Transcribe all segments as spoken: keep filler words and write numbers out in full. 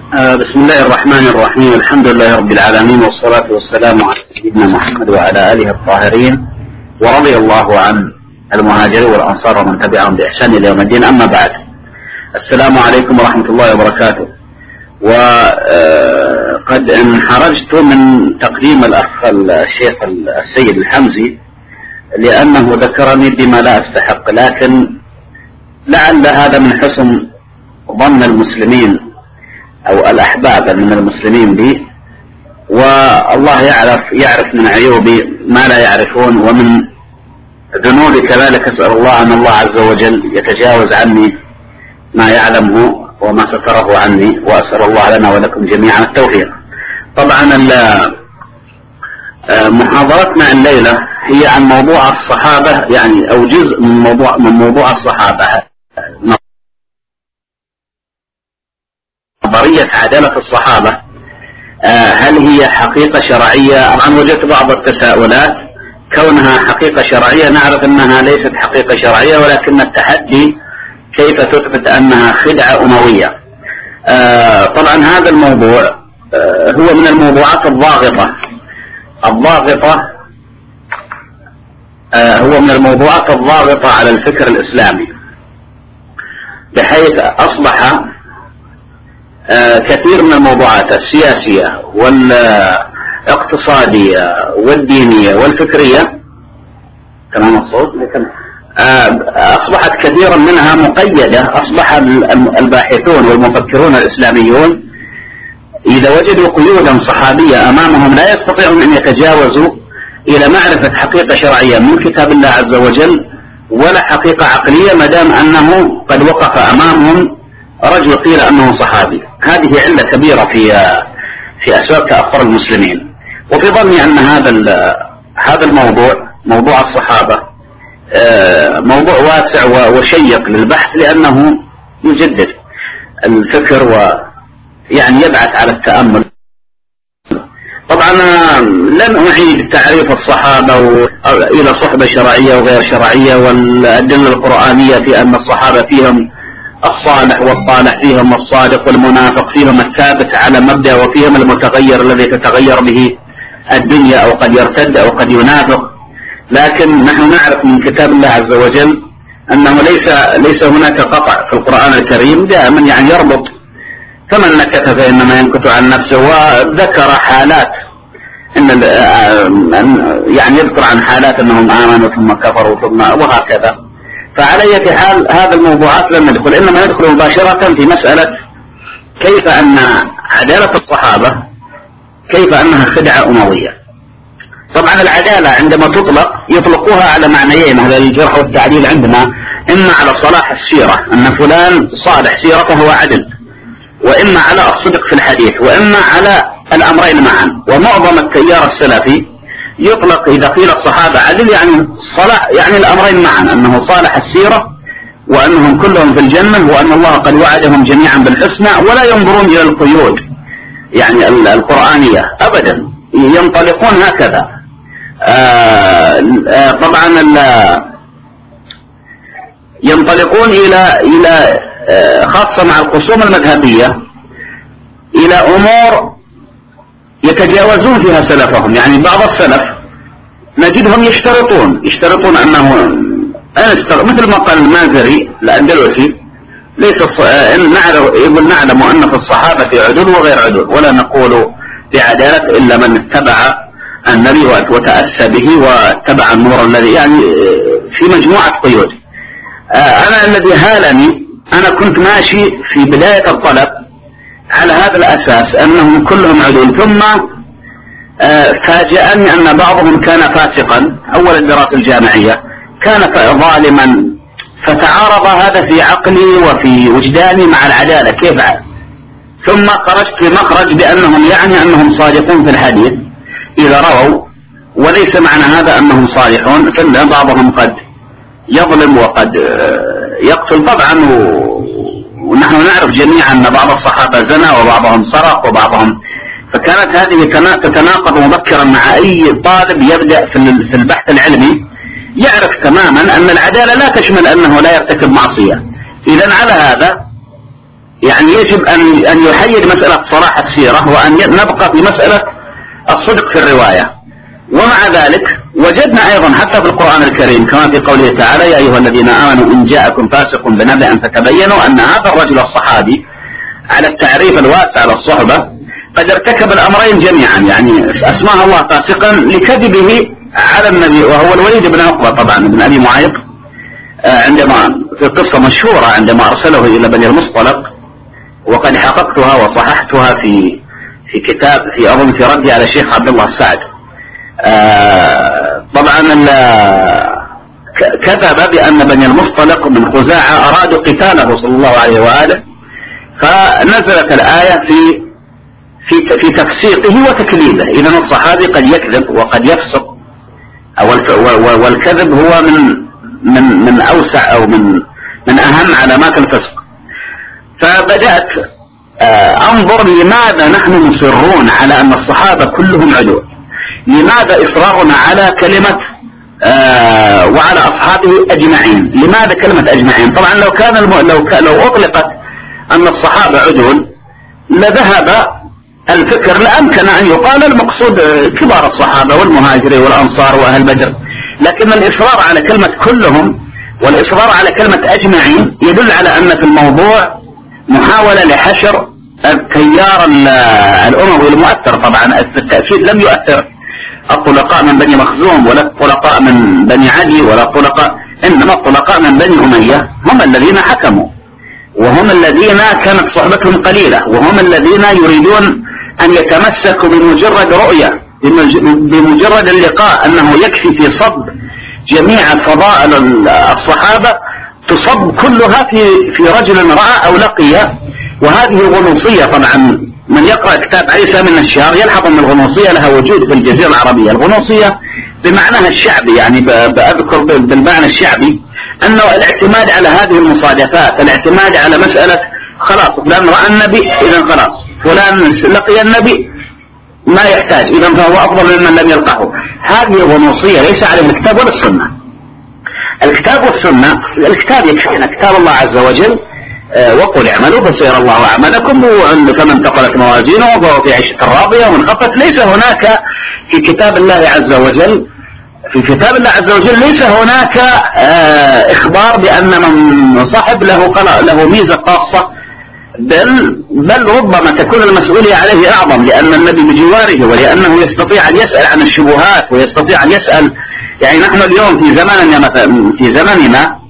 آه بسم الله الرحمن الرحيم. الحمد لله رب العالمين، والصلاة والسلام على سيدنا محمد وعلى آله الطاهرين، ورضي الله عن المهاجرين والأنصار ومن تبعهم بإحسان إلى يوم الدين. أما بعد، السلام عليكم ورحمة الله وبركاته. وقد انحرجت من تقديم الأخ الشيخ السيد الحمزي لأنه ذكرني بما لا أستحق، لكن لعل هذا من حسن ظن المسلمين أو الأحباب من المسلمين بي، والله يعرف يعرف من عيوبي ما لا يعرفون، ومن ذنوبي كذلك. أسأل الله أن الله عز وجل يتجاوز عني ما يعلمه وما ستره عني، وأسأل الله لنا ولكم جميعا التوفيق. طبعا محاضرتنا الليلة هي عن موضوع الصحابة، يعني أو جزء من موضوع من موضوع الصحابة، نظرية عدالة الصحابة. هل هي حقيقة شرعية؟ طبعا وجدت بعض التساؤلات. كونها حقيقة شرعية نعرف أنها ليست حقيقة شرعية، ولكن التحدي كيف تثبت أنها خدعة أموية. طبعا هذا الموضوع هو من الموضوعات الضاغطة الضاغطة هو من الموضوعات الضاغطة على الفكر الإسلامي، بحيث أصبح كثير من الموضوعات السياسية والاقتصادية والدينية والفكرية، تمام الصوت، أصبحت كثيرا منها مقيدة. أصبح الباحثون والمفكرون الإسلاميون إذا وجدوا قيودا صحابية أمامهم لا يستطيعون أن يتجاوزوا إلى معرفة حقيقة شرعية من كتاب الله عز وجل ولا حقيقة عقلية، ما دام أنه قد وقف أمامهم رجل قيل أنه صحابي. هذه علة كبيرة في في أسباب تأخر المسلمين. وفي ظني أن هذا هذا الموضوع، موضوع الصحابة، موضوع واسع وشيق للبحث، لأنه يجدد الفكر ويعني يبعث على التأمل. طبعا لن أعيد تعريف الصحابة إلى صحبة شرعية وغير شرعية، والأدلة القرآنية في أن الصحابة فيهم الصالح والطالح، فيهم الصادق والمنافق، فيهم الثابت على مبدأ، وفيهم المتغير الذي تتغير به الدنيا، أو قد يرتد أو قد ينافق. لكن نحن نعرف من كتاب الله عز وجل أنه ليس ليس هناك قطع في القرآن الكريم، دائما يعني يربط، فمن نكث فإنما ينكث عن نفسه. وذكر حالات إن يعني يذكر عن حالات أنهم آمنوا ثم كفروا ثم وهكذا. فعلى أي حال هذا الموضوعات لم ندخل، إنما ندخل مباشرة في مسألة كيف أن عدالة الصحابة كيف أنها خدعة أموية. طبعا العدالة عندما تطلق يطلقوها على معنيين، هذا الجرح والتعديل عندنا، إما على صلاح السيرة أن فلان صالح سيرته هو عدل، وإما على الصدق في الحديث، وإما على الأمرين معا. ومعظم التيار السلفي يطلق إذا قيل الصحابة عدل يعني صلاح، يعني الأمرين معا، أنه صالح السيرة وأنهم كلهم في الجنة، وأن الله قد وعدهم جميعا بالحسنى، ولا ينظرون إلى القيود يعني القرآنية أبدا، ينطلقون هكذا. آآ آآ طبعا ينطلقون إلى إلى خاصة مع الخصوم المذهبية إلى أمور يتجاوزون فيها سلفهم. يعني بعض السلف نجدهم يشترطون يشترطون أنه مثل ما قال المازري الأندلسي، ليس إن نعلم يقول نعلم أن في الصحابة عدل وغير عدل، ولا نقول بعدالة إلا من اتبع النبي وتأسى به واتبع النور الذي، يعني في مجموعة قيود. أنا الذي هالني أنا كنت ماشي في بداية الطلب على هذا الأساس أنهم كلهم عدول، ثم فاجأني أن بعضهم كان فاسقا أول الدراسة الجامعية، كان ظالما، فتعارض هذا في عقلي وفي وجداني مع العدالة كيف عاد. ثم خرجت في مخرج بأنهم يعني أنهم صادقون في الحديث إذا رووا، وليس معنى هذا أنهم صالحون، فإن بعضهم قد يظلم وقد يقتل طبعا. ونحن نعرف جميعا أن بعض الصحابة زنى وبعضهم سرق وبعضهم، فكانت هذه تتناقض مبكرا مع أي طالب يبدأ في البحث العلمي، يعرف تماما أن العدالة لا تشمل أنه لا يرتكب معصية. إذن على هذا يعني يجب أن أن يحيد مسألة صراحة السيرة وأن نبقى في مسألة الصدق في الرواية. ومع ذلك وجدنا أيضا حتى في القرآن الكريم كما في قوله تعالى: يا أيها الذين آمنوا إن جاءكم فاسق بنبأ فتبينوا أن هذا الرجل الصحابي على التعريف الواسع للصحبة قد ارتكب الأمرين جميعا، يعني أسماه الله فاسقا لكذبه على النبي، وهو الوليد بن عقبة طبعا بن أبي معيط، عندما في قصة مشهورة عندما أرسله إلى بني المصطلق، وقد حققتها وصححتها في في كتاب في أظن في ردي على الشيخ عبد الله السعد. طبعا كتب بأن بني المصطلق من خزاعة أرادوا قتاله صلى الله عليه وآله، فنزلت الآية في في في تفسيقه وتكذيبه. إذن الصحابي قد يكذب وقد يفسق، والكذب هو من من من أوسع أو من من أهم علامات الفسق. فبدأت أنظر لماذا نحن مصرون على أن الصحابة كلهم عدول، لماذا إصرارنا على كلمة آه وعلى أصحابه أجمعين، لماذا كلمة أجمعين؟ طبعا لو كان الم... لو ك... لو أطلقت أن الصحابة عدول لذهب الفكر، لأمكن أن يقال المقصود كبار الصحابة والمهاجرين والأنصار وأهل بدر، لكن الإصرار على كلمة كلهم والإصرار على كلمة أجمعين يدل على أن في الموضوع محاولة لحشر التيار الأموي المؤثر. طبعا التأكيد لم يؤثر الطلقاء من بني مخزوم ولا الطلقاء من بني عدي ولا الطلقاء، إنما الطلقاء من بني أمية هم الذين حكموا، وهم الذين كانت صحبتهم قليلة، وهم الذين يريدون أن يتمسكوا بمجرد رؤية، بمجرد اللقاء، أنه يكفي في صب جميع فضائل الصحابة تصب كلها في في رجل رأى أو لقي. وهذه غنوصية. طبعا من يقرأ كتاب عيسى من الشهر يلحظ أن الغنوصية لها وجود في الجزيرة العربية. الغنوصية بمعناها الشعبي، يعني بأذكر بالمعنى الشعبي أنه الاعتماد على هذه المصادفات، الاعتماد على مسألة خلاص فلان رأى النبي إذا خلاص، فلان لقي النبي ما يحتاج إذا فهو أفضل ممن لم يلقاه. هذه غنوصية ليس عليه الكتاب ولا السنة. الكتاب والسنة، الكتاب يكفينا كتاب الله عز وجل: وقل اعملوا فسيرى الله أعمالكم فمن ثقلت موازينه فهو في عيشة راضية ومن خفت. ليس هناك في كتاب الله عز وجل في كتاب الله عز وجل ليس هناك إخبار بأن من صاحب له له ميزة خاصة، بل بل ربما تكون المسؤولية عليه أعظم، لأن النبي بجواره ولأنه يستطيع أن يسأل عن الشبهات ويستطيع أن يسأل. يعني نحن اليوم في زماننا مثلا في زماننا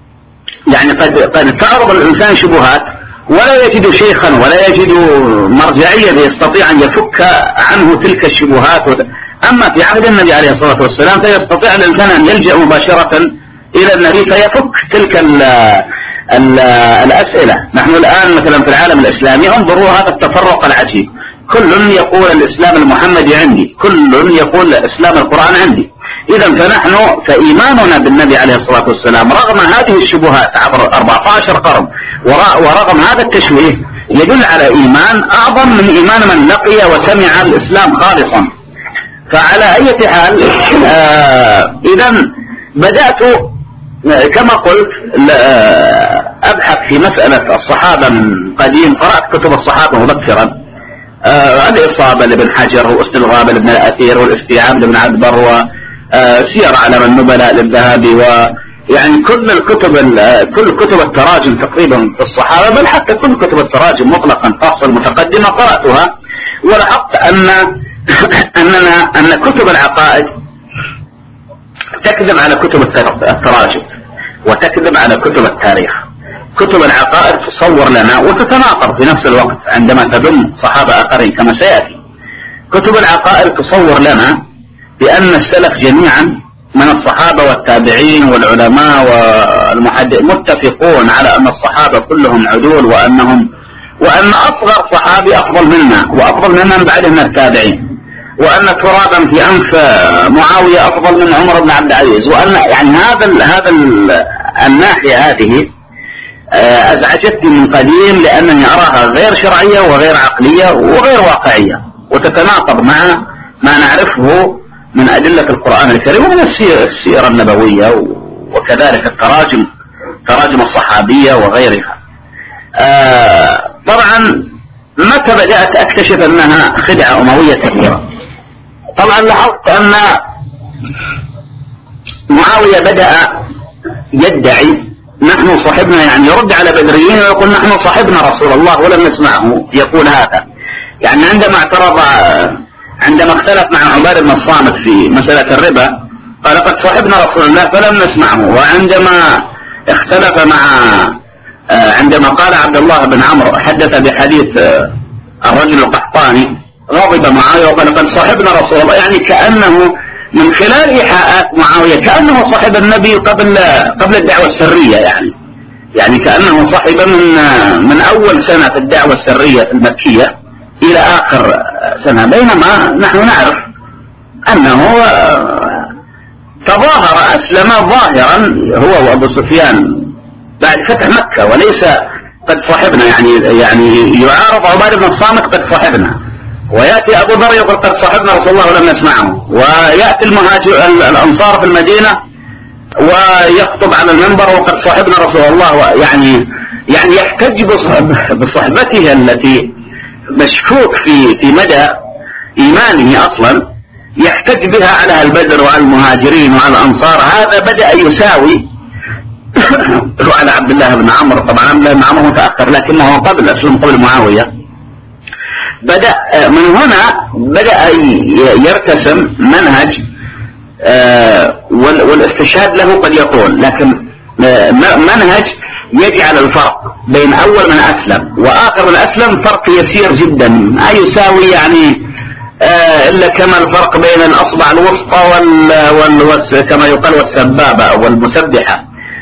يعني قد قد تعرض الإنسان شبهات ولا يجد شيخا ولا يجد مرجعية يستطيع أن يفك عنه تلك الشبهات. أما في عهد النبي عليه الصلاة والسلام فيستطيع الإنسان أن يلجأ مباشرة إلى النبي فيفك تلك ال ال الأسئلة. نحن الآن مثلا في العالم الإسلامي انظروا هذا التفرق العجيب، كل يقول الإسلام المحمدي عندي، كل يقول الإسلام القرآن عندي. إذا فنحن فإيماننا بالنبي عليه الصلاة والسلام رغم هذه الشبهات عبر أربعة عشر قرن ورغم هذا التشويه يدل على إيمان أعظم من إيمان من لقي وسمع الإسلام خالصا. فعلى أي حال آه إذا بدأت كما قلت أبحث في مسألة الصحابة من قديم، قرأت كتب الصحابة مبكرا، آه الإصابة لابن حجر واستلغاب لابن الأثير والاستيعاب لابن عبد البر وسير علم النبلاء للذهبي، ويعني كل الكتب كل كتب التراجم تقريبا في الصحابة، بل حتى كل كتب التراجم مطلقا خاصة المتقدمة قرأتها، ولاحظت أن أننا أن كتب العقائد تكذب على كتب التراجم وتكذب على كتب التاريخ. كتب العقائد تصور لنا وتتناقض في نفس الوقت عندما تضم صحابة آخرين كما سيأتي. كتب العقائد تصور لنا بأن السلف جميعا من الصحابة والتابعين والعلماء والمحدثين متفقون على أن الصحابة كلهم عدول، وأنهم وأن أصغر صحابي أفضل منا وأفضل منا من بعده من التابعين، وأن ترابا في أنف معاوية أفضل من عمر بن عبد العزيز، وأن يعني هذا هذا الناحية هذه أزعجتني من قديم، لأنني أراها غير شرعية وغير عقلية وغير واقعية، وتتناقض مع ما نعرفه من أدلة القرآن الكريم ومن السيرة النبوية وكذلك التراجم تراجم الصحابية وغيرها. متى بدأت أكتشف أنها خدعة أموية كثيرة. طبعا لاحظت أن معاوية بدأ يدعي نحن صاحبنا، يعني يرد على بدريين ويقول نحن صاحبنا رسول الله ولم نسمعه يقول هذا. يعني عندما اعترض عندما اختلف مع عبادة بن الصامت في مسألة الربا قال قد صاحبنا رسول الله فلم نسمعه. وعندما اختلف مع عندما قال عبد الله بن عمرو حدث بحديث الرجل القحطاني غضب معاوية وقال قد صاحبنا رسول الله، يعني كأنه من خلال إيحاءات معاوية كأنه صاحب النبي قبل قبل الدعوة السرية، يعني يعني كأنه صاحب من من أول سنة في الدعوة السرية المكية إلى آخر سنة، بينما نحن نعرف أنه تظاهر أسلم ظاهرا هو وأبو سفيان بعد فتح مكة وليس قد صاحبنا، يعني يعني يعارض عبادة بن الصامت قد صاحبنا، ويأتي أبو ذر يقول قد صاحبنا رسول الله ولم نسمعه، ويأتي المهاجر الأنصار في المدينة ويخطب على المنبر وقد صاحبنا رسول الله، يعني يعني يحتج بصحبته التي مشكوك في في مدى إيمانه أصلا، يحتج بها على البدر وعلى المهاجرين وعلى الأنصار. هذا بدأ يساوي وعلى عبد الله بن عمرو. طبعا عبد الله بن عمرو متأخر لكنه قبل أسلم قبل معاوية. بدأ من هنا بدأ يرتسم منهج والاستشهاد له قد يطول، لكن منهج يجعل الفرق بين أول من أسلم وآخر من أسلم فرق يسير جدا، ما يساوي يعني إلا كما الفرق بين الأصبع الوسطى وال... وال... كما يقال والسبابة والمسبحة.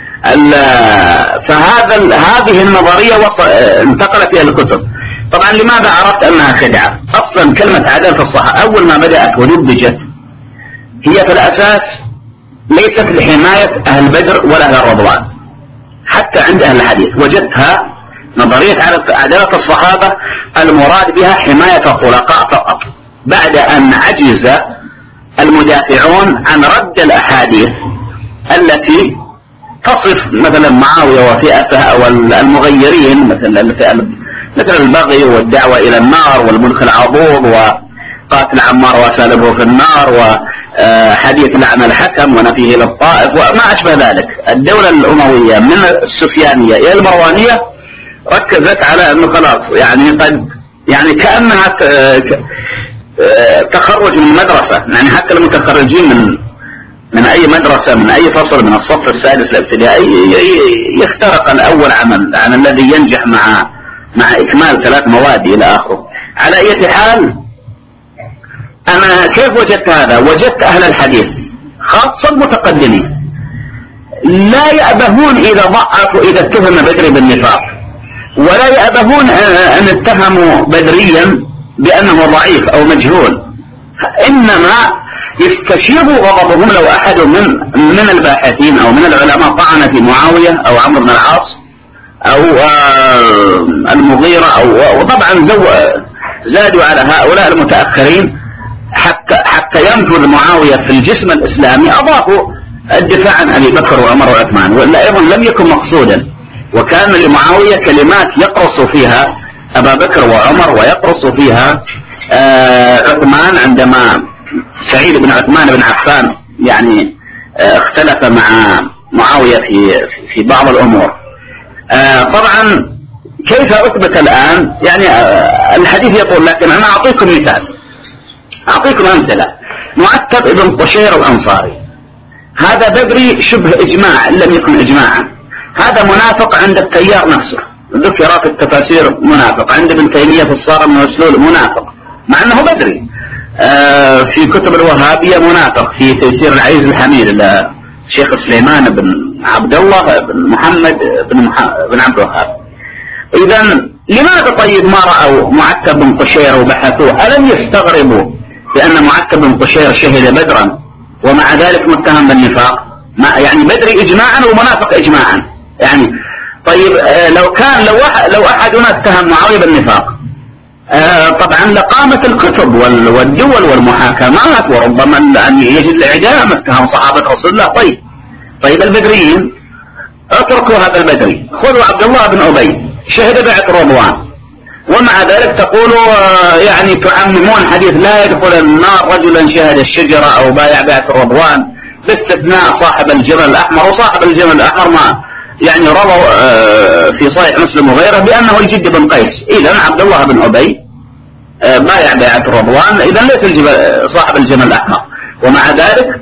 فهذا هذه النظرية وص... انتقلت إلى الكتب. طبعا لماذا عرفت أنها خدعة؟ أصلا كلمة عدالة الصحابة أول ما بدأت ودبجت هي في الأساس ليست لحماية أهل بدر ولا أهل الرضوان، حتى عند أهل الحديث وجدتها نظرية عدالة الصحابة المراد بها حماية الطلقاء فقط، بعد أن عجز المدافعون عن رد الأحاديث التي تصف مثلا معاوية وفئته أو المغيرين مثل مثل البغي والدعوة إلى النار والملك العضوض وقاتل عمار وسالبه في النار وحديث لعن الحكم ونفيه للطائف وما أشبه ذلك. الدولة الأموية من السفيانية إلى المروانية ركزت على أنه خلاص يعني قد يعني كأنها تخرج من مدرسة، يعني حتى المتخرجين من من أي مدرسة من أي فصل من الصف السادس الابتدائي يخترق الأول عن عن الذي ينجح مع مع إكمال ثلاث مواد إلى آخره. على أي حال أنا كيف وجدت هذا؟ وجدت أهل الحديث خاصة المتقدمين لا يأبهون إذا ضعفوا إذا اتهم بدري بالنفاق، ولا يأبهون أن اتهموا بدريا بأنه ضعيف أو مجهول، إنما يستشير غضبهم لو أحد من من الباحثين أو من العلماء طعن في معاوية أو عمرو بن العاص أو المغيرة أو وطبعا زادوا على هؤلاء المتأخرين حتى حتى ينفذ معاوية في الجسم الإسلامي، أضافوا الدفاع عن أبي بكر وعمر وعثمان، ولا أيضا لم يكن مقصودا، وكان لمعاوية كلمات يقرص فيها أبا بكر وعمر ويقرص فيها عثمان عندما سعيد بن عثمان بن عفان يعني اختلف مع معاوية في في بعض الأمور. طبعا كيف أثبت الآن؟ يعني الحديث يقول، لكن أنا أعطيكم مثال، أعطيكم أمثلة. معتب ابن قشير الأنصاري هذا بدري شبه إجماع لم يكن إجماعا، هذا منافق عند التيار نفسه، ذكر في التفاسير منافق، عند ابن تيمية في الصارم والمسلول منافق مع أنه بدري، آه في كتب الوهابية منافق، في تيسير العزيز الحميد الشيخ سليمان بن عبد الله بن محمد بن, مح... بن عبد الوهاب. إذا لماذا طيب ما رأوا معتب بن قشير وبحثوه؟ ألم يستغربوا بأن معتب بن قشير شهد بدرا ومع ذلك متهم بالنفاق؟ ما يعني بدري إجماعا ومنافق إجماعا، يعني طيب آه لو كان لو أحد لو أحدنا اتهم معاوية بالنفاق آه طبعا لقامت الكتب والدول والمحاكمات وربما أن يجد الإعدام اتهم صحابة رسول الله. طيب طيب البدريين اتركوا هذا البدري، خذوا عبد الله بن أبي شهد بيعة رضوان ومع ذلك تقولوا يعني تعممون حديث لا يدخل النار رجلا شهد الشجرة أو بايع بيعة الرضوان باستثناء صاحب الجمل الأحمر. وصاحب الجمل الأحمر ما يعني رووا في صحيح مسلم وغيره بأنه الجد بن قيس. إذن عبد الله بن أبي بايع بيعة الرضوان، إذن ليس صاحب الجمل الأحمر. ومع ذلك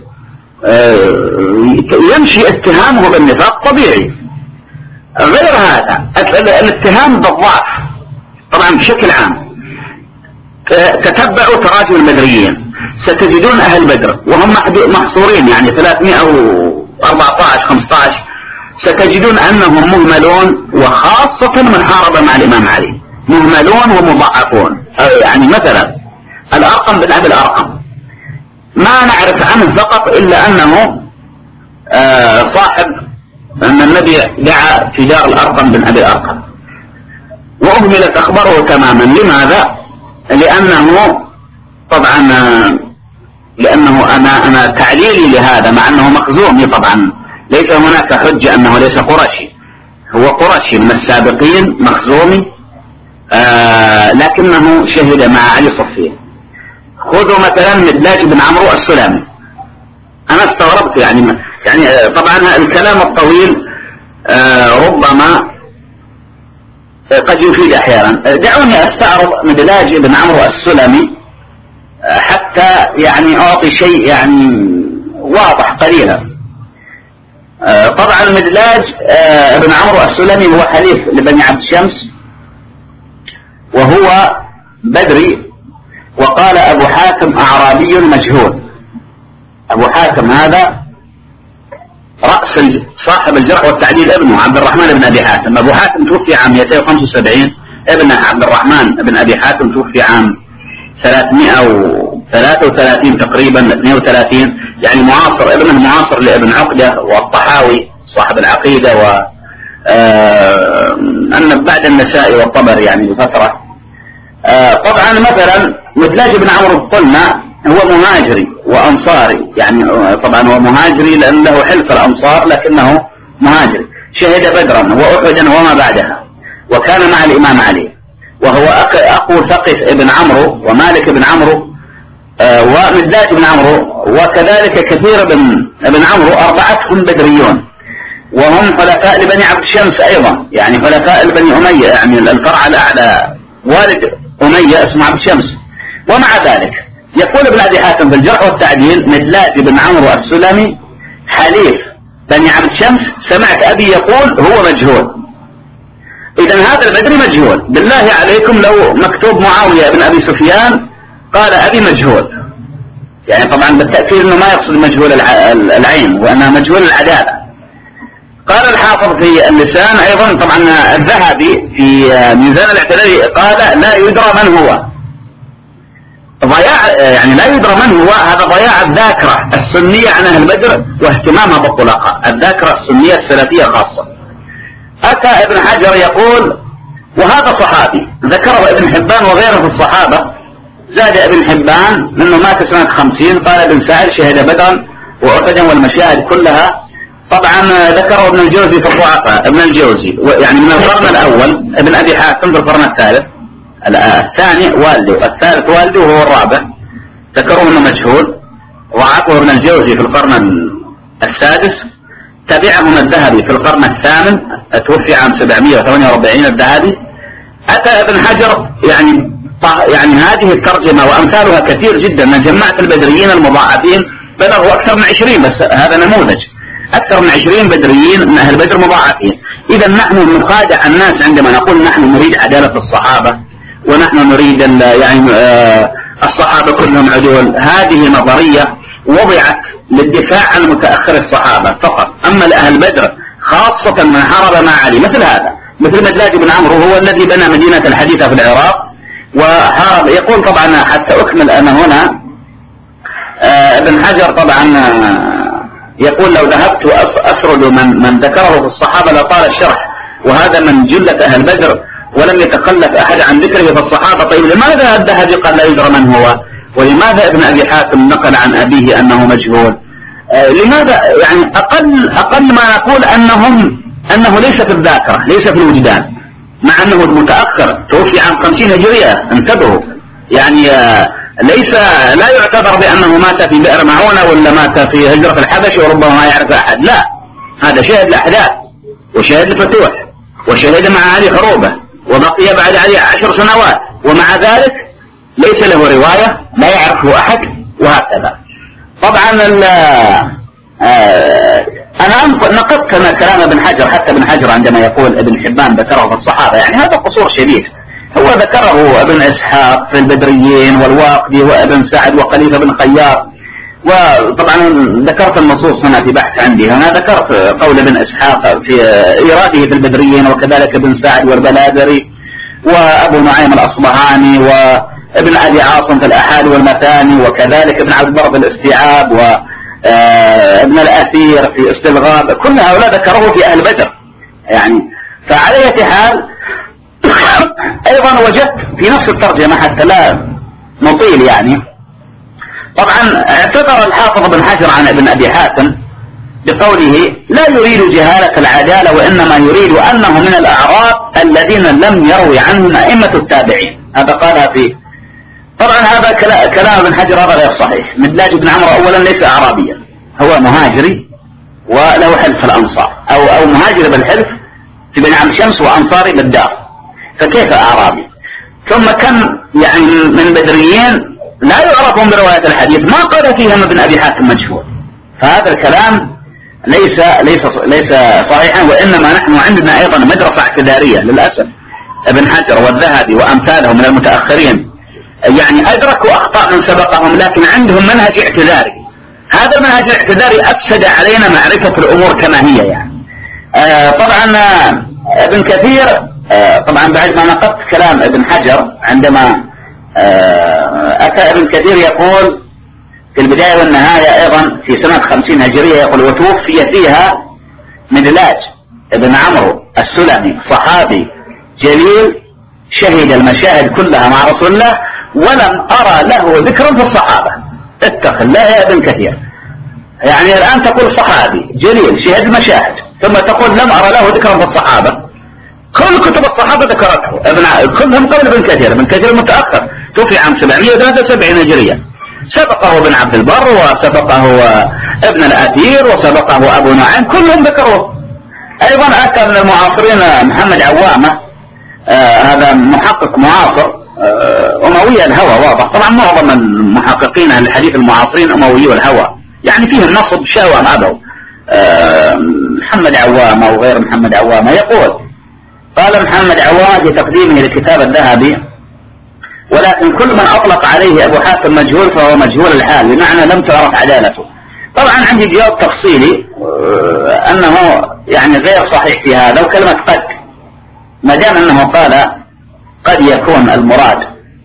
يمشي اتهامه بالنفاق طبيعي. غير هذا الاتهام بالضعف طبعا بشكل عام. تتبعوا تراجم البدريين ستجدون أهل بدر وهم محصورين يعني ثلاثمائة وأربعة عشر خمسة عشر، ستجدون أنهم مهملون، وخاصة من حارب مع الإمام علي مهملون ومضعفون. يعني مثلا الأرقم بن أبي الأرقم ما نعرف عنه فقط إلا أنه صاحب أن النبي دعا في دار الأرقم بن أبي الأرقم، وأهملت أخباره تماما. لماذا؟ لأنه طبعا لأنه أنا أنا تعليلي لهذا مع أنه مخزومي طبعا، ليس هناك حجة أنه ليس قرشي، هو قرشي من السابقين مخزومي، آه لكنه شهد مع علي صفين. خذوا مثلا مدلاج بن عمرو السلمي، أنا استغربت يعني يعني طبعا الكلام الطويل آه ربما قد يفيد أحيانا. دعوني أستعرض مدلاج بن عمرو السلمي حتى يعني أعطي شيء يعني واضح قليلا. طبعا مدلاج بن عمرو السلمي هو حليف لبني عبد شمس وهو بدري، وقال أبو حاتم أعرابي مجهول. أبو حاتم هذا رأس صاحب الجرح والتعديل ابنه عبد الرحمن بن أبي حاتم. أبو حاتم توفي عام مئتين وخمسة وسبعين، ابنه عبد الرحمن بن أبي حاتم توفي عام ثلاثمائة وثلاثة وثلاثين تقريبا اثنين وثلاثين، يعني معاصر، ابنه معاصر لابن عقدة والطحاوي صاحب العقيدة، و أن بعد النسائي والطبري يعني بفترة. طبعا مثلا مدلاج بن عمرو قلنا هو مهاجري وأنصاري، يعني طبعا هو مهاجري لأن له حلف الأنصار لكنه مهاجري، شهد بدرا وأحدا وما بعدها، وكان مع الإمام علي، وهو أخو ثقف ابن عمرو ومالك بن عمرو آه ومدلاج بن عمرو، وكذلك كثير بن ابن عمرو أربعتهم بدريون، وهم خلفاء لبني عبد شمس أيضا، يعني خلفاء لبني أمية، يعني الفرع الأعلى والد أمية اسمه عبد شمس. ومع ذلك يقول ابن أبي حاتم في الجرح والتعديل مدلاج بن عمرو السلمي حليف بني عبد شمس، سمعت أبي يقول هو مجهول. إذن هذا البدري مجهول. بالله عليكم لو مكتوب معاوية بن أبي سفيان قال أبي مجهول، يعني طبعا بالتأكيد أنه ما يقصد مجهول العين وأنها مجهول العدالة. قال الحافظ في اللسان أيضا طبعا الذهبي في ميزان الاعتدال قال لا يدرى من هو، ضياع يعني لا يدرى من هو، هذا ضياع الذاكرة السنية عن أهل بدر واهتمامها بالطلقاء، الذاكرة السنية السلفية خاصة. أتى ابن حجر يقول وهذا صحابي، ذكره ابن حبان وغيره في الصحابة، زاد ابن حبان منه مات سنة خمسين، قال ابن سعد شهد بدرا وأحدا والمشاهد كلها. طبعا ذكره ابن الجوزي في الضعفاء، ابن الجوزي يعني من القرن الأول، ابن أبي حاتم في القرن الثالث، الثاني والده، الثالث والده وهو الرابع، ذكروه انه مجهول، ضعفه ابن الجوزي في القرن السادس، تبعهم الذهبي في القرن الثامن، توفي عام سبعمائة وثمانية وأربعين الذهبي. أتى ابن حجر يعني يعني هذه الترجمة وأمثالها كثير جدا، من جماعة البدريين المضاعفين بلغوا أكثر من عشرين، بس هذا نموذج، أكثر من عشرين بدريين من أهل بدر مضاعفين. إذا نحن نخادع الناس عندما نقول نحن نريد عدالة الصحابة ونحن نريد يعني الصحابة كلهم عدول. هذه نظرية وضعت للدفاع عن متأخر الصحابة فقط، أما لأهل بدر خاصة من حارب مع علي مثل هذا، مثل مدلاج بن عمرو هو الذي بنى مدينة الحديثة في العراق وحارب. يقول طبعا حتى أكمل أنا هنا ابن حجر طبعا يقول لو ذهبت أسرد من, من ذكره في الصحابة لطال الشرح، وهذا من جلة أهل بدر ولم يتخلف أحد عن ذكره في الصحابة. طيب لماذا الذهبي قال لا يدرى من هو؟ ولماذا ابن أبي حاتم نقل عن أبيه أنه مجهول؟ آه لماذا يعني أقل أقل ما نقول أنهم أنه ليس في الذاكرة، ليس في الوجدان، مع أنه متأخر، توفي عام خمسين هجرية، انتبهوا، يعني ليس لا يعتبر بأنه مات في بئر معونة ولا مات في هجرة الحبش وربما ما يعرف أحد، لا، هذا شهد الأحداث وشهد الفتوح وشهد مع علي حروبه وبقي بعد علي عشر سنوات، ومع ذلك ليس له رواية، لا يعرفه أحد، وهكذا. طبعا أنا نقدت كلام ابن حجر، حتى ابن حجر عندما يقول ابن حبان ذكره في الصحابة، يعني هذا قصور شديد. هو ذكره ابن إسحاق في البدريين والواقدي وابن سعد وخليفة بن خياط، وطبعا ذكرت النصوص هنا في بحث عندي، هنا ذكرت قول ابن إسحاق في إيراده في البدريين، وكذلك ابن سعد والبلادري وأبو نعيم الأصبهاني وابن أبي عاصم في الأحاد والمثاني، وكذلك ابن عبد البر في الاستيعاب وابن الأثير في استلغاب، كل هؤلاء ذكروه في أهل بدر يعني. فعلى أي حال أيضا وجدت في نفس الترجمة حتى لا نطيل يعني، طبعا اعتذر الحافظ بن حجر عن ابن أبي حاتم بقوله لا يريد جهالة العدالة، وإنما يريد أنه من الأعراب الذين لم يروي عنهم أئمة التابعين. هذا قالها في، طبعا هذا كلام ابن حجر هذا غير صحيح. مدلاج بن عمرو أولا ليس أعرابيا، هو مهاجري وله حلف في الأنصار، أو, أو مهاجر بالحلف في بن عبد شمس وأنصاري بالدار، فكيف أعرابي؟ ثم كم يعني من بدريين لا يعرفون برواية الحديث ما قال فيهم ابن أبي حاتم مجهول، فهذا الكلام ليس ليس ليس صحيحا. وإنما نحن عندنا أيضا مدرسة اعتذارية للأسف، ابن حجر والذهبي وأمثالهم من المتأخرين يعني أدركوا أخطاء من سبقهم، لكن عندهم منهج اعتذاري. هذا المنهج الاعتذاري أفسد علينا معرفة الأمور كما هي يعني. آه طبعا ابن كثير آه طبعا بعد ما نقدت كلام ابن حجر، عندما آه أتى ابن كثير يقول في البداية والنهاية أيضا في سنة خمسين هجرية، يقول وتوفي فيها مدلاج ابن عمرو السلمي صحابي جليل شهد المشاهد كلها مع رسول الله ولم أرى له ذكرا في الصحابة. اتخذ لا يا ابن كثير، يعني الآن تقول صحابي جليل شهد المشاهد ثم تقول لم أرى له ذكرا في الصحابة. كل كتب الصحابة ذكرته، ابن كلهم قبل ابن كثير، ابن كثير متأخر توفي عام سبعمائة وثلاثة وسبعين هجرية، سبقه ابن عبد البر وسبقه ابن الأثير وسبقه أبو نعيم، كلهم ذكروه. أيضا أتى من المعاصرين محمد عوامة، آه هذا محقق معاصر آه أموي الهوى واضح، طبعا معظم المحققين أهل الحديث المعاصرين أموي الهوى يعني فيه النصب شاوى ما أبوا. آه محمد عوامة وغير محمد عوامة يقول، قال محمد عوامة في تقديمه لكتاب الذهبي ولكن كل من أطلق عليه أبو حاتم مجهول فهو مجهول الحال، بمعنى لم تعرف عدالته. طبعا عندي جواب تفصيلي أنه يعني غير صحيح في هذا، وكلمة قد ما دام أنه قال قد يكون المراد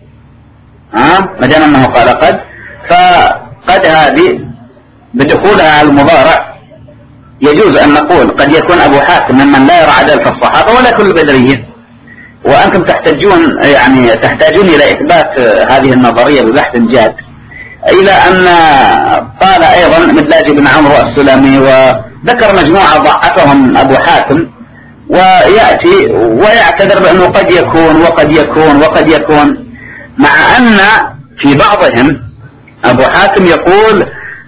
ها ما دام أنه قال قد، فقد هذه بدخولها على المضارع يجوز أن نقول قد يكون أبو حاتم ممن لا يرى عدالة الصحابة ولا كل بدريين، وأنتم تحتاجون يعني تحتاجون إلى إثبات هذه النظرية ببحث جاد. إلى أن قال أيضا مدلاج بن عمرو السلمي، وذكر مجموعة ضعفهم أبو حاتم، ويأتي ويعتذر بأنه قد يكون وقد يكون وقد يكون، مع أن في بعضهم أبو حاتم يقول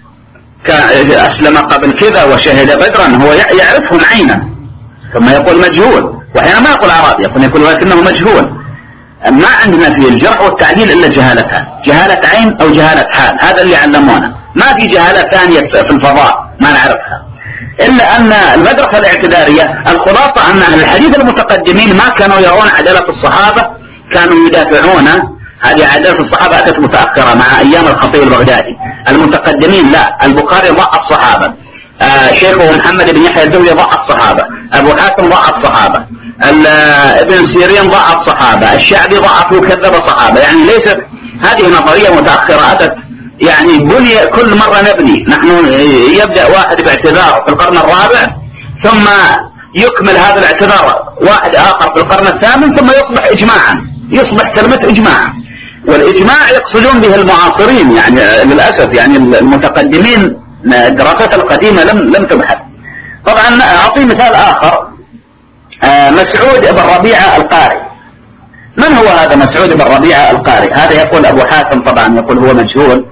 أسلم قبل كذا وشهد بدرا، هو يعرفهم عينا ثم يقول مجهول، وحين ما يقول عربي يقول يقول ولكنه مجهول. ما عندنا في الجرح والتعديل إلا جهالتان، جهالة عين أو جهالة حال، هذا اللي علمونا، ما في جهالة ثانية في الفضاء ما نعرفها. إلا أن المدرسة الاعتذارية الخلاصة أن أهل الحديث المتقدمين ما كانوا يرون عدالة الصحابة، كانوا يدافعون. هذه عدالة الصحابة أتت متأخرة مع أيام الخطيب البغدادي، المتقدمين لا، البخاري ضعف صحابة، آه شيخه محمد بن يحيى الدولي ضعف صحابة، أبو حاتم ضعف صحابة، ابن سيرين ضعف صحابة، الشعبي ضعف وكذب صحابة، يعني ليست هذه نظرية متأخرة أتت يعني بني كل مرة نبني. نحن يبدأ واحد باعتذار في القرن الرابع ثم يكمل هذا الاعتذار واحد آخر في القرن الثامن ثم يصبح إجماعا، يصبح كلمة إجماع، والإجماع يقصدون به المعاصرين يعني للأسف، يعني المتقدمين الدراسات القديمة لم لم تبحث. طبعا أعطي مثال آخر، مسعود بن ربيعة القاري. من هو هذا مسعود بن ربيعة القاري؟ هذا يقول أبو حاتم طبعا يقول هو مجهول،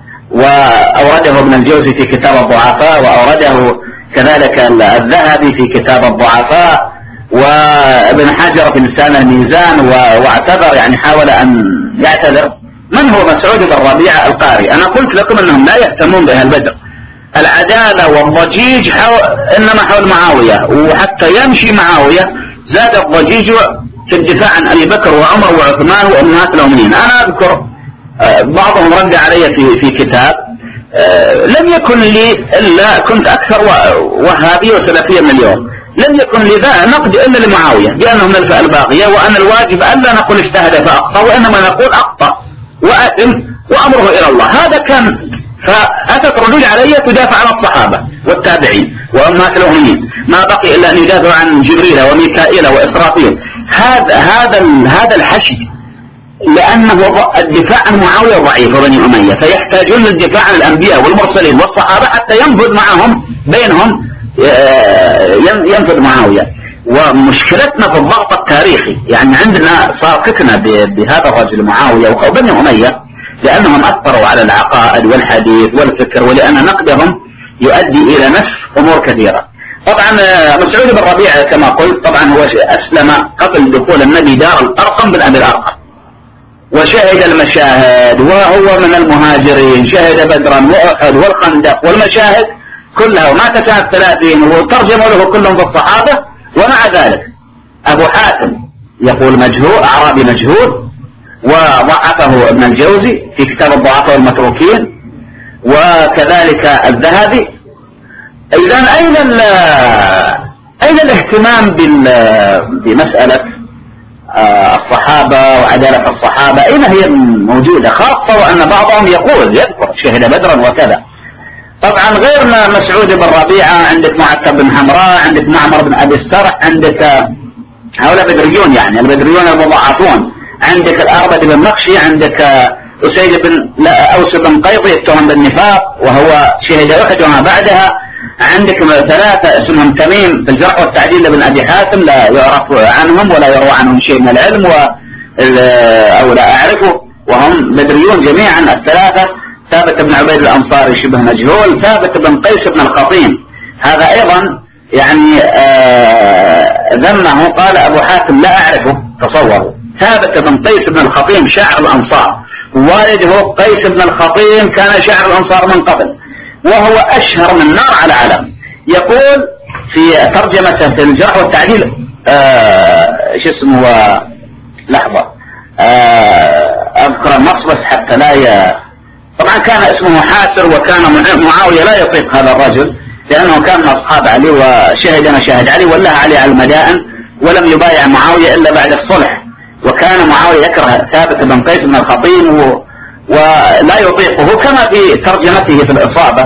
وأورده ابن الجوزي في كتاب الضعفاء، وأورده كذلك الذهبي في كتاب الضعفاء، وابن حجر في لسان الميزان، واعتذر يعني حاول أن يعتذر. من هو مسعود بن ربيعة القاري؟ أنا قلت لكم أنهم لا يهتمون بأهل بدر، العدالة والضجيج حول إنما حول معاوية، وحتى يمشي معاوية زاد الضجيج في الدفاع عن أبي بكر وعمر وعثمان وأمهات المؤمنين. أنا أذكر بعضهم رد علي في في كتاب، لم يكن لي إلا كنت أكثر وهابي وسلفية من اليوم، لم يكن لي ذا نقد إلا لمعاوية بأنه من الفئة الباقية، وأن الواجب ألا نقول اجتهد فأخطأ، وإنما نقول أخطأ وأثم وأمره إلى الله. هذا كان. فأتت ردود علي تدافع عن الصحابة والتابعين وأمهات المؤمنين، ما بقي إلا أن يدافع عن جبريل وميكائيل وإسرافيل. هذا هذا هذا الحشد، لأنه الدفاع عن معاوية ضعيف وبني أمية، فيحتاجون للدفاع عن الأنبياء والمرسلين والصحابة حتى ينفذ معهم بينهم ينفذ معاوية. ومشكلتنا في الضغط التاريخي، يعني عندنا صار فتنة بهذا الرجل معاوية وبني أمية، لأنهم أثروا على العقائد والحديث والفكر، ولأن نقدهم يؤدي إلى نسف أمور كثيرة. طبعا مسعود بن ربيعة كما قلت طبعا هو أسلم قبل دخول النبي دار الأرقم بن أبي الأرقم، وشهد المشاهد، وهو من المهاجرين، شهد بدرا وأحد والخندق والمشاهد كلها، ومات سنة ثلاثين، وترجموا له كلهم في الصحابة. ومع ذلك أبو حاتم يقول مجهول، أعرابي مجهول، وضعفه ابن الجوزي في كتاب الضعفاء والمتروكين، وكذلك الذهبي. إذن أين أين الاهتمام بمسألة الصحابة وعدالة الصحابة؟ أين هي موجودة؟ خاصة وأن بعضهم يقول يذكر شهد بدرا وكذا. طبعا غير مسعود بن ربيعة عندك معتب بن حمراء، عندك معمر بن أبي السرح، عندك هؤلاء بدريون، يعني البدريون المضاعفون، عندك الأربد بن مخشي، عندك أسيد بن أوس بن قيضي يتهم بالنفاق وهو شهد أحد وما بعدها، عندك ثلاثة اسمهم تميم في الجرح والتعديل لابن أبي حاتم لا يعرف عنهم ولا يروى عنهم شيء من العلم أو لا أعرفه، وهم بدريون جميعا الثلاثة. ثابت بن عبيد الأنصاري شبه مجهول، ثابت بن قيس بن الخطيم هذا أيضا يعني ذمه، قال أبو حاتم لا أعرفه. تصوروا ثابت بن قيس بن الخطيم شاعر الأنصار، والده قيس بن الخطيم كان شاعر الأنصار من قبل، وهو أشهر من نار على علم. يقول في ترجمته في الجرح والتعديل ايش اسمه لحظة أذكر النص بس حتى لا ي... طبعا كان اسمه حاسر، وكان معاوية لا يطيق هذا الرجل لأنه كان من أصحاب علي، وشهد مشاهد علي والله علي على المدائن، ولم يبايع معاوية إلا بعد الصلح. وكان معاوية يكره ثابت بن قيس بن الخطيم و... ولا يطيقه، كما في ترجمته في الإصابة،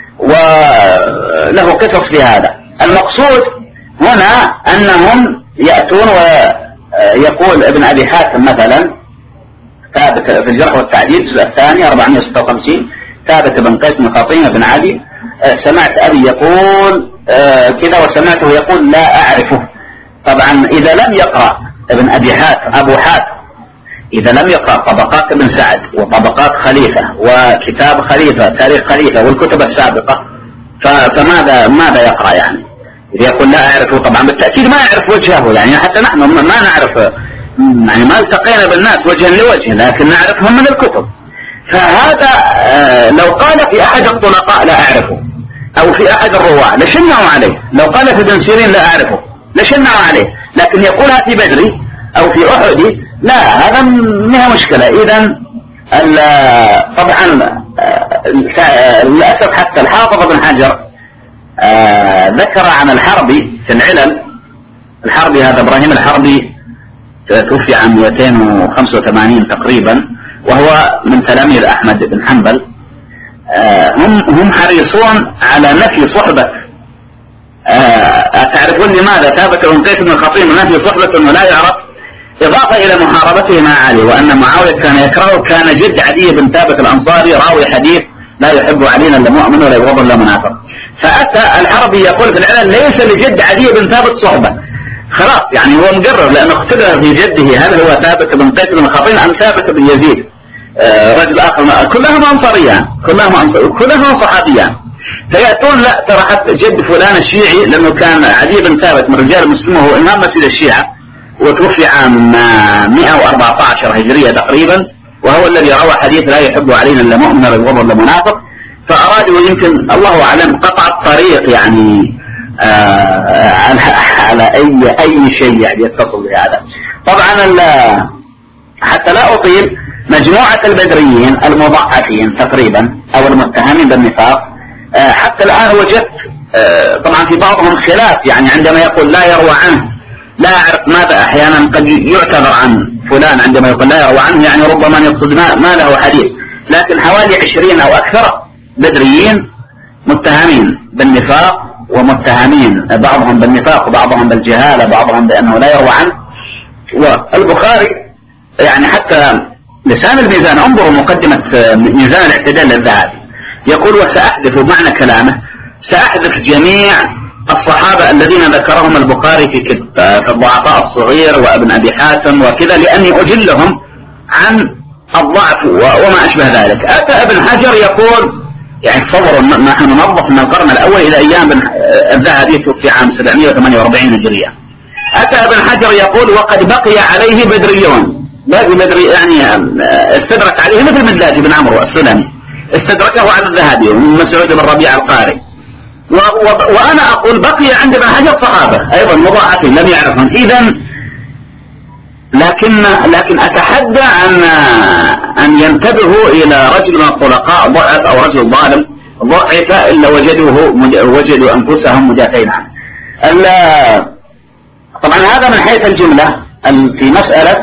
وله قصص في هذا. المقصود هنا أنهم يأتون ويقول ابن أبي حاتم مثلا ثابت في الجرح والتعديل الجزء الثاني أربعمائة وستة وخمسين، ثابت بن قيس بن خطيم بن عدي، سمعت أبي يقول كذا وسمعته يقول لا أعرفه. طبعا إذا لم يقرأ ابن أبي حاتم أبو حاتم إذا لم يقرأ طبقات ابن سعد وطبقات خليفة وكتاب خليفة تاريخ خليفة والكتب السابقة، فماذا ماذا يقرأ يعني؟ إذا يقول لا أعرفه طبعا بالتأكيد ما يعرف وجهه، يعني حتى نحن ما نعرف، يعني ما التقينا بالناس وجها لوجه، لكن نعرفهم من الكتب. فهذا لو قال في أحد الطلقاء لا أعرفه أو في أحد الرواة لشنعوا عليه، لو قال في ابن سيرين لا أعرفه لشنعوا عليه، لكن يقولها في بدري أو في أحدي لا، هذا منها مشكلة. إذن طبعا للأسف حتى الحافظ بن حجر ذكر عن الحربي في العلل، الحربي هذا إبراهيم الحربي توفي عام مئتين وخمسة وثمانين تقريبا، وهو من تلاميذ أحمد بن حنبل. هم هم حريصون على نفي صحبة، أتعرفون لماذا ثابت بن قيس بن الخطيم نفي صحبة أنه لا يعرف، إضافة إلى محاربته مع علي، وأن معاوية كان يكرهه، كان جد عدي بن ثابت الأنصاري راوي حديث لا يحب علينا إلا مؤمن ولا يبغض إلا منافق. فأتى الحربي يقول في العلل ليس لجد عدي بن ثابت صحبة، خلاص يعني هو مقرر، لأنه اختبر في جده هل هو ثابت بن قيس بن خطين أم ثابت بن يزيد آه رجل آخر، كلهما أنصاريان كلهما أنصار كلهما صحابيان. فيأتون لا ترى حتى جد فلان الشيعي، لأنه كان عدي بن ثابت من رجال المسلمين وهو إمام مسجد الشيعة، وتوفي عام مئة وأربعة عشر هجرية تقريبا، وهو الذي روى حديث لا يحب علينا إلا مؤمن ولا يبغض إلا منافق. فأرادوا يمكن الله أعلم قطع الطريق يعني آه على أي أي شيء يعني يتصل بهذا. طبعا حتى لا أطيل، مجموعة البدريين المضعفين تقريبا أو المتهمين بالنفاق آه حتى الآن وجدت آه طبعا في بعضهم خلاف، يعني عندما يقول لا يروى عنه لا أعرف ماذا، أحيانا قد يعتذر عن فلان عندما يقول لا يروى عنه، يعني ربما يقصد ما, ما له حديث. لكن حوالي عشرين أو أكثر بدريين متهمين بالنفاق، ومتهمين بعضهم بالنفاق وبعضهم بالجهالة، بعضهم بأنه لا يروى عنه. والبخاري يعني حتى لسان الميزان، انظروا مقدمة ميزان الاعتدال للذهبي، يقول وسأحذف معنى كلامه سأحذف جميع الصحابة الذين ذكرهم البخاري في في الضعفاء الصغير وابن أبي حاتم وكذا، لأني أجلهم عن الضعف وما أشبه ذلك. أتى ابن حجر يقول يعني تصوروا نحن ننظف من القرن الأول إلى أيام الذهبي في عام سبعمئة وثمانية وأربعين هجرية. أتى ابن حجر يقول وقد بقي عليه بدريون، باقي بدري يعني استدرك عليه مثل مدلاج بن عمرو السلمي، استدركه على الذهبي ومن مسعود بن ربيع القاري. وأنا أقول بقي عند ابن حجر صحابة أيضا مضاعفين لم يعرفهم. إذن لكن لكن أتحدى أن أن ينتبهوا إلى رجل من الطلقاء ضعف أو رجل ظالم ضعف إلا وجدوه وجدوا أنفسهم مدافعين عنه. طبعا هذا من حيث الجملة في مسألة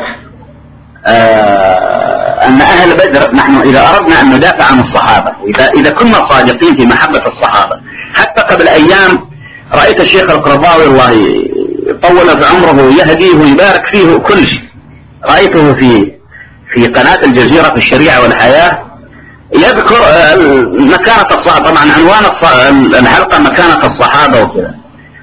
أن أهل بدر، نحن إذا أردنا أن ندافع عن الصحابة وإذا إذا كنا صادقين في محبة الصحابة، حتى قبل أيام رأيت الشيخ القرضاوي الله طول في عمره يهديه ويبارك فيه كل شيء، رأيته في في قناة الجزيرة في الشريعة والحياة يذكر مكانة الصحابة، طبعا عنوان الحلقة مكانة الصحابة وكذا،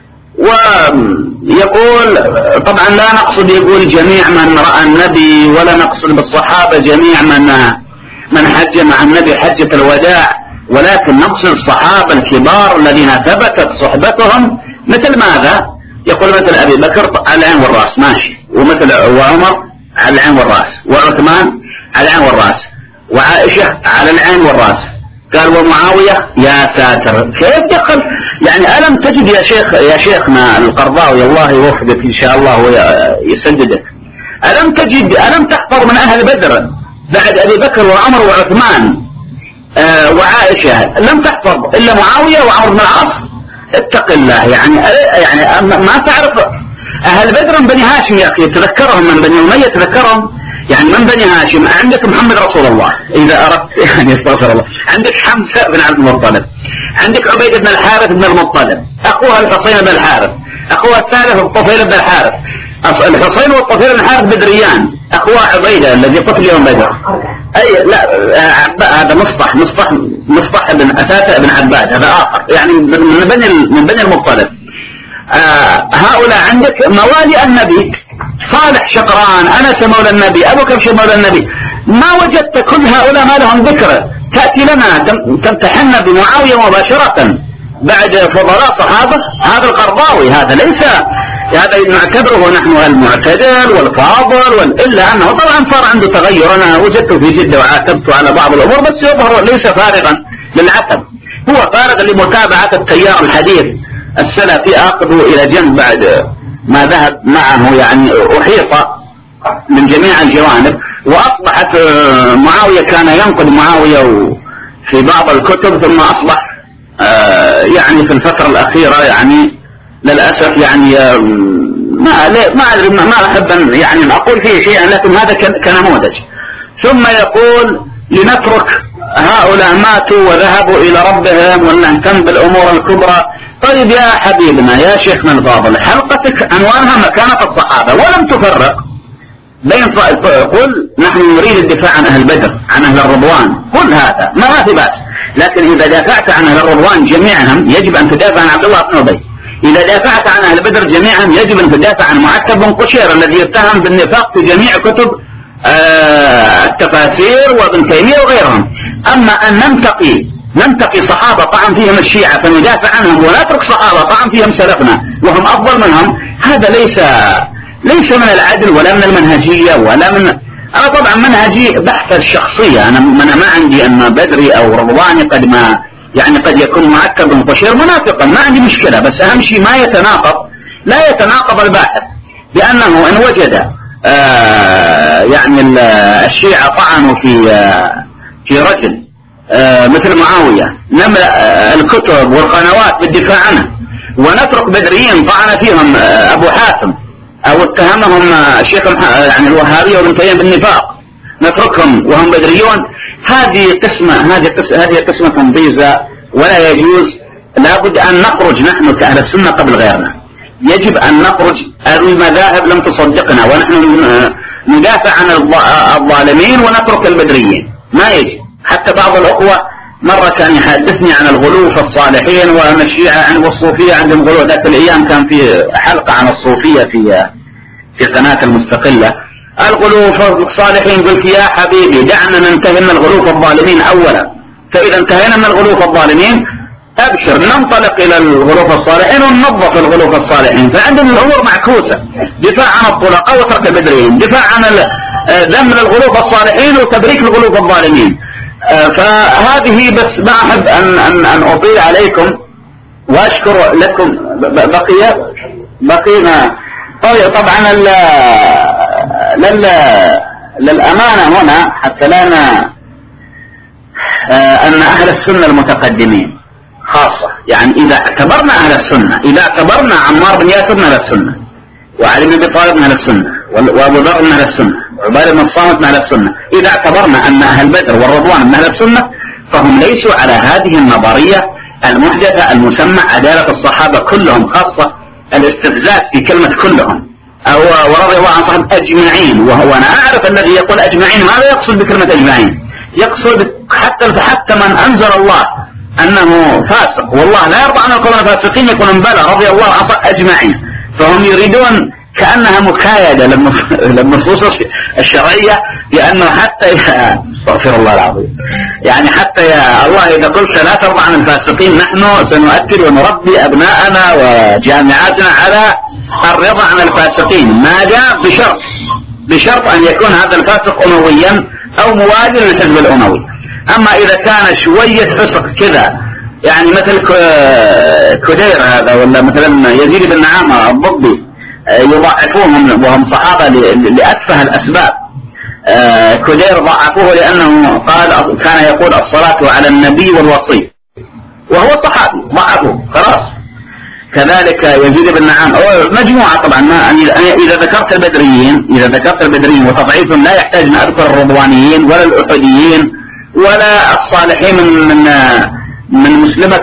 ويقول طبعا لا نقصد يقول جميع من رأى النبي، ولا نقصد بالصحابة جميع من من حج مع النبي حجة الوداع، ولكن نقصد الصحابة الكبار الذين ثبتت صحبتهم. مثل ماذا؟ يقول مثل أبي بكر على العين والرأس ماشي، ومثل وعمر على العين والرأس، وعثمان على العين والرأس، وعائشة على العين والرأس. قال ومعاوية يا ساتر كيف دخل يعني؟ ألم تجد يا شيخ يا شيخنا القرضاوي الله يوفقك إن شاء الله ويسددك، ألم تجد ألم تحفظ من أهل بدر بعد أبي بكر وعمر وعثمان آه وعائشة لم تحفظ إلا معاوية وعمر بن العاص؟ اتق الله يعني يعني ما تعرف أهل بدر من بني هاشم يا أخي، تذكرهم من بني أمية تذكرهم يعني من بني هاشم. عندك محمد رسول الله إذا أردت يعني استغفر الله، عندك حمزة بن عبد المطلب، عندك عبيد بن الحارث بن المطلب، أخوها الحصين بن الحارث، أخوها الثالث الطفيل بن الحارث، الحصين والطفيل بن الحارث بدريان، أخوها عبيدة الذي قتل يوم بدر. أي لا هذا مصطح مصطح مصطح بن أساتة بن عباد هذا آخر يعني من بني من بني المطلب. آه هؤلاء عندك موالي النبي، صالح شقران أنس مولى النبي، أبو كبشة مولى النبي، ما وجدت كل هؤلاء ما لهم ذكر. تأتي لنا تمتحن بمعاوية مباشرة بعد فضلاء صحابة؟ هذا القرضاوي هذا ليس هذا نعتبره نحن المعتدل والفاضل وال... إلا أنه طبعا صار عنده تغير. أنا وجدته في جدة وعاتبته على بعض الأمور، بس يظهر ليس فارغا للعتب، هو فارغ لمتابعة التيار الحديث السلفي. أخذه إلى جنب بعد ما ذهب معه يعني أحيط من جميع الجوانب، وأصبحت معاوية كان ينقد معاوية في بعض الكتب، ثم أصبح يعني في الفترة الأخيرة يعني للأسف يعني ما ما أدري ما أحب أن يعني أقول فيه شيئا، لكن هذا كنموذج. ثم يقول لنترك هؤلاء ماتوا وذهبوا إلى ربهم ونهتم بالأمور الكبرى. طيب يا حبيبنا يا شيخنا الفاضل، حلقتك عنوانها مكانة الصحابة ولم تفرق بين قل نحن نريد الدفاع عن أهل بدر عن أهل الرضوان، قل هذا ما في بأس، لكن إذا دافعت عن أهل الرضوان جميعهم يجب أن تدافع عن عبد الله بن أبي، إذا دافعت عن أهل بدر جميعا يجب أن تدافع عن معتب بن قشير الذي يتهم بالنفاق في جميع كتب آه التفاسير وابن تيمية وغيرهم. أما أن ننتقي ننتقي صحابة طعن فيهم الشيعة فندافع عنهم ونترك صحابة طعن فيهم سلفنا وهم أفضل منهم، هذا ليس ليس من العدل ولا من المنهجية ولا من. أنا طبعا منهجي بحث الشخصية، أنا أنا ما عندي أن بدري أو رضواني قد ما يعني قد يكون معتب بن قشير منافقا، ما عندي مشكلة، بس أهم شيء ما يتناقض لا يتناقض الباحث، لأنه إن وجد آه يعني الشيعة طعنوا في آه في رجل آه مثل معاوية نملأ آه الكتب والقنوات بالدفاع عنه، ونترك بدريين طعن فيهم آه أبو حاتم أو اتهمهم آه الشيخ يعني الوهابية وابن تيمية بالنفاق، نتركهم وهم بدريون، هذه قسمة هذه قسمة هذه قسمة ضيزة ولا يجوز. لابد أن نخرج نحن كأهل السنة قبل غيرنا، يجب أن نخرج. المذاهب لم تصدقنا ونحن ندافع عن الظالمين ونترك البدريين، ما يجب. حتى بعض الأخوة مرة كان يحدثني عن الغلو في الصالحين وأن الشيعة عن والصوفية عندهم غلو. ذات الأيام كان في حلقة عن الصوفية في في قناة المستقلة، الغلو في الصالحين، قلت يا حبيبي دعنا ننتهي من الغلو في الظالمين أولا، فإذا انتهينا من الغلو في الظالمين أبشر ننطلق إلى الغلو في الصالحين وننظف الغلو في الصالحين. فعندنا الأمور معكوسة، دفاع عن الطلقاء وترك البدريين، دفاع عن ذم الغلو في الصالحين وتبريك الغلو في الظالمين. فهذه بس ما أحب أن, أن, أن أطيل عليكم وأشكر لكم. بقي بقينا طبعا لل للأمانة هنا حتى لنا أن أهل السنة المتقدمين خاصة، يعني إذا اعتبرنا أهل السنة، إذا اعتبرنا عمار بن ياسر من أهل السنة، وعلي بن أبي طالب من أهل السنة، وأبو ذر من أهل السنة، وعبادة بن الصامت من أهل السنة، إذا اعتبرنا أن أهل بدر والرضوان من أهل السنة، فهم ليسوا على هذه النظرية المحدثة المسمى عدالة الصحابة كلهم، خاصة الاستفزاز في كلمة كلهم أو ورضي الله عن صحابة أجمعين. وهو أنا أعرف الذي يقول أجمعين ماذا يقصد بكلمة أجمعين، يقصد حتى حتى من أنزل الله أنه فاسق والله لا يرضى أن يكون فاسقين يكون بلى رضي الله عن أجمعين. فهم يريدون كأنها مكايدة للنصوص الشرعية، لأنه حتى استغفر الله العظيم يعني حتى يا الله إذا قلت لا ترضى عن الفاسقين نحن سنؤكد ونربي أبناءنا وجامعاتنا على الرضا عن الفاسقين، ما جاء بشرط بشرط أن يكون هذا الفاسق أمويا أو موالي للحزب الأموي. أما إذا كان شوية فسق كذا يعني مثل كدير هذا ولا مثلا يزيد بن نعامة الضبي يضعفوهم وهم صحابة لأتفه الأسباب. كدير ضعفوه لأنه قال كان يقول الصلاة على النبي والوصي وهو صحابي ضعفوه خلاص. كذلك يزيد بن نعام مجموعة طبعا ما إذا ذكرت البدريين إذا ذكرت البدريين وتضعيفهم لا يحتاج أن أذكر الرضوانيين ولا الأحديين ولا الصالحين من من من مسلمة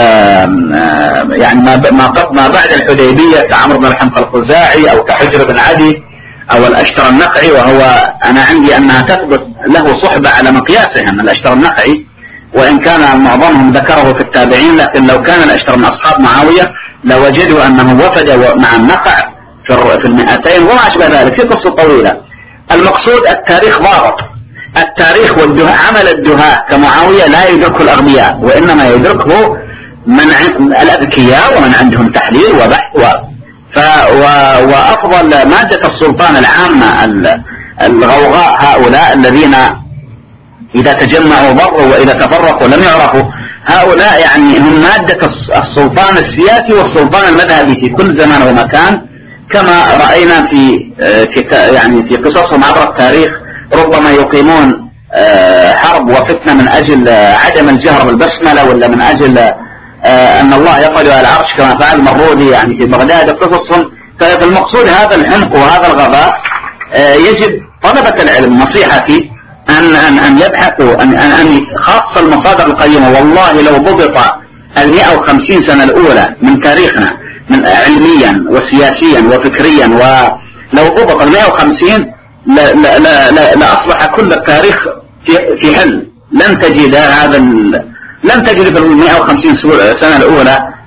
يعني ما ما بعد الحديبية كعمرو بن الحمقى الخزاعي أو كحجر بن عدي أو الأشتر النخعي، وهو أنا عندي أنها تثبت له صحبة على مقياسهم الأشتر النخعي، وإن كان معظمهم ذكره في التابعين، لكن لو كان الأشتر من أصحاب معاوية لوجدوا أنه وفد مع النخع في المئتين وما أشبه ذلك في قصة طويلة. المقصود التاريخ ضابط، التاريخ والدهاء عمل الدهاء كمعاوية لا يدركه الأغبياء وإنما يدركه من الأذكياء ومن عندهم تحليل وبحث و... ف... و... وأفضل مادة السلطان العامة الغوغاء هؤلاء الذين إذا تجمعوا ضروا وإذا تفرقوا لم يعرفوا، هؤلاء يعني هم مادة السلطان السياسي والسلطان المذهبي في كل زمان ومكان، كما رأينا في يعني في قصصهم عبر التاريخ. ربما يقيمون حرب وفتنة من أجل عدم الجهر بالبسملة ولا من أجل أن الله يقعد على العرش كما فعل المرودي يعني في بغداد قصصهم. فالمقصود هذا الحمق وهذا الغباء يجب طلبة العلم نصيحتي أن أن أن يبحثوا أن أن خاصة المصادر القيمة. والله لو ضبط المئة وخمسين سنة الأولى من تاريخنا من علميا وسياسيا وفكريا، ولو ضبط المئة وخمسين لا لا لا لا لأصبح كل التاريخ في في حل. لن تجد هذا لن تجد في المئة وخمسين سنة الأولى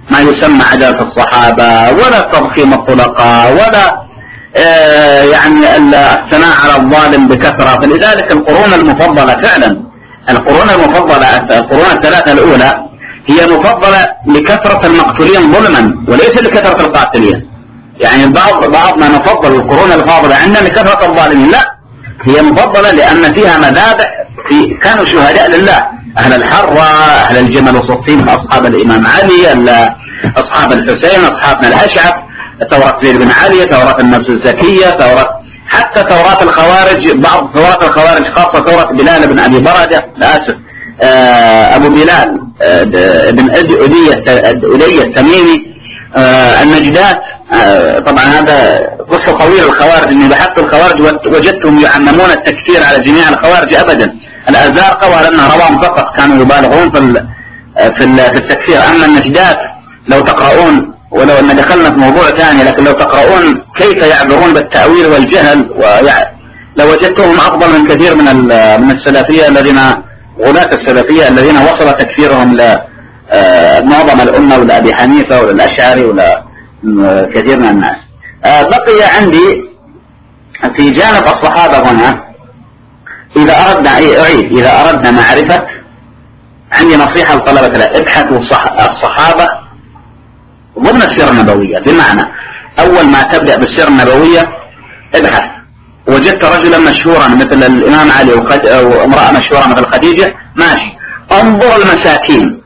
ما يسمى عدالة الصحابة ولا تضخيم الطلقاء ولا آه يعني الثناء على الظالم بكثرة. فلذلك القرون المفضلة فعلا، القرون المفضلة القرون الثلاثة الأولى هي مفضلة لكثرة المقتولين ظلما وليس لكثرة القاتلين. يعني بعض بعضنا نفضل القرون الفاضلة عندنا لكثرة الظالمين، لا، هي مفضلة لأن فيها مذابح في كانوا شهداء لله، أهل الحرة، أهل الجمل والصفين، أصحاب الإمام علي، أصحاب الحسين، أصحابنا الأشعث، ثورة زيد بن علي، ثورة النفس الزكية، ثورة حتى ثورات الخوارج، بعض ثورات الخوارج خاصة ثورة بلال بن أبي برده، للأسف أبو بلال بن أدي التميمي، النجدات. طبعا هذا قصة طويلة الخوارج، اني بحثت الخوارج وجدتهم يعممون التكفير على جميع الخوارج ابدا. الازارقة وهل انها رواهم فقط كانوا يبالغون في في التكفير. اما النجدات لو تقرؤون، ولو ان دخلنا في موضوع ثاني، لكن لو تقرؤون كيف يعبرون بالتأويل والجهل لوجدتهم افضل من كثير من من السلفية الذين غلاة السلفية الذين وصل تكفيرهم ل معظم الأمة ولأبي حنيفة وللأشعري ولكثير من الناس. بقي عندي في جانب الصحابة هنا، إذا أردنا أعيد إذا أردنا معرفة، عندي نصيحة لطلبة لا ابحثوا الصحابة ضمن السيرة النبوية، بمعنى أول ما تبدأ بالسيرة النبوية ابحث، وجدت رجلا مشهورا مثل الإمام علي أو امرأة مشهورة مثل خديجة، ماشي، انظر المساكين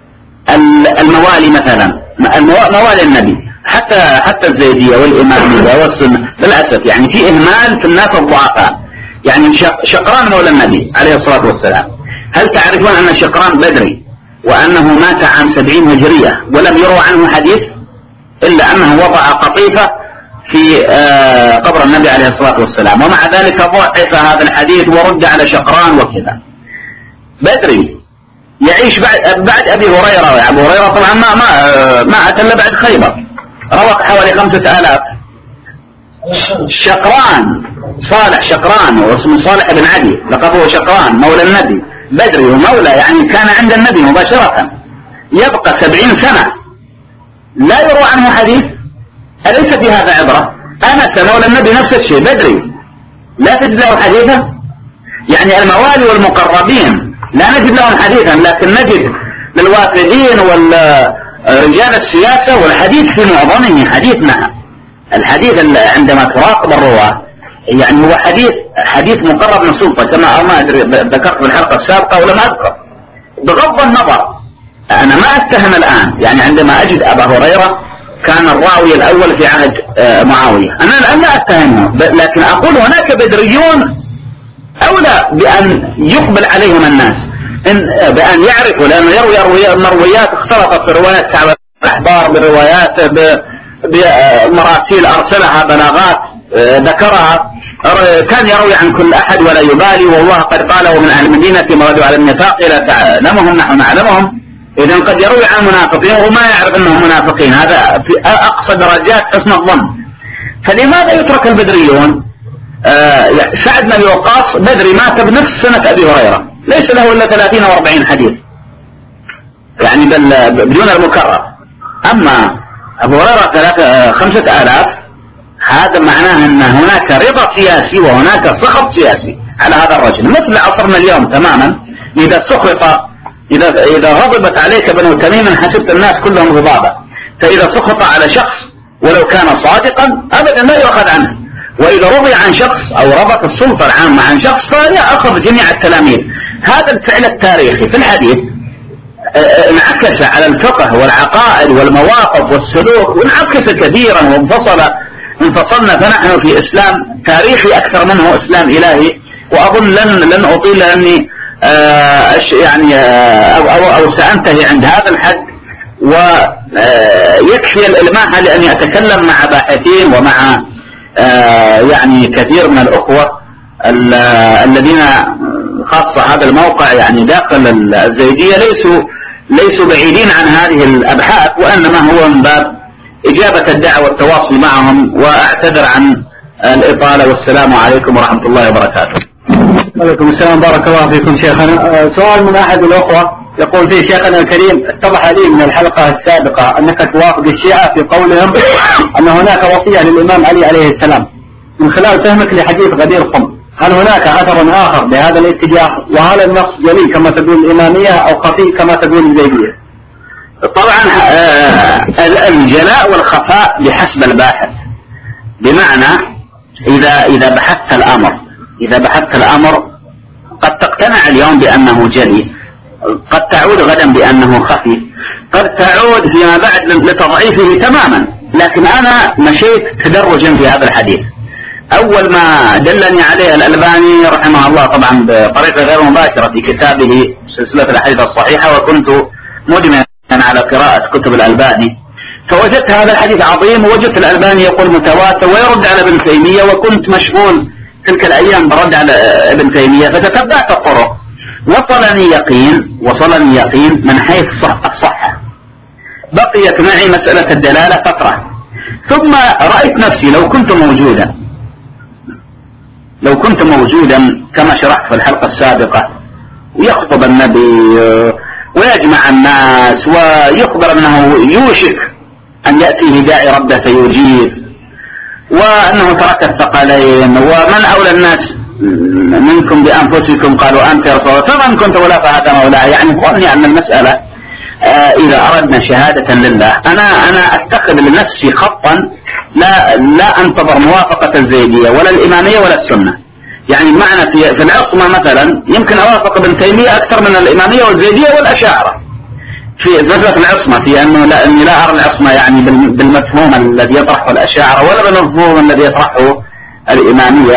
الموالي مثلا، موالي النبي، حتى حتى الزيدية والإمامية والسنة، للأسف يعني في إهمال في الناس الضعفاء. يعني شقران مولى النبي عليه الصلاة والسلام، هل تعرفون أن شقران بدري وأنه مات عام سبعين هجرية ولم يروى عنه حديث إلا أنه وضع قطيفة في قبر النبي عليه الصلاة والسلام، ومع ذلك ضعف هذا الحديث ورد على شقران وكذا. بدري يعيش بعد بعد أبي هريرة، أبو هريرة طبعا ما ما ما أتى إلا بعد خيبر، روى حوالي خمسة آلاف. شقران صالح شقران واسمه صالح بن علي، لقبه شقران مولى النبي، بدري ومولى يعني كان عند النبي مباشرة، يبقى سبعين سنة لا يروى عنه حديث. أليس في هذا عبرة؟ أنس مولى النبي نفس الشيء، بدري لا تجد له حديثا. يعني الموالي والمقربين لا نجد لهم حديثا، لكن نجد للوافدين والرجال السياسة والحديث في معظمه حديث نعم. الحديث عندما تراقب الرواة يعني هو حديث حديث مقرب من سلطة، كما ما أدري ذكرت في الحلقة السابقة ولا ما أذكر. بغض النظر أنا ما أتهم الآن، يعني عندما أجد أبا هريرة كان الراوي الأول في عهد معاوية، أنا الآن لا أتهمه، لكن أقول هناك بدريون أولى بأن يقبل عليهم الناس، إن بأن يعرفوا، لأنه يروي مرويات اختلطت في روايات كعب الأحبار بروايات بمراسيل أرسلها بلاغات ذكرها، كان يروي عن كل أحد ولا يبالي، والله قد قاله من أهل المدينة مردوا على النفاق لا تعلمهم نحن نعلمهم. إذن قد يروي عن منافقين وما يعرف أنهم منافقين، هذا في أقصى درجات حسن الظن. فلماذا يترك البدريون؟ آه سعد بن وقاص بدري مات بنفس سنة أبي هريرة، ليس له إلا ثلاثين وأربعين حديث يعني بدون المكرر. أما أبو هريرة ثلاثة خمسة آلاف، هذا معناه أن هناك رضا سياسي وهناك سخط سياسي على هذا الرجل، مثل عصرنا اليوم تماما. إذا سخط إذا إذا غضبت عليك بنو تميم حسبت الناس كلهم غضابة، فإذا سخط على شخص ولو كان صادقا أبدا لا يؤخذ عنه، وإذا رضي عن شخص أو رضت السلطة العامة عن شخص فيأخذ جميع التلاميذ. هذا الفعل التاريخي في الحديث انعكس على الفقه والعقائد والمواقف والسلوك، وانعكس كثيرا وانفصل انفصلنا، فنحن في إسلام تاريخي أكثر منه إسلام إلهي. وأظن لن لن أطيل لأني آه يعني آه أو, أو, أو سأنتهي عند هذا الحد، ويكفي الإلماح لأني أتكلم مع باحثين ومع آه يعني كثير من الأخوة الذين خاصة هذا الموقع يعني داخل الزيدية ليسوا ليسوا بعيدين عن هذه الأبحاث، وإنما هو من باب إجابة الدعوة والتواصل معهم. وأعتذر عن الإطالة، والسلام عليكم ورحمة الله وبركاته. وعليكم السلام، بارك الله فيكم شيخنا. سؤال من أحد الأخوة يقول فيه شيخنا الكريم: اتضح لي من الحلقة السابقة أنك توافق الشيعة في قولهم أن هناك وصية للإمام علي عليه السلام. من خلال فهمك لحديث غدير قم، هل هناك أثر آخر بهذا الاتجاه؟ وهل النص جلي كما تقول الإمامية أو خفي كما تقول الزيدية؟ طبعا الجلاء والخفاء بحسب الباحث، بمعنى إذا إذا بحثت الأمر إذا بحثت الأمر قد تقتنع اليوم بأنه جلي، قد تعود غدا بأنه خفي، قد تعود فيما بعد لتضعيفه تماما. لكن أنا مشيت تدرجا في هذا الحديث. أول ما دلني عليه الألباني رحمه الله طبعا بطريقة غير مباشرة في كتابه سلسلة الأحاديث الصحيحة، وكنت مدمنا على قراءة كتب الألباني، فوجدت هذا الحديث عظيم، ووجدت الألباني يقول متواتر ويرد على ابن تيمية، وكنت مشغول تلك الأيام برد على ابن تيمية، فتتبعت الطرق. وصلني يقين وصلني يقين من حيث الصحة. بقيت معي مسألة الدلالة فترة، ثم رأيت نفسي لو كنت موجودا لو كنت موجودا كما شرحت في الحلقة السابقة، ويخطب النبي ويجمع الناس ويخبر أنه يوشك أن يأتيه داعي ربه فيجيب، وأنه ترك الثقلين، ومن أولى الناس منكم بأنفسكم قالوا أنت يا رسول الله، فمن كنت ولا فهذا مولاه. يعني ظني أن المسألة آه إذا أردنا شهادة لله، أنا أنا أتخذ لنفسي خطا لا لا أنتظر موافقة الزيدية ولا الإمامية ولا السنة. يعني معنى في, في العصمة مثلا يمكن أوافق ابن تيمية أكثر من الإمامية والزيدية والأشاعرة في مسألة العصمة، في أنه لا أني لا أرى العصمة يعني بالمفهوم الذي يطرحه الأشاعرة ولا بالمفهوم الذي يطرحه الإمامية.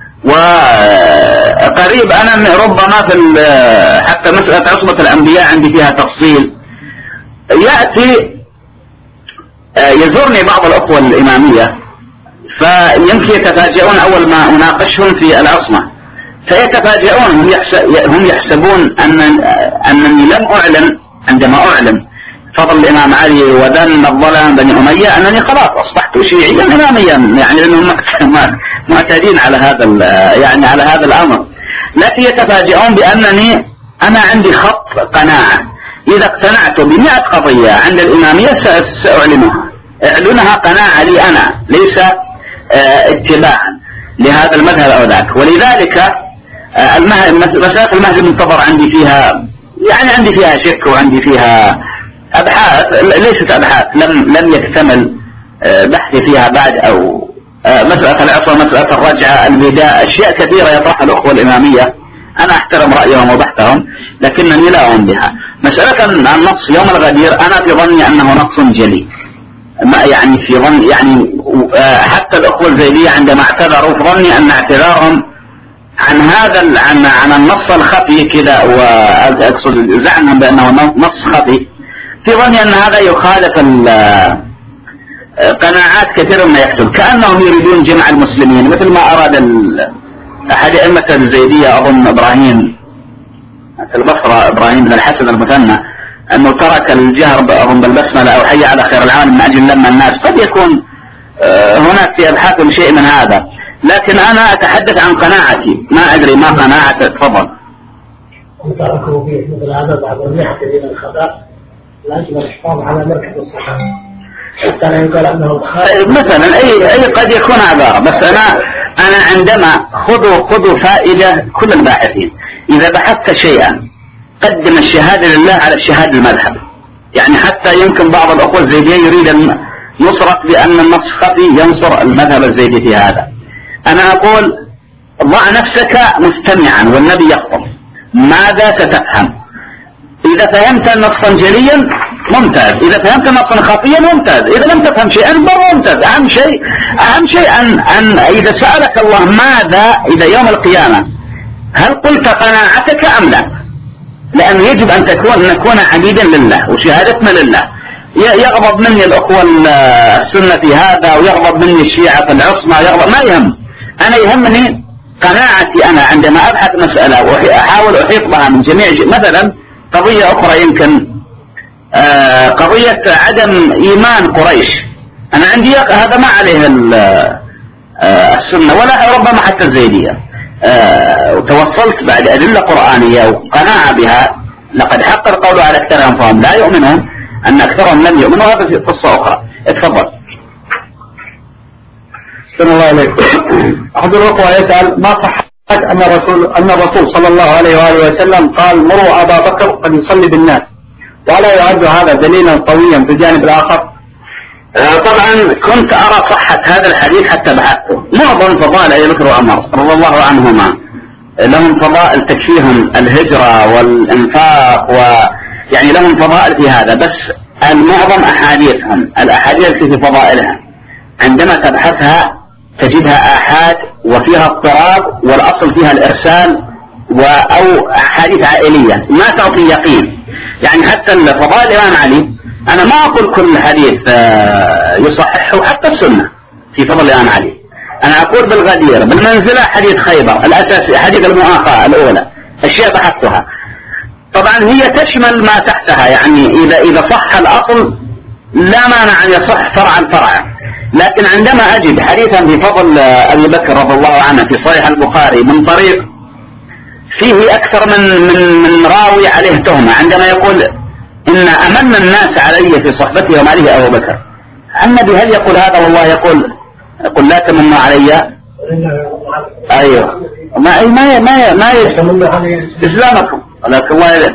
وقريب أنا ربما في حتى مسألة عصمة الأنبياء عندي فيها تفصيل. يأتي يزورني بعض الأخوة الإمامية فيمكن يتفاجئون أول ما أناقشهم في العصمة، فيتفاجئون هم يحسبون أن أنني لم أعلن عندما أعلن فضل الإمام علي وذم الظلام بني أمية أنني خلاص أصبحت شيعيا إماميا، يعني لأنهم معتادين على هذا يعني على هذا الأمر. لكن يتفاجئون بأنني أنا عندي خط قناعة، إذا اقتنعت بمئة قضية عند الإمامية سأعلنها، أعلنها قناعة لي أنا، ليس اتباعا لهذا المذهب أو ذاك. ولذلك مسألة المهدي المنتظر عندي فيها يعني عندي فيها شك وعندي فيها أبحاث، ليست أبحاث لم لم يكتمل بحثي فيها بعد، أو مسألة العصر، مسألة الرجعة، البداء، أشياء كثيرة يطرحها الأخوة الإمامية، أنا أحترم رأيهم وبحثهم لكنني لا أؤمن بها. مسألة النص يوم الغدير أنا في ظني أنه نص جلي، ما يعني في ظن يعني حتى الأخوة الزيدية عندما اعتذروا في ظني أن اعتذارهم عن هذا عن عن النص الخفي كذا، وأقصد زعمهم بأنه نص خفي، في ظني أن هذا يخالف قناعات كثيرة مما يكتب، كأنهم يريدون جمع المسلمين، مثل ما أراد أحد أئمة الزيدية أظن إبراهيم في البصرة، إبراهيم بن الحسن المثنى، أنه ترك الجهر أظن بالبسملة أو حي على خير العالم من أجل لما الناس. قد يكون هناك في أبحاثهم شيء من هذا، لكن أنا أتحدث عن قناعتي، ما أدري ما قناعتك. تفضل. تركوا فيه مثل هذا بعض الناحية إلى الخطأ لأجل الحفاظ على مركز الصحابة حتى لا يقال أنه مثلا أي أي قد يكون عبارة، بس أنا أنا عندما خذوا خذوا فائدة كل الباحثين، إذا بحثت شيئا قدم الشهادة لله على الشهادة المذهب. يعني حتى يمكن بعض الأخوة الزيدية يريد أن نصرت بأن النص خفي ينصر المذهب الزيدي في هذا. أنا أقول ضع نفسك مستمعا والنبي يخطب، ماذا ستفهم؟ إذا فهمت نصا جليا ممتاز، إذا فهمت نصا خفيا ممتاز، إذا لم تفهم شيئا برضه ممتاز. أهم شيء أهم شيء أن أن إذا سألك الله ماذا إذا يوم القيامة هل قلت قناعتك أم لا؟ لأنه يجب أن تكون نكون عبيدا لله وشهادتنا لله. يغضب مني الأخوة السنة في هذا ويغضب مني الشيعة في العصمة، يغضب ما يهم، أنا يهمني قناعتي أنا عندما أبحث مسألة وأحاول أحيط بها من جميع ج... مثلا قضية أخرى يمكن آه قضية عدم إيمان قريش، أنا عندي هذا ما عليه آه السنة ولا ربما حتى الزيدية، آه وتوصلت بعد أدلة قرآنية وقناعة بها لقد حق القول على أكثرهم فهم لا يؤمنون، أن أكثرهم لم يؤمنوا، هذا في قصة أخرى. اتفضل. السلام الله عليكم. أحد الأخوة يسأل ما صح أن الرسول أن الرسول صلى الله عليه وآله وسلم قال مروا أبا بكر قد يصلي بالناس، ولا يعد هذا دليلا قويا في الجانب الآخر؟ آه طبعا كنت أرى صحة هذا الحديث حتى بحثته. معظم فضائل أبي بكر وعمر رضي الله عنهما لهم فضائل تكفيهم الهجرة والإنفاق، ويعني لهم فضائل في هذا، بس المعظم أحاديثهم الأحاديث في فضائلها عندما تبحثها تجدها آحاد وفيها اضطراب، والأصل فيها الإرسال أو أحاديث عائلية ما تعطي يقين. يعني حتى فضائل الإمام علي أنا ما أقول كل حديث يصححه، حتى السنة في فضل الإمام علي أنا أقول بالغدير بالمنزلة حديث خيبر الأساسي، حديث المؤاخاة الأولى أشياء بحثتها. طبعا هي تشمل ما تحتها، يعني إذا إذا صح الأصل لا مانع أن يصح فرعا فرعا، لكن عندما أجد حديثا في فضل أبي بكر رضي الله عنه في صحيح البخاري من طريق فيه أكثر من من من راوي عليه تهمة، عندما يقول إن أمن الناس علي في صحبته وماله أبو بكر، النبي هل يقول هذا؟ والله يقول يقول لا تمنوا علي. أيوه ما ما ما ما إسلامكم ولكن الله.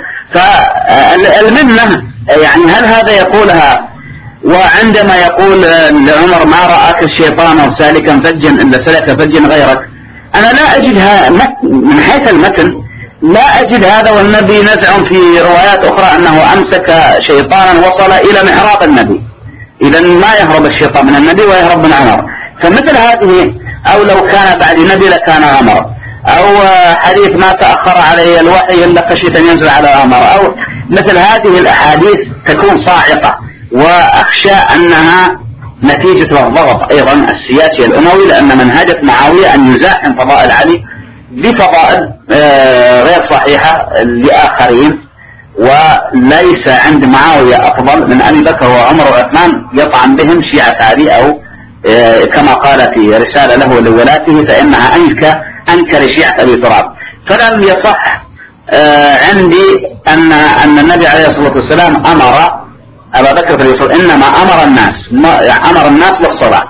فالمنة يعني هل هذا يقولها وعندما يقول لعمر ما رآك الشيطان سالكا فجا إلا سلك فجا غيرك، أنا لا أجدها من حيث المتن، لا أجد هذا، والنبي نزع في روايات أخرى أنه أمسك شيطانا وصل إلى محراب النبي. إذا ما يهرب الشيطان من النبي ويهرب من عمر. فمثل هذه، أو لو كان بعد النبي لكان عمر، أو حديث ما تأخر علي الوحي إلا خشيت أن ينزل على عمر، أو مثل هذه الأحاديث تكون صاعقة، وأخشى أنها نتيجة الضغط أيضا السياسي الأموي، لأن منهجة معاوية أن يزاحم فضائل علي بفضائل غير صحيحة لآخرين، وليس عند معاوية أفضل من أبي بكر وعمر وعثمان يطعن بهم شيعة علي، أو كما قال في رسالة له لولاته فإنها أنكى أنكر شيعة أبي تراب. فلم يصح عندي أن أن النبي عليه الصلاة والسلام أمر أبا بكر بالصلاة، إنما أمر الناس أمر الناس بالصلاة.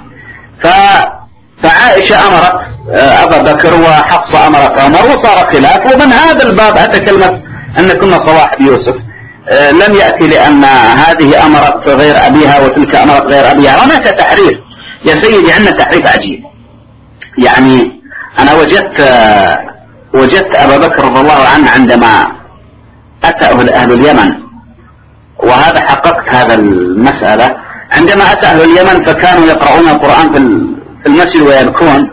فعائشة أمرت أبا بكر وحفصة أمرت عمر، وصار خلاف. ومن هذا الباب أتى كلمة أن كنا صواحب يوسف لم يأتي لأن هذه أمرت غير أبيها وتلك أمرت غير أبيها. هناك تحريف يا سيدي، عندنا تحريف عجيب. يعني أنا وجدت وجدت أبا بكر رضي الله عنه عندما أتى أهل اليمن، وهذا حققت هذا المسألة، عندما أتى أهل اليمن فكانوا يقرؤون القرآن في المسجد ويبكون،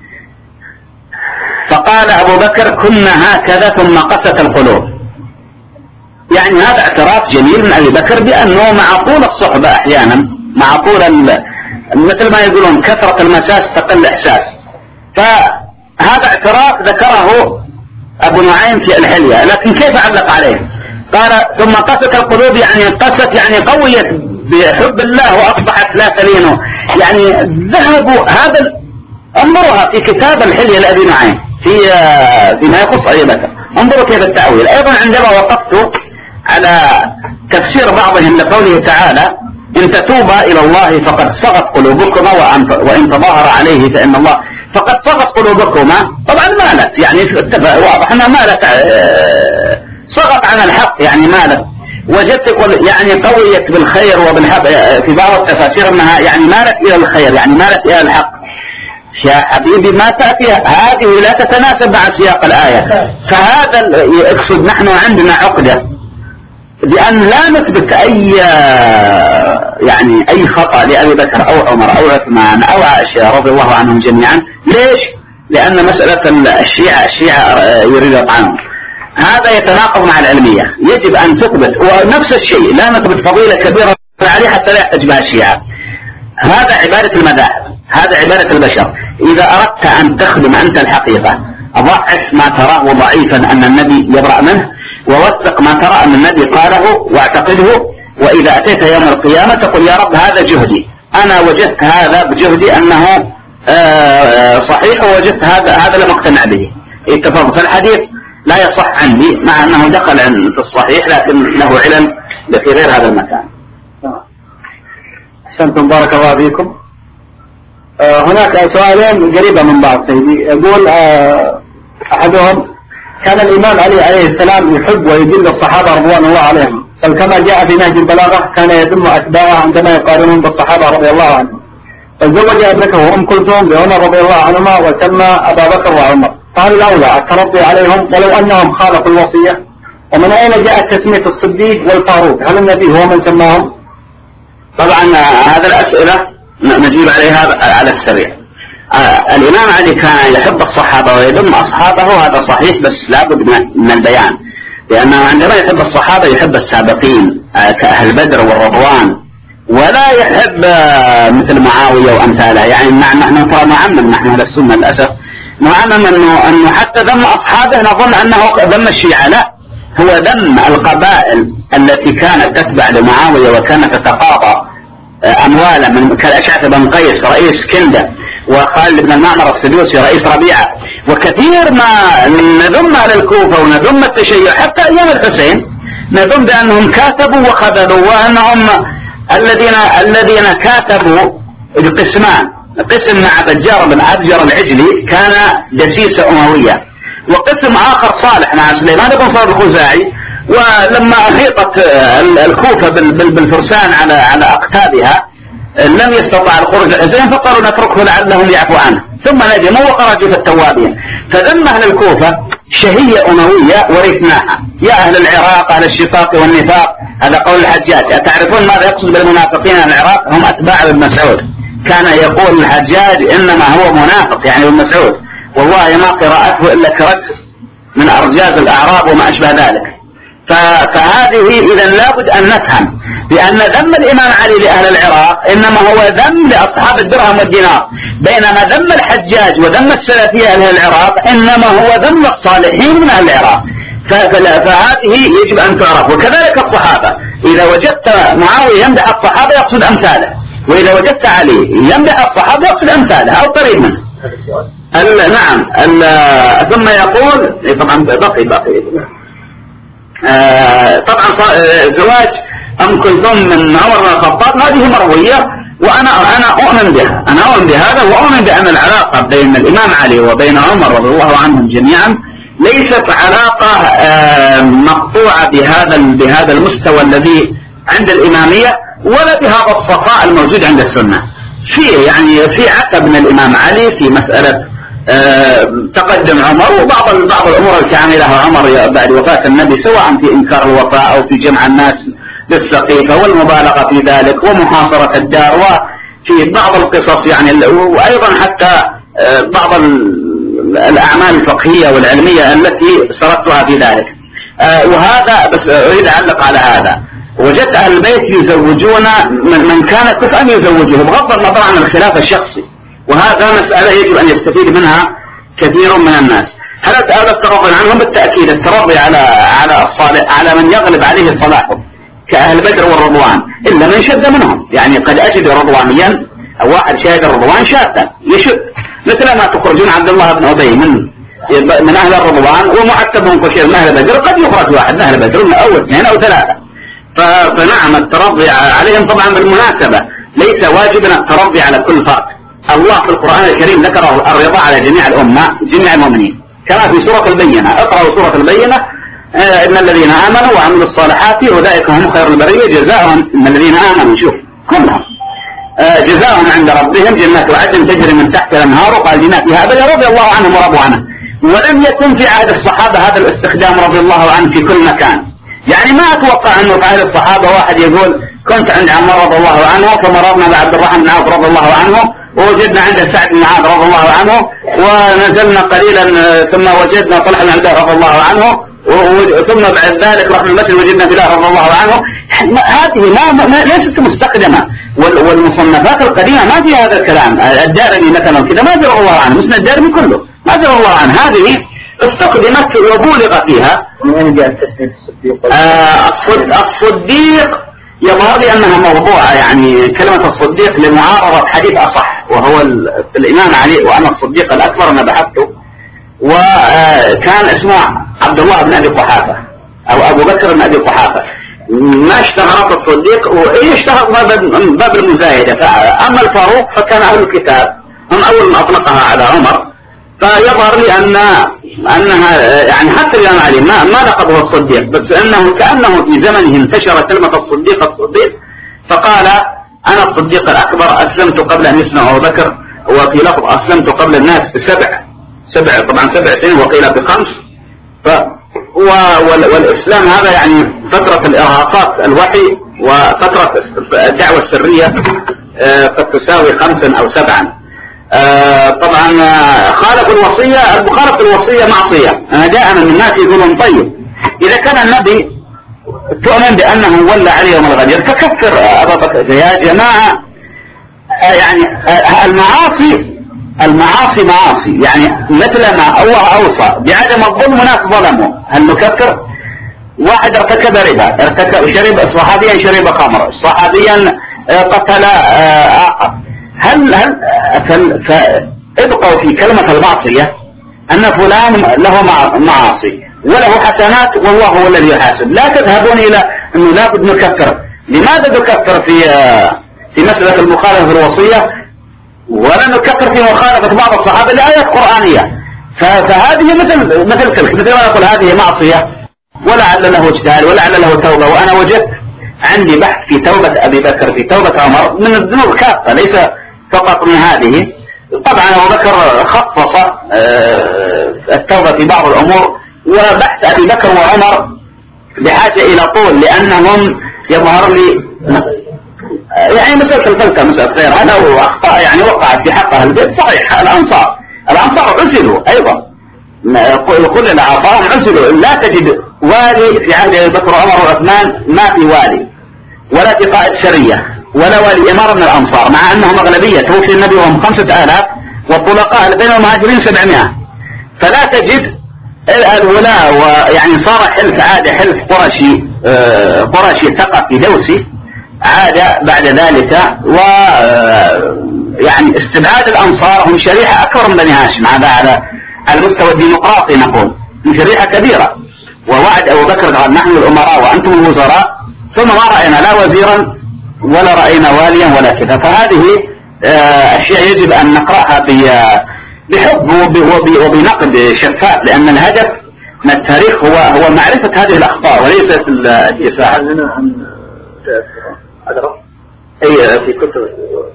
فقال أبو بكر كنا هكذا ثم قست القلوب. يعني هذا اعتراف جميل من أبي بكر بأنه مع طول الصحبة أحيانا، مع طول مثل ما يقولون كثرة المساس تقل إحساس. فهذا اعتراف ذكره أبو نعيم في الحلية، لكن كيف علق عليه؟ قال ثم قست القلوب، يعني قست يعني قويت بحب الله وأصبحت لا تلينه. يعني ذهبوا هذا انظرها في كتاب الحلية لأبي نعيم في فيما يخص أبي بكر، انظروا كيف التأويل. أيضا عندما وقفت على تفسير بعضهم لقوله تعالى إن تتوبا إلى الله فقد صغت قلوبكما وإن تظاهر عليه فإن الله فقد صغت قلوبكما، طبعا مالت، يعني واضح أنها مالت صغت عن الحق، يعني مالت. وجدت يعني قويت بالخير وبالحق في بعض التفاسير أنها يعني مالت إلى الخير، يعني مالت إلى الحق. يا حبيبي ما تأتي هذه لا تتناسب مع سياق الآية. فهذا يقصد نحن عندنا عقدة بأن لا نثبت أي يعني أي خطأ لأبي بكر أو عمر أو عثمان أو عائشة رضي الله عنهم جميعا. ليش؟ لأن مسألة الشيعة الشيعة يريد يطعنهم، هذا يتناقض مع العلمية. يجب أن تثبت، ونفس الشيء لا نثبت فضيلة كبيرة عليه حتى لا يحتج بها الشيعة. هذا عبادة المذاهب، هذا عبادة البشر. إذا أردت أن تخدم أنت الحقيقة ضعف ما تراه ضعيفا أن النبي يبرأ منه، ووثق ما ترى أن النبي قاله واعتقده. وإذا أتيت يوم القيامة تقول يا رب هذا جهدي، أنا وجدت هذا بجهدي أنه صحيح، ووجدت هذا هذا لم أقتنع به. اتفق. فالحديث لا يصح عندي، مع أنه دخل في الصحيح لكن له علل في غير هذا المكان. أحسنتم بارك الله فيكم. آه هناك سؤالين قريبة من بعض سيدي. يقول آه أحدهم: كان الإمام علي عليه السلام يحب ويذل الصحابة رضوان الله عليهم، بل كما جاء في نهج البلاغة كان يذم أتباعه عندما يقارنون بالصحابة رضي الله عنهم، فزوج ابنته أم كلثوم بعمر رضي الله عنهما وسمى أبا بكر وعمر، فهل الأولى الترضي عليهم ولو أنهم خالفوا الوصية؟ ومن أين جاءت تسمية الصديق والفاروق؟ هل النبي هو من سماهم؟ طبعا هذه الأسئلة نجيب عليها على السريع. آه الإمام علي كان يحب الصحابة ويذم أصحابه، هذا صحيح، بس لابد من البيان، لأنه عندما يحب الصحابة يحب السابقين آه كأهل بدر والرضوان، ولا يحب آه مثل معاوية وأمثاله. يعني نحن ترى نعمم، نحن أهل السنة للأسف نعمم أنه, أنه حتى ذم أصحابه نظن أنه ذم الشيعة، لا، هو ذم القبائل التي كانت تتبع لمعاوية وكانت تتقاضى أموالا، من كالأشعث بن قيس رئيس كندة، وخالد بن المعمر السدوسي رئيس ربيعة، وكثير ما نذم على الكوفة ونذم التشيع حتى أيام الحسين، نذم بأنهم كاتبوا وخذلوا، وأنهم الذين الذين كاتبوا قسمان، قسم مع بجار بن أبجر العجلي كان دسيسة أموية، وقسم آخر صالح مع سليمان بن صالح الخزاعي، ولما أحيطت الكوفة بالفرسان على على أقتابها لم يستطع الخروج الحسين، فقالوا نتركه لعلهم يعفو عنه، ثم ندموا وخرجوا في التوابين. فذم أهل الكوفة شهية أموية ورثناها. يا أهل العراق أهل الشقاق والنفاق، هذا قول الحجاج. أتعرفون ماذا يقصد بالمنافقين أهل العراق؟ هم أتباع ابن مسعود. كان يقول الحجاج إنما هو منافق يعني ابن مسعود، والله ما قراءته إلا كركس من أرجاز الأعراب وما أشبه ذلك. فهذه إذا لابد أن نفهم بأن ذم الإمام علي لأهل العراق إنما هو ذم لأصحاب الدرهم والدينار، بينما ذم الحجاج وذم السلفية أهل العراق إنما هو ذم الصالحين من أهل العراق. فهذه يجب أن تعرف. وكذلك الصحابة، إذا وجدت معاوية يمدح الصحابة يقصد أمثاله، وإذا وجدت علي يمدح الصحابة يقصد أمثاله أو قريب منه. نعم. ثم يقول طبعا بقي بقي آه طبعا زواج أم كلثوم من عمر بن الخطاب هذه مروية، وأنا أنا أؤمن بها، أنا أؤمن بهذا، وأؤمن بأن العلاقة بين الإمام علي وبين عمر رضي الله عنهم جميعا ليست علاقة آه مقطوعة بهذا بهذا المستوى الذي عند الإمامية، ولا بهذا الصفاء الموجود عند السنة. في يعني في عتب من الإمام علي في مسألة أه تقدم عمر، وبعض بعض الأمور التي عملها عمر بعد وفاة النبي، سواء في إنكار الوفاء أو في جمع الناس بالسقيفة والمبالغة في ذلك ومحاصرة الدار، وفي بعض القصص يعني، وأيضا حتى أه بعض الأعمال الفقهية والعلمية التي سردتها في ذلك. أه وهذا بس أريد أعلق على هذا. وجدت أهل البيت يزوجون من, من كان كفءا يزوجه بغض النظر عن الخلاف الشخصي، وهذا مسألة يجب أن يستفيد منها كثير من الناس. هل هذا الترضي عنهم؟ بالتأكيد الترضي على على الصالح، على من يغلب عليه صلاحه كأهل بدر والرضوان، إلا من شد منهم. يعني قد أجد رضوانيا أو واحد شاهد الرضوان شاذا يشد، مثل ما تخرجون عبد الله بن أبي من من أهل الرضوان ومعتبهم كشيء من أهل بدر، قد يخرج واحد من أهل بدر أو اثنين أو ثلاثة. فنعم الترضي عليهم طبعا بالمناسبة ليس واجبا الترضي على كل فرد. الله في القرآن الكريم ذكر الرضا على جميع الأمة، جميع المؤمنين، كما في سورة البينة. اقرأوا سورة البينة: آه إن الذين آمنوا وعملوا الصالحات أولئك هم خير البرية جزاؤهم، إن الذين آمنوا شوف كلهم آه جزاؤهم عند ربهم جنات عدن تجري من تحت الأنهار خالدين فيها أبدا رضي الله عنهم ورضوا عنه. ولم يكن في عهد الصحابة هذا الاستخدام رضي الله عنه في كل مكان. يعني ما أتوقع أنه في عهد الصحابة واحد يقول كنت عند عمر رضي الله عنه فمررنا بعبد الرحمن بن عوف رضي الله عنه ووجدنا عند سعد بن معاذ رضي الله عنه ونزلنا قليلا ثم وجدنا طلحة بن عباس رضي الله عنه ثم بعد ذلك رحنا المسجد وجدنا بلال رضي الله عنه. هذه ما, ما ليست مستخدمة، والمصنفات القديمة ما في هذا الكلام. الدارمي مثلا كذا ما جرى الله عنه، مسند الدارمي كله ما جرى الله عنه. هذه استخدمت وبولغ فيها. من جاء تسمية الصديق؟ آه الصديق يظهر لي أنها موضوعة، يعني كلمة الصديق لمعارضة حديث أصح وهو الإمام علي وأنا الصديق الأكبر. أنا بحثته، كان اسمه عبد الله بن أبي قحافة أو أبو بكر بن أبي قحافة، ما اشتهرت الصديق وإيه اشتهر من باب المزايدة. أما الفاروق فكان أهل الكتاب هم أول من أطلقها على عمر، فيظهر لي أن أنها يعني حتى الإمام علي ما ما لقبه الصديق، بس أنه كأنه في زمنه انتشر كلمة الصديق الصديق، فقال أنا الصديق الأكبر أسلمت قبل أن يسلم أبو بكر، وفي لفظ أسلمت قبل الناس بسبع سبع طبعا سبع سنين وقيل بخمس. ف والإسلام هذا يعني فترة الإرهاقات الوحي وفترة الدعوة السرية قد تساوي خمسا أو سبعا. طبعا خالف الوصية، المخالفة الوصية معصية. أنا جاء من الناس يقولون طيب إذا كان النبي تؤمن بأنه ولى عليه يوم الغدير فكفر أبا بكر. يا جماعة يعني المعاصي المعاصي معاصي، يعني مثل ما الله أوصى بعدم الظلم ناس ظلموا. هل نكفر؟ واحد ارتكب ربا، ارتكب شرب صحابيا شرب خمر، صحابيا قتل آخر، هل هل فابقوا في كلمة المعصية أن فلان له معاصي وله حسنات والله هو الذي يحاسب. لا تذهبون إلى أنه لا بد نكفر. لماذا نكفر في في مسألة المخالفة الوصية ولا نكفر في مخالفة بعض الصحابة لآيات قرآنية؟ فهذه مثل مثل تلك، مثل ما يقول هذه معصية ولعل له اجتهاد ولعل له توبة. وأنا وجدت عندي بحث في توبة أبي بكر في توبة عمر من الذنوب كافة ليس فقط من هذه. طبعا أبو بكر خصص التوبة في بعض الأمور، وبحث أبي بكر وعمر بحاجة إلى طول لأنهم يظهر لي يعني مسألة الفلسفة مسألة غير هذا وأخطاء يعني وقعت في حق أهل البيت. صحيح الأنصار الأنصار عزلوا أيضا، كل الأعصار عزلوا، لا تجد والي في عهد أبي بكر وعمر وعثمان، ما في والي ولا في قائد سرية ولا والي إمارة من الأنصار، مع أنهم أغلبية. توفي النبي وهم خمسة آلاف والطلقاء البين والمهاجرين سبعمائة، فلا تجد الولاء. ويعني صار حلف عاد حلف قرشي آه قرشي ثقفي دوسي عاد بعد ذلك، و يعني استبعاد الأنصار هم شريحة أكبر من بني هاشم هذا على على المستوى الديمقراطي نقول من شريحة كبيرة. ووعد أبو بكر قال نحن الأمراء وأنتم الوزراء، ثم ما رأينا لا وزيرا ولا رأينا واليا ولا كذا. فهذه أشياء يجب أن نقرأها بحب وبنقد شفاف، لأن الهدف من التاريخ هو هو معرفة هذه الأخطاء وليست الإساءة. أي في كتب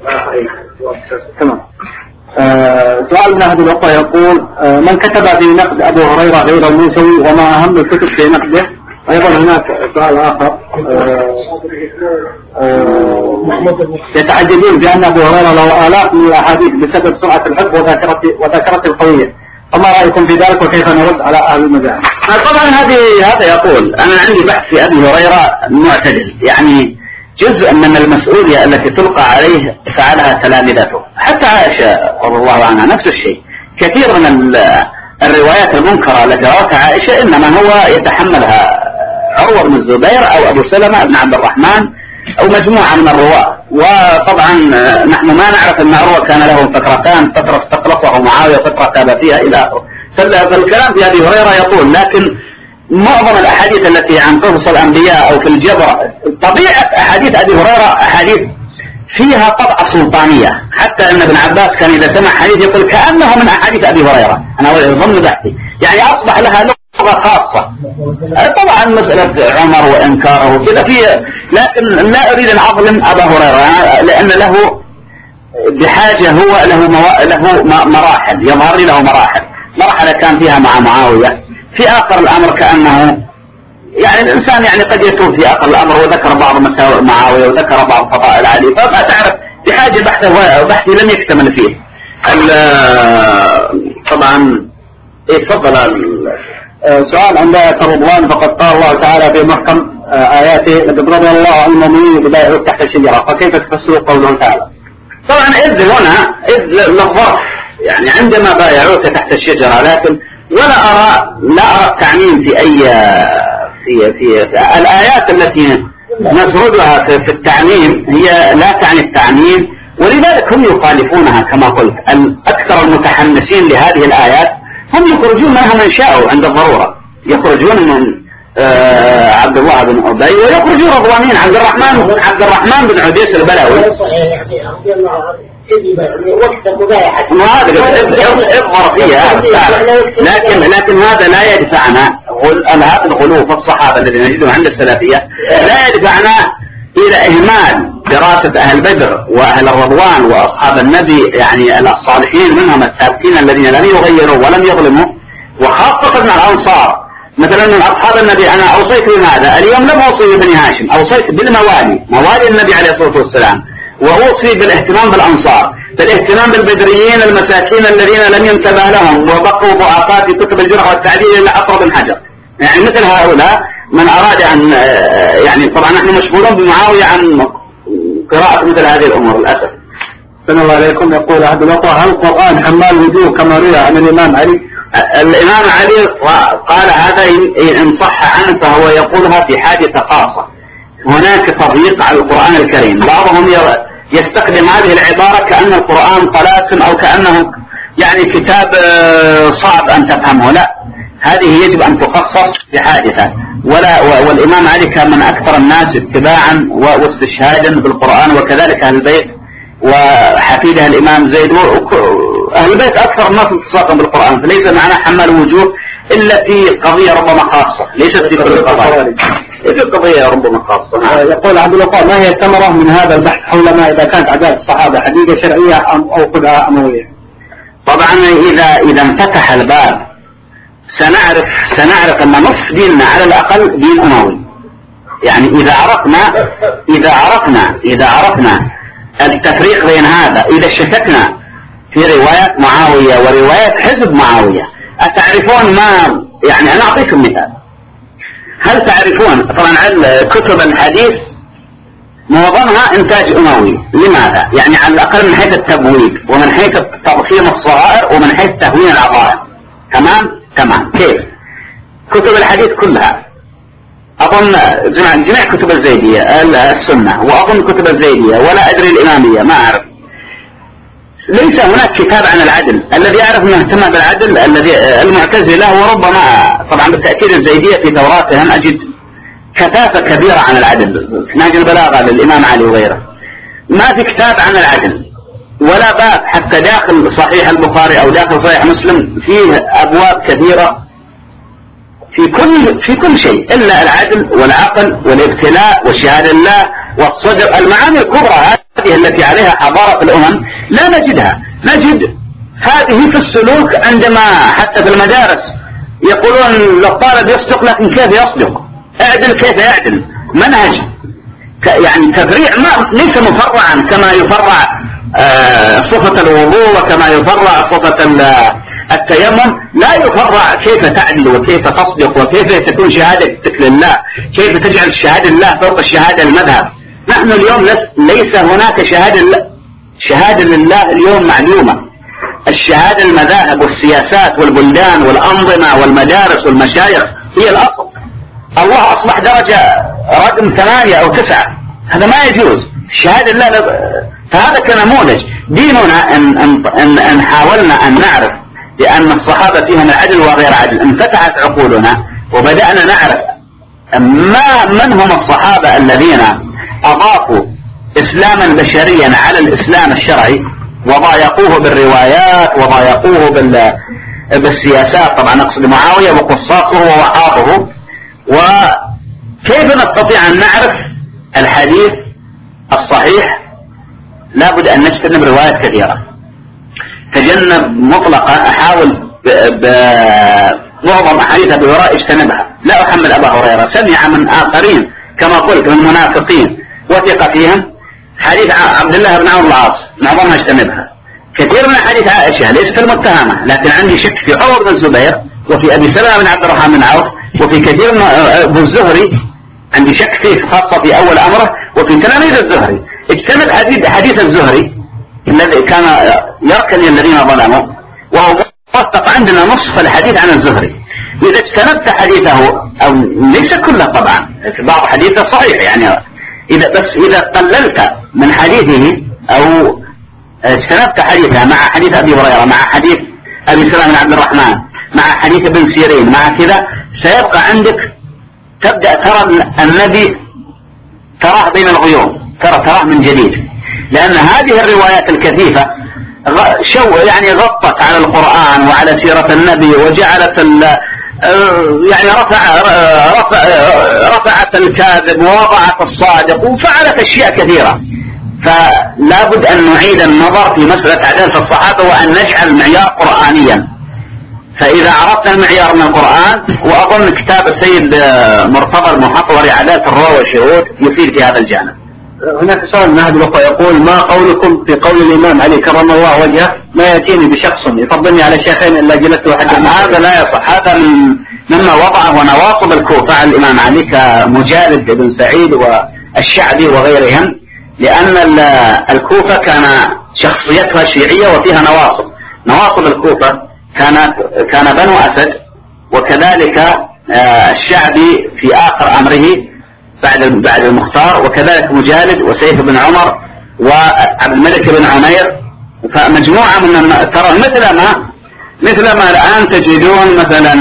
تمام. سؤال من أحد الأخوة يقول من كتب في نقد أبو هريرة غير الموسوي وما أهم الكتب في نقده؟ أيضا هناك سؤال آخر يتعجبون بأن أبو هريرة له آلاف من الأحاديث بسبب سرعة الحفظ وذاكرة القوية، فما رأيكم في ذلك وكيف نرد على أهل المذاهب؟ طبعا هذه هذا يقول أنا عندي بحث في أبي هريرة معتدل، يعني جزء من المسؤولية التي تلقى عليه فعلها تلامذته. حتى عائشة رضي الله عنها نفس الشيء، كثير من الروايات المنكرة التي روتها عائشة إنما هو يتحملها عروة بن الزبير أو أبو سلمة بن عبد الرحمن أو مجموعة من الرواة. وطبعا نحن ما نعرف أن عروة كان له فترتان، فترة استخلصه معاوية فترة تاب فيها إلى آخره. فالكلام في أبي هريرة يطول، لكن معظم الأحاديث التي عن قصص الأنبياء أو في الجبر، طبيعة أحاديث أبي هريرة أحاديث فيها طبعة سلطانية، حتى أن ابن عباس كان إذا سمع حديث يقول كأنه من أحاديث أبي هريرة. أنا ضمن بحثي يعني أصبح لها لغة خاصة. طبعا مسألة عمر وإنكاره وكذا فيه، لكن لا أريد أن أظلم أبا هريرة لأن له بحاجة، هو له مو... له مراحل، يظهر لي له مراحل. مرحلة كان فيها مع معاوية، في آخر الأمر كأنه يعني الإنسان يعني قد يتوب في آخر الأمر وذكر بعض مساوئ معاوية وذكر بعض فضائل علي، فما تعرف بحاجة بحثه وبحثي لم يكتمل فيه. طبعا إيه تفضل. سؤال عند رضوان فقد قال الله تعالى في محكم آياته لقد رضي الله عن المؤمنين يبايعوك تحت الشجرة، فكيف تفسر قوله تعالى؟ طبعا إذ هنا إذ للظرف، يعني عندما بايعوك تحت الشجرة، لكن ولا أرى لا أرى التعميم في أي في في, في الآيات التي نسردها في, في التعميم هي لا تعني التعميم، ولذلك هم يخالفونها كما قلت. أكثر المتحمسين لهذه الآيات هم يخرجون منها من شاءوا عند الضرورة، يخرجون من آه عبد الله بن أبي ويخرجون رضوانين. عبد الرحمن عبد الرحمن بن عديس البلاوي وهذا اظهر فيها، لكن لكن هذا لا يدفعنا، هذا الغلو في الصحابة الذي نجده عند السلفية لا يدفعنا إلى إهمال دراسة أهل بدر وأهل الرضوان وأصحاب النبي، يعني الصالحين منهم الثابتين الذين لم يغيروا ولم يظلموا، وخاصة من الأنصار. مثلا من أصحاب النبي أنا أوصيت بماذا؟ اليوم لم أوصي ببني هاشم، أوصيت بالموالي، موالي النبي عليه الصلاة والسلام، وأوصي بالاهتمام بالأنصار، بالاهتمام بالبدريين المساكين الذين لم ينتبه لهم وبقوا ضعفاء في كتب الجرح والتعديل إلى عصر بن حجر. يعني مثل هؤلاء من أراد أن يعني طبعا نحن مشغولون بمعاوية عن قراءة مثل هذه الأمور للأسف. صلى الله عليكم. يقول أحد الأخوة: هل القرآن حمال وجوه كما روي عن الإمام علي؟ الإمام علي قال هذا إن صح عنه فهو يقولها في حاجة خاصة. هناك تضييق على القرآن الكريم، بعضهم يستخدم هذه العبارة كأن القرآن طلاسم أو كأنه يعني كتاب صعب أن تفهمه. لا، هذه يجب أن تخصص بحاجتها. ولا والإمام علي كان من أكثر الناس اتباعا واستشهادا بالقرآن، وكذلك أهل البيت وحفيدها الإمام زيد، أهل البيت أكثر الناس التصاقا بالقرآن، فليس معنى حمل وجوه إلا في قضية ربما خاصة، ليست في كل القضايا، في قضية ربما خاصة. يقول عبد الله: ما هي الثمرة من هذا البحث حول ما إذا كانت عادات الصحابة حقيقة شرعية أو خدعة أموية؟ طبعا إذا إذا انفتح الباب سنعرف سنعرف أن نصف ديننا على الأقل دين أموي. يعني إذا عرفنا إذا عرفنا إذا عرفنا التفريق بين هذا، إذا شككنا في رواية معاوية ورواية حزب معاوية، أتعرفون ما يعني؟ أنا أعطيكم مثال. هل تعرفون طبعا كتب الحديث معظمها إنتاج أموي؟ لماذا؟ يعني على الأقل من حيث التبويب ومن حيث تضخيم الصغائر ومن حيث تهوين العظائم. تمام؟ تمام. كيف؟ كتب الحديث كلها أظن جميع, جميع كتب الزيدية السنة، وأظن كتب الزيدية ولا أدري الإمامية ما أعرف، ليس هناك كتاب عن العدل. الذي يعرف أنه اهتم بالعدل الذي المعتزلة، وربما طبعا بالتأكيد الزيدية في توراتهم أجد كثافة كبيرة عن العدل، نهج البلاغة للإمام علي وغيره. ما في كتاب عن العدل ولا باب، حتى داخل صحيح البخاري أو داخل صحيح مسلم فيه أبواب كثيرة في كل في كل شيء إلا العدل والعقل والابتلاء والشهادة لله والصدر. المعاني الكبرى هذه التي عليها حضارة الأمم لا نجدها. نجد هذه في السلوك، عندما حتى في المدارس يقولون للطالب يصدق، لكن كيف يصدق؟ اعدل كيف يعدل؟ منهج يعني تفريع ما ليس مفرعا كما يفرع آه صفة الوضوء وكما يفرع صفة التيمم. لا يفرع كيف تعدل وكيف تصدق وكيف تكون شهادتك لله، كيف تجعل الشهادة لله فوق الشهادة المذهب. نحن اليوم ليس هناك شهادة لله. شهادة لله اليوم معلومة. الشهادة المذاهب والسياسات والبلدان والأنظمة والمدارس والمشايخ هي الأصل. الله أصبح درجة رقم ثمانية أو تسعة، هذا ما يجوز. الشهادة لله فهذا كنموذج ديننا. إن, إن, إن حاولنا أن نعرف لأن الصحابة فيهم العدل وغير عدل، انفتحت عقولنا وبدأنا نعرف ما من هم الصحابة الذين أضافوا إسلاما بشريا على الإسلام الشرعي وضايقوه بالروايات وضايقوه بالسياسات. طبعا نقصد معاوية وقصاصه ووعاظه. وكيف نستطيع أن نعرف الحديث الصحيح؟ لابد أن نجتنب روايات كثيرة. تجنب مطلقا، أحاول بمعظم أحاديث أبي هريرة اجتنبها. لا أحمل أبا هريرة، سمع من آخرين كما قلت من منافقين وثق فيهم. حديث عبد الله بن عمرو العاص معظمها اجتنبها. كثير من حديث عائشة ليست المتهمة، لكن عندي شك في عمر بن الزبير وفي أبي سلمة بن عبد الرحمن بن عوف وفي كثير من أبو الزهري عندي شك فيه، خاصة في أول أمره وفي تلاميذ الزهري. اجتنب حديث حديث الزهري الذي كان يركن الذين ظلموا، وهو موثق عندنا نصف الحديث عن الزهري. إذا اجتنبت حديثه أو ليس كله طبعا، بعض حديثه صحيح يعني، إذا بس إذا قللت من حديثه أو اجتنبت حديثه مع حديث أبي هريرة مع حديث أبي سلمة بن عبد الرحمن مع حديث ابن سيرين مع كذا، سيبقى عندك تبدأ ترى النبي تراه بين الغيوم، ترى تراه من جديد، لأن هذه الروايات الكثيفة شو يعني غطت على القرآن وعلى سيرة النبي، وجعلت يعني رفع رفع رفعت الكاذب ووضعت الصادق وفعلت أشياء كثيرة. فلا بد أن نعيد النظر في مسألة عدالة الصحابة وأن نجعل معيار قرآنيا. فإذا عرفت المعيار من القرآن، وأظن كتاب السيد مرتضى المحفظري عدالة الرواة والشهود يفيد في هذا الجانب. هناك سؤال من أحد الأخوة يقول: ما قولكم في قول الإمام علي كرم الله وجهه: ما يأتيني بشخص يفضلني على شيخين إلا جلست واحد؟ هذا لا يصح، هذا مما وضعه نواصب الكوفة على الإمام علي كمجالد بن سعيد والشعبي وغيرهم، لأن الكوفة كان شخصيتها شيعية وفيها نواصب. نواصب الكوفة كانت كان بنو أسد، وكذلك الشعبي في آخر أمره بعد بعد المختار، وكذلك مجالد وسيف بن عمر وعبد الملك بن عمير. فمجموعة من ترى مثل ما مثل ما الآن تجدون مثلا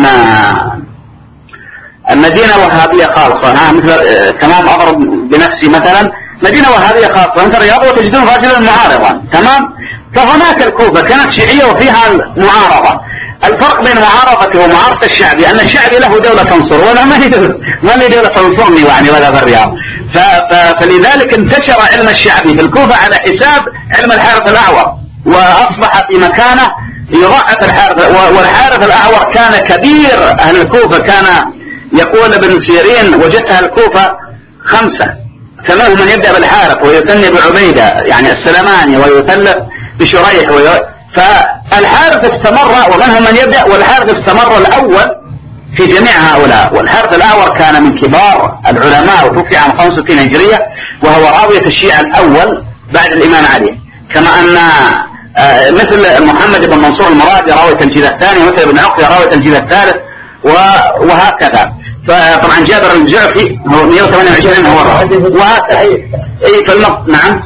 المدينة وهابية خالصة، مثل تمام أضرب بنفسي مثلا مدينة وهابية خالصة مثل الرياض وتجدون رجلا معارضا، تمام. فهناك الكوفة كانت شيعية وفيها معارضة. الفرق بين معارضته ومعارضة الشعبي أن الشعبي له دولة تنصر ولا ما لي دولة ما لي دولة تنصرني يعني ولا في الرياض. فلذلك انتشر علم الشعبي في الكوفة على حساب علم الحارث الأعور، وأصبح في مكانه يضاعف الحارث. والحارث الأعور كان كبير أهل الكوفة، كان يقول ابن سيرين: وجدتها الكوفة خمسة، فمنهم من يبدأ بالحارث ويثني بعبيدة يعني السلماني ويثلث بشريح وي... فالحارث استمر ومنهم من يبدأ، والحارث استمر الأول في جميع هؤلاء. والحارث الأعور كان من كبار العلماء وتوفي عام خمسة وستين هجرية، وهو راوية الشيعة الأول بعد الإمام علي، كما أن مثل محمد بن منصور المرادي راوية الجيل الثاني، مثل ابن عقيل راوية الجيل الثالث، وهكذا. فطبعا جابر الجعفي هو مئة وثمانية وعشرين هو الراوي، وهكذا. اي فالمق... نعم.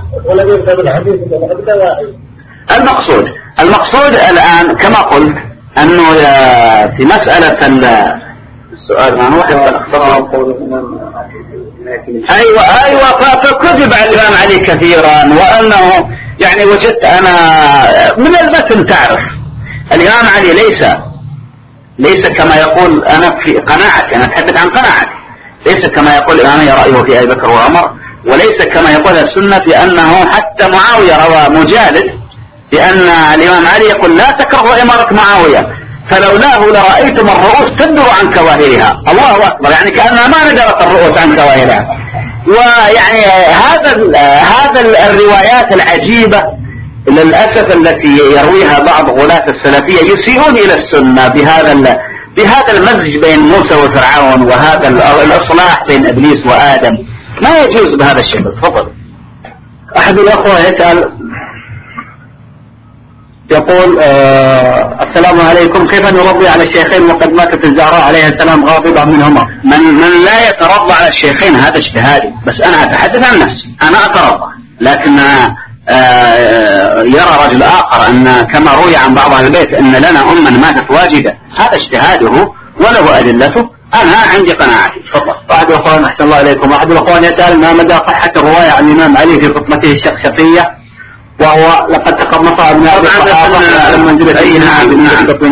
المقصود المقصود الآن كما قلت أنه في مسألة السؤال عن واحد أيوة أيوة فكذب على الإمام علي كثيرا، وأنه يعني وجدت أنا من المتن تعرف الإمام علي ليس ليس كما يقول أنا في قناعتي، أنا أتحدث عن قناعتي، ليس كما يقول الإمام رأيه في أبي بكر وعمر، وليس كما يقول السنة في أنه حتى معاوية روى مجالد بأن الإمام علي يقول: لا تكرهوا إمارة معاوية فلولاه لرأيتم الرؤوس تندر عن كواهرها. الله أكبر، يعني كأنها ما ندرت الرؤوس عن كواهرها. ويعني هذا هذا الروايات العجيبة للأسف التي يرويها بعض غلاة السلفية يسيئون إلى السنة بهذا بهذا المزج بين موسى وفرعون، وهذا الإصلاح بين إبليس وآدم، ما يجوز بهذا الشكل. تفضل. أحد الأخوة يسأل يقول: آه السلام عليكم، كيف نرضي على الشيخين وقد ماتت الزهراء عليه السلام غاضبة منهما؟ من من لا يترضى على الشيخين هذا اجتهادي، بس أنا أتحدث عن نفسي، أنا أترضى، لكن آه يرى رجل آخر أن كما روي عن بعض أهل البيت أن لنا أما ماتت واجدة، هذا اجتهاده وله أدلته، أنا عندي قناعتي. تفضل. أحد الأخوان أحسن الله عليكم، أحد الأخوان يسأل: ما مدى صحة الرواية عن الإمام علي في خطبته الشخصية، وهو لقد تقرنص ابناء الصحابة من منزلة أي نعم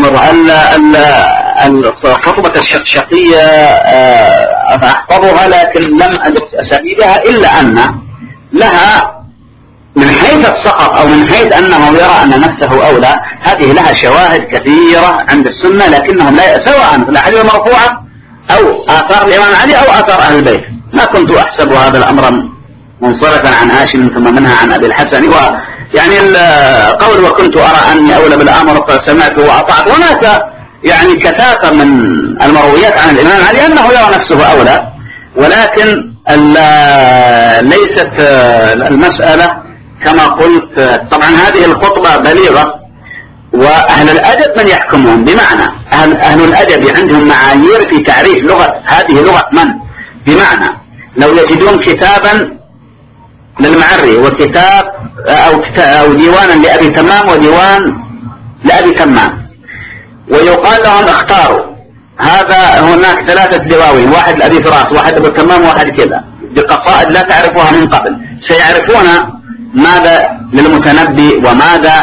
نعم الخطبة الشخصية أحفظها لكن لم أدرك أسانيدها، إلا أن لها من حيث السقط أو من حيث أنه يرى أن نفسه أولى، هذه لها شواهد كثيرة عند السنة، لكنهم لا سواء في الأحاديث المرفوعة أو آثار الإمام علي أو آثار أهل البيت. ما كنت أحسب هذا الأمر منصرفا عن هاشم ثم منها عن أبي الحسن، ويعني القول وكنت أرى أني أولى بالأمر فسمعت وأطعت. هناك يعني كثافة من المرويات عن الإمام علي أنه يرى نفسه أولى، ولكن ليست المسألة كما قلت. طبعا هذه الخطبة بليغة، وأهل الأدب من يحكمون، بمعنى أهل, أهل الأدب عندهم معايير في تعريف لغة هذه لغة من، بمعنى لو يجدون كتابا للمعري وكتاب أو, أو ديوانا لأبي تمام وديوان لأبي تمام، ويقال لهم اختاروا. هذا هناك ثلاثة دواوين، واحد لأبي فراس، واحد أبو التمام، واحد كذا، بقصائد لا تعرفوها من قبل. سيعرفون ماذا للمتنبي وماذا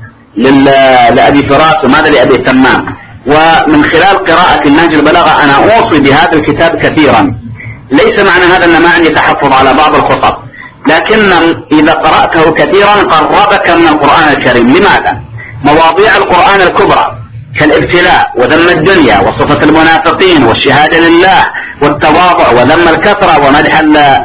لأبي فراس وماذا لأبي التمام. ومن خلال قراءة نهج البلاغة أنا أوصي بهذا الكتاب كثيرا. ليس معنى هذا أن ما عندي تحفظ على بعض الخطب، لكن إذا قرأته كثيرا قربك من القرآن الكريم. لماذا؟ مواضيع القرآن الكبرى كالابتلاء وذم الدنيا وصفة المنافقين والشهادة لله والتواضع وذم الكثرة ومدح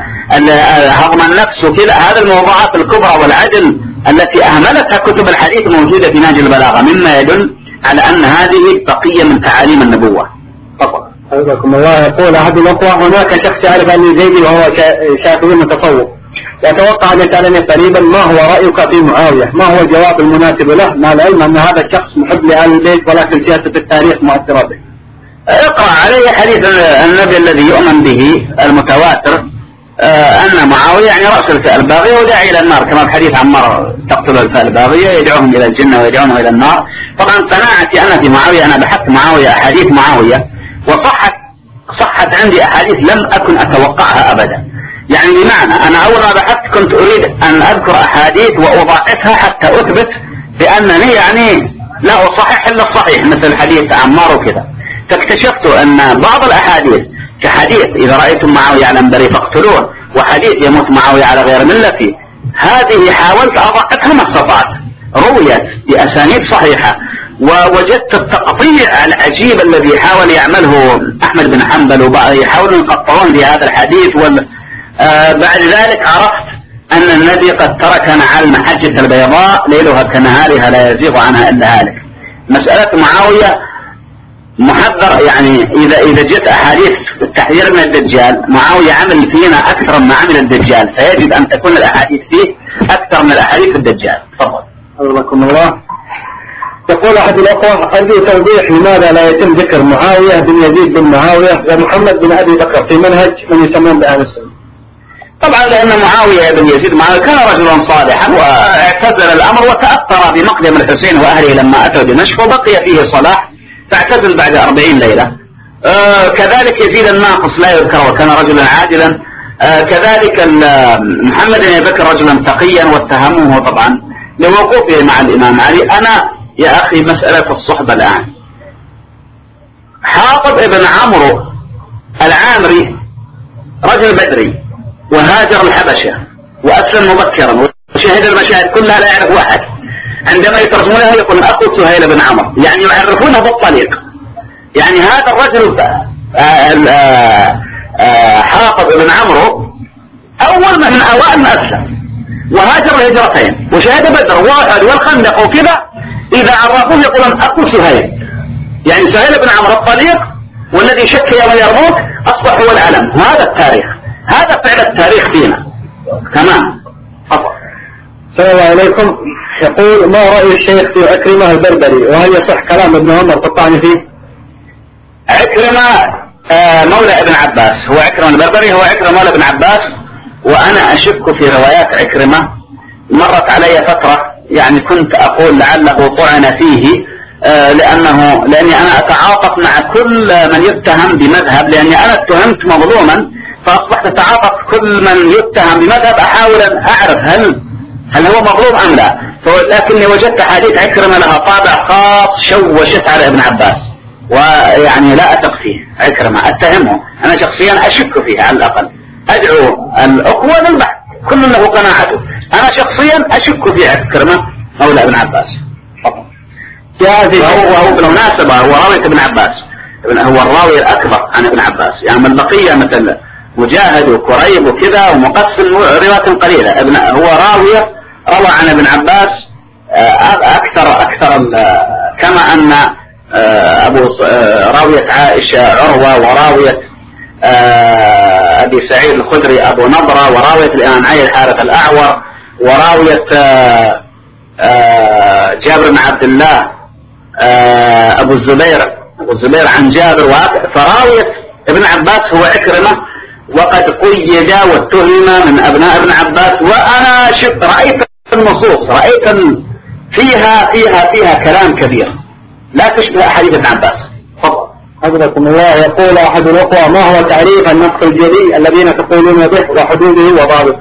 هضم النفس وكذا، هذه الموضوعات الكبرى والعدل التي أهملتها كتب الحديث موجودة في نهج البلاغة، مما يدل على أن هذه بقية من تعاليم النبوة. فقط. حفظكم الله. يقول أحد الأخوة هناك شخص يعرف أني زيدي وهو شافعي متصوف، يتوقع أن يسألني قريبا ما هو رأيك في معاوية؟ ما هو الجواب المناسب له مع العلم أن هذا الشخص محب لآل البيت ولكن سياسة التاريخ مؤثرة به؟ اقرأ عليه حديث النبي الذي يؤمن به المتواتر آه أن معاوية يعني رأس الفئة الباغية وداعي إلى النار، كما في حديث عمار تقتل الفئة الباغية يدعوهم إلى الجنة ويدعونهم إلى النار. طبعا قناعتي أنا في معاوية، أنا بحثت معاوية أحاديث معاوية وصحت صحت عندي أحاديث لم أكن أتوقعها أبدا. يعني بمعنى أنا أول ما بحثت كنت أريد أن أذكر أحاديث وأضاعفها حتى أثبت بأنني يعني لا أصحح إلا الصحيح مثل حديث عمار وكذا. فاكتشفت أن بعض الأحاديث كحديث إذا رأيتم معاوية على منبري فاقتلوه، وحديث يموت معاوية على غير ملتي، هذه حاولت أضعفها ما استطعت، رويت بأسانيد صحيحة. ووجدت التقطيع العجيب الذي حاول يعمله أحمد بن حنبل وبعض يحاولون يقطعون في هذا الحديث وال... آه بعد ذلك عرفت أن النبي قد تركنا على المحجة البيضاء ليلها كنهارها لا يزيغ عنها إلا هالك. مسألة معاوية محذر، يعني إذا إذا جت أحاديث التحذير من الدجال، معاوية عمل فينا أكثر مما عمل الدجال، فيجب أن تكون الأحاديث فيه أكثر من الأحاديث الدجال. تفضل. حفظكم الله. يقول أحد الأخوة أرجو توضيح لماذا لا يتم ذكر معاوية بن يزيد بن معاوية ومحمد بن أبي بكر في منهج من يسمون بأهل السنة؟ طبعا لأن معاوية بن يزيد معاوية كان رجلا صالحا واعتزل الأمر وتأثر بمقدم الحسين وأهله لما أتوا دمشق وبقي فيه صلاح فاعتزل بعد أربعين ليلة. آه كذلك يزيد الناقص لا يذكر وكان رجلا عادلا. آه كذلك محمد بن أبي بكر رجلا تقيا واتهموه طبعا لوقوفه مع الإمام علي. أنا يا أخي مسألة الصحبة الآن، حاطب ابن عمرو العامري رجل بدري وهاجر الحبشة وأسلم مبكرا وشهد المشاهد كلها لا يعرف واحد، عندما يترجمونها يقول أخو سهيل بن عمرو، يعني يعرفونه بالطريق. يعني هذا الرجل حاطب ابن عمرو أول من أوائل ما أسلم وهاجر الهجرتين وشهد بدر واحد والخندق وكذا، إذا عرفوه يقولون أخو سهيل، يعني سهيل بن عمرو الطريق والذي شك يوم اليرموك أصبح هو العلم. هذا التاريخ، هذا فعل التاريخ فينا. تمام. السلام عليكم. يقول ما رأي الشيخ في عكرمة البربري وهل يصح كلام ابن عمر قطعني فيه؟ عكرمة آه مولى ابن عباس، هو عكرمة البربري هو عكرمة مولى ابن عباس، وأنا أشك في روايات عكرمة. مرت علي فترة يعني كنت أقول لعله طعن فيه آه لأنه لأني أنا أتعاطف مع كل من يتهم بمذهب، لأني أنا اتهمت مظلوما فأصبحت أتعاطف كل من يتهم بمذهب، أحاول أن أعرف هل هل هو مظلوم أم لا. لكني وجدت حديث عكرمة لها طابع خاص شوشت على ابن عباس، ويعني لا أثق فيه عكرمة، أتهمه أنا شخصيا أشك فيه على الأقل. أدعو الأخوة للبحث كل له قناعته، أنا شخصيا أشك في عكرمة مولى ابن عباس. وهو وهو بالمناسبة هو راوية ابن عباس، هو الراوي الأكبر عن ابن عباس، يعني من بقية مثل مجاهد وكريب وكذا ومقسم روايات قليلة. ابن هو راوية روى عن ابن عباس أكثر أكثر كما أن أبو راوية عائشة عروة وراوية أبي سعيد الخدري أبو نضرة وراوية الإمام علي الحارث الأعور وراوية جابر بن عبد الله أبو الزبير أبو الزبير عن جابر. فراوية ابن عباس هو عكرمة، وقد قيد واتهم من أبناء ابن عباس. وأنا شفت رأيت النصوص، رأيت فيها فيها فيها كلام كبير، لا تشبه أحاديث ابن عباس. تفضل. حفظكم الله. يقول أحد الأخوة: ما هو تعريف النقص الجلي الذين تقولون به وحدوده وضابطه؟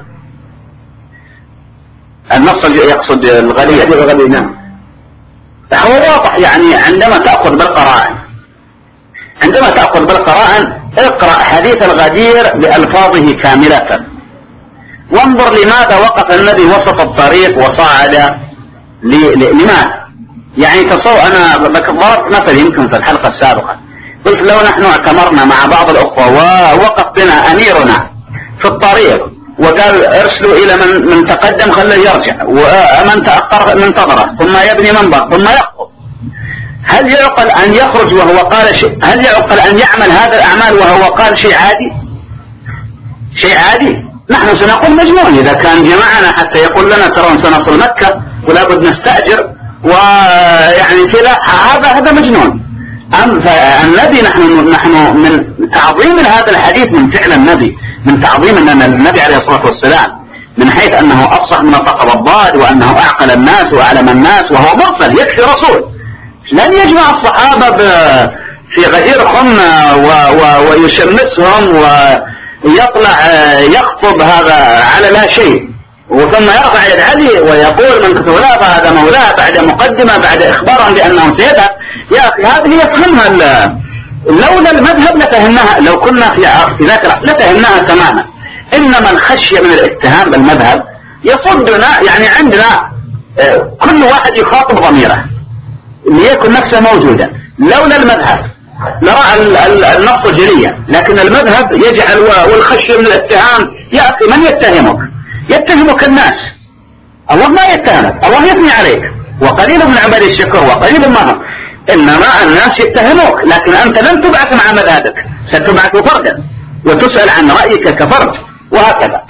النص يقصد الغلية. الغلية نعم. هو واضح يعني عندما تأخذ بالقرائن عندما تأخذ بالقرائن اقرأ حديث الغدير بألفاظه كاملة وانظر لماذا وقف النبي وسط الطريق وصعد لماذا. يعني تصور أنا ضربت مثل يمكن في الحلقة السابقة قلت لو نحن اعتمرنا مع بعض الأخوة ووقف بنا أميرنا في الطريق وقال ارسلوا إلى من, من تقدم خليه يرجع ومن تأخر منتظره ثم يبني منبر ثم يخطب، هل يعقل أن يخرج وهو قال شيء؟ هل يعقل أن يعمل هذا الأعمال وهو قال شيء عادي؟ شيء عادي؟ نحن سنقول مجنون إذا كان جماعنا حتى يقول لنا ترى سنصل مكة ولا بد نستأجر ويعني كذا، هذا هذا مجنون. أم فالنبي نحن نحن من تعظيم هذا الحديث من فعل النبي، من تعظيم أن النبي عليه الصلاة والسلام من حيث أنه أفصح من الطقب الضاد وأنه أعقل الناس وأعلم الناس وهو مرسل يكفي رسول، لن يجمع الصحابة في غدير خم ويشمسهم ويطلع يخطب هذا على لا شيء وثم يرفع يد علي ويقول من كتولاه فهذا مولاه بعد مقدمة بعد إخبارهم بأنهم سيدة. يا أخي هذه يفهمها لولا المذهب لفهمناها، لو كنا في في ذاك لفهمناها تماما. إنما الخشية من الاتهام بالمذهب يصدنا، يعني عندنا كل واحد يخاطب ضميره ليكن نفسه موجودا. لولا المذهب نرى النص جليا، لكن المذهب يجعل والخشية من الاتهام. يا أخي من يتهمك؟ يتهمك الناس، الله ما يتهمك، الله يثني عليك وقليل من عباد الشكر وقليل ما هم، إنما الناس يتهموك، لكن أنت لن تبعث مع مذهبك، ستبعث فردا وتسأل عن رأيك كفرد وهكذا.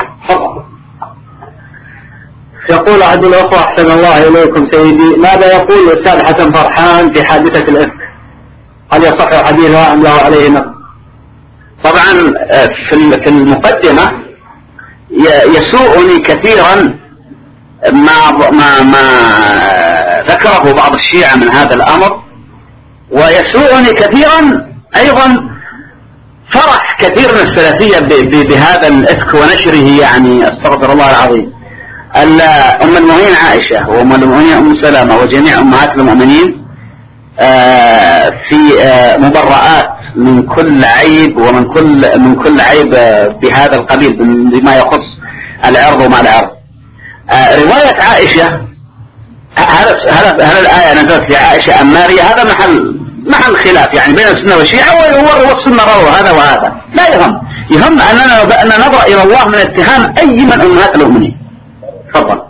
يقول أحد الأخوة: أحسن الله إليكم سيدي، ماذا يقول الأستاذ حسن فرحان في حادثة الإفك؟ هل يصح حديثها أم له عليه نقد؟ طبعا في المقدمة يسوءني كثيرا ما ما ما ذكره بعض الشيعة من هذا الأمر، ويسوءني كثيرا أيضا فرح كثير من السلفية بهذا الإفك ونشره، يعني استغفر الله العظيم. أم المؤمنين عائشة وأم المؤمنين أم سلمة وجميع أمهات المؤمنين في مبرآت من كل عيب ومن كل من كل عيب بهذا القبيل بما يخص العرض وما العرض. رواية عائشة، هل هل الآية نزلت في عائشة أم ماريا؟ هذا محل محل خلاف يعني بين السنة والشيعة، والسنة رووا هذا وهذا، لا يهم. يهم أننا أن نبرأ إلى الله من اتهام أي من أمهات المؤمنين. تفضل.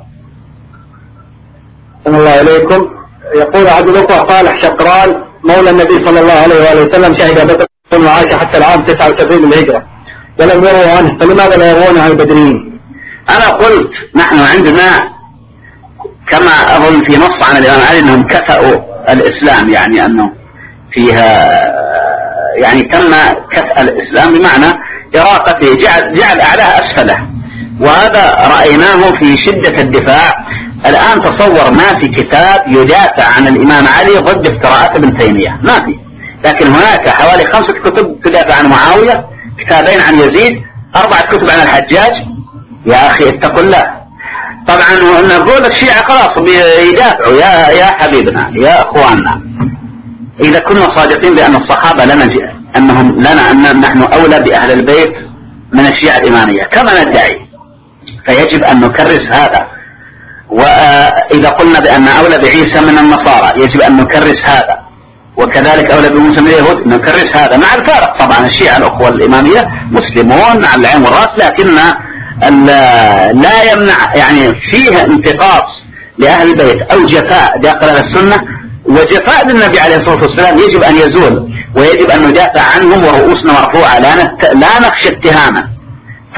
صلى الله عليكم. يقول عبد الأخوة: صالح شقران مولى النبي صلى الله عليه وآله وسلم شهد بدر وعاش حتى العام تسعة وسبعين للهجرة ولم يروا عنه، فلماذا لا يرون عن البدريين؟ أنا قلت نحن عندنا كما أظن في نص عن الإمام علي أنهم كفأوا الإسلام، يعني أنه فيها يعني تم كفأ الإسلام بمعنى إراقته، جعل, جعل أعلاه أسفله، وهذا رأيناه في شدة الدفاع. الآن تصور ما في كتاب يدافع عن الإمام علي ضد افتراءات ابن تيمية، ما في، لكن هناك حوالي خمسة كتب تدافع عن معاوية، كتابين عن يزيد، أربعة كتب عن الحجاج. يا أخي اتقوا الله. طبعا نقول الشيعة خلاص بيدافعوا، يا يا حبيبنا يا أخواننا، إذا كنا صادقين بأن الصحابة لنا أنهم لنا أن نحن أولى بأهل البيت من الشيعة الإمامية كما ندعي، فيجب أن نكرس هذا. وإذا قلنا بأن أولى بعيسى من النصارى يجب أن نكرس هذا، وكذلك أولى بموسى من اليهود نكرس هذا، مع الفارق طبعا الشيعة الأخوة الإمامية مسلمون على العين والرأس، لكن لا يمنع يعني فيها انتقاص لأهل البيت أو جفاء داخل السنة، وجفاء للنبي عليه الصلاة والسلام يجب أن يزول، ويجب أن ندافع عنهم ورؤوسنا مرفوعة، لا, نت... لا نخشى اتهاما. ف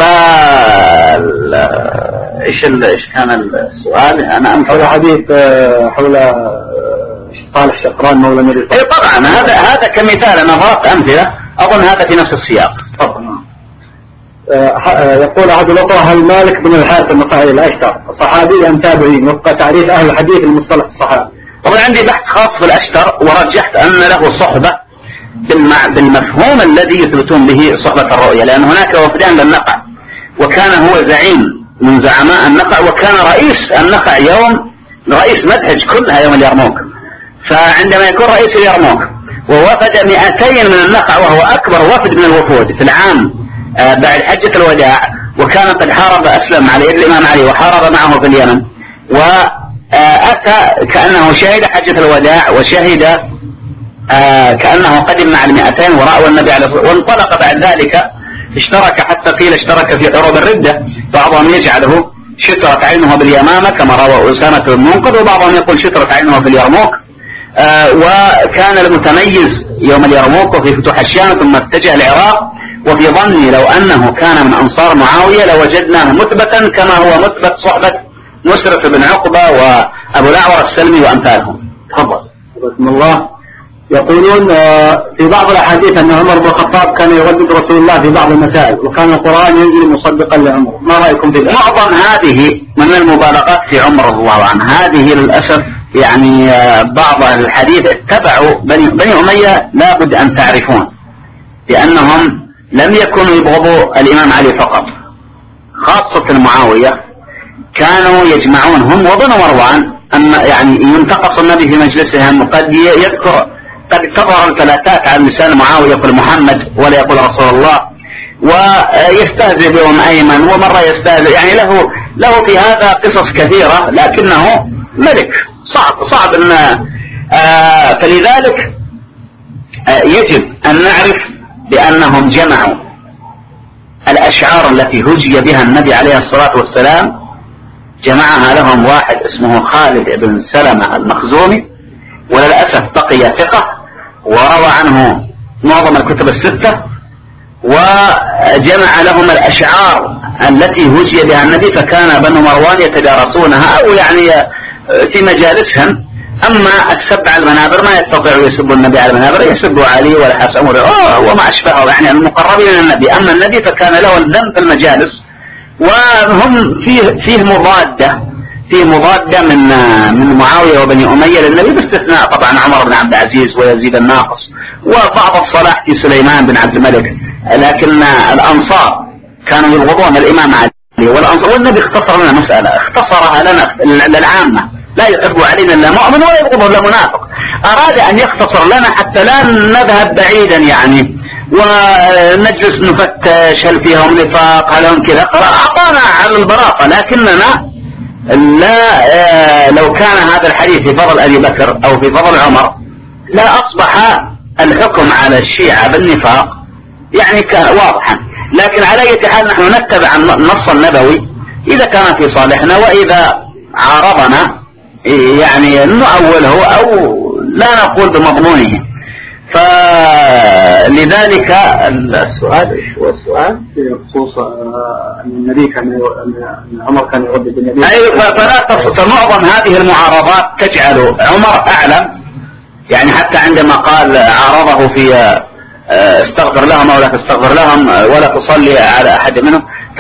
ايش ال... ايش كان السؤال؟ انا امس حول حديث حول صالح شقران مولى النبي. اي طبعا هذا هذا كمثال، انا ضربت امثله اظن هذا في نفس السياق. تفضل. يقول أحد الأخوة: هل مالك بن الحارث النخعي الأشتر صحابي أم تابعي وفق تعريف أهل الحديث المصطلح الصحابي؟ طبعا عندي بحث خاص في الأشتر ورجحت أن له صحبة بالمفهوم الذي يثبتون به صحبة الرؤية، لأن هناك وفدان للنقع، وكان هو زعيم من زعماء النقع، وكان رئيس النقع يوم رئيس مدهج كلها يوم اليرموك. فعندما يكون رئيس اليرموك ووفد مئتين من النقع وهو أكبر وفد من الوفود في العام بعد حجة الوداع، وكان قد حارب أسلم على يد الإمام علي وحارب معه في اليمن، وأتى كأنه شهد حجة الوداع وشهد كأنه قدم مع المئتين ورأوا النبي عليه الصلاة والسلام، وانطلق بعد ذلك اشترك، حتى قيل اشترك في حروب الردة، بعضهم يجعله شترت عينه باليمامة كما روى أسامة بن منقذ، وبعضهم يقول شترت عينه في اليرموك. وكان المتميز يوم اليرموك وفي فتوح الشام ثم اتجه العراق، وفي ظني لو أنه كان من أنصار معاوية لوجدناه مثبتا كما هو مثبت صحبة مسرف بن عقبة وأبو الأعور السلمي وأمثالهم. تفضل. بسم الله. يقولون في بعض الأحاديث أن عمر بن الخطاب كان يردد رسول الله في بعض المسائل، وكان القرآن ينزل مصدقا لعمر، ما رأيكم في ذلك؟ معظم هذه من المبالغات في عمر رضي الله عنه، هذه للأسف يعني بعض الحديث اتبعوا بني, بني أمية، لا بد أن تعرفون لأنهم لم يكونوا يبغضوا الإمام علي فقط، خاصة معاوية كانوا يجمعون هم وبنو مروان أن يعني ينتقص النبي في مجلسهم، وقد يذكر قد تظهر الثلاثات على لسان معاوية يقول محمد ولا يقول رسول الله، ويستهزئ بهم أيمن ومرة يستهزئ، يعني له له في هذا قصص كثيرة، لكنه ملك صعب صعب أن آه فلذلك آه يجب أن نعرف بأنهم جمعوا الأشعار التي هجي بها النبي عليه الصلاة والسلام، جمعها لهم واحد اسمه خالد بن سلمة المخزومي، وللأسف بقي ثقة وروى عنه معظم الكتب الستة، وجمع لهم الأشعار التي هجي بها النبي، فكان بنو مروان يتدارسونها أو يعني في مجالسهم. أما السب على المنابر ما يستطيعوا يسبوا النبي على المنابر، يسبوا علي ولا حسن وما أشبهه، يعني المقربين من النبي. أما النبي فكان له الذم في المجالس، وهم فيه فيه مضادة فيه مضادة من من معاوية وبني أمية للنبي، باستثناء طبعا عمر بن عبد العزيز ويزيد الناقص وبعض الصلاح في سليمان بن عبد الملك، لكن الأنصار كانوا يبغضون الإمام علي والأنصار، والنبي اختصر لنا مسألة، اختصرها لنا للعامة، لا يحب علينا إلا مؤمن ولا يبغضه إلا منافق، أراد أن يختصر لنا حتى لا نذهب بعيدا يعني ونجلس نفتش هل فيهم نفاق هل هم كذا، أعطانا على البراءة. لكننا لا لو كان هذا الحديث في فضل أبي بكر أو في فضل عمر لا أصبح الحكم على الشيعة بالنفاق يعني كان واضحا. لكن على أي حال نحن نتبع النص النبوي إذا كان في صالحنا، وإذا عارضنا يعني نؤوله أو لا نقول بمضمونه. فلذلك السؤال ايش هو السؤال؟ بخصوص ان النبي كان ان عمر كان يردد النبي. ايوه، فلا فمعظم هذه المعارضات تجعل عمر اعلم، يعني حتى عندما قال عارضه في استغفر لهم او لا تستغفر لهم ولا تصلي على احد منهم،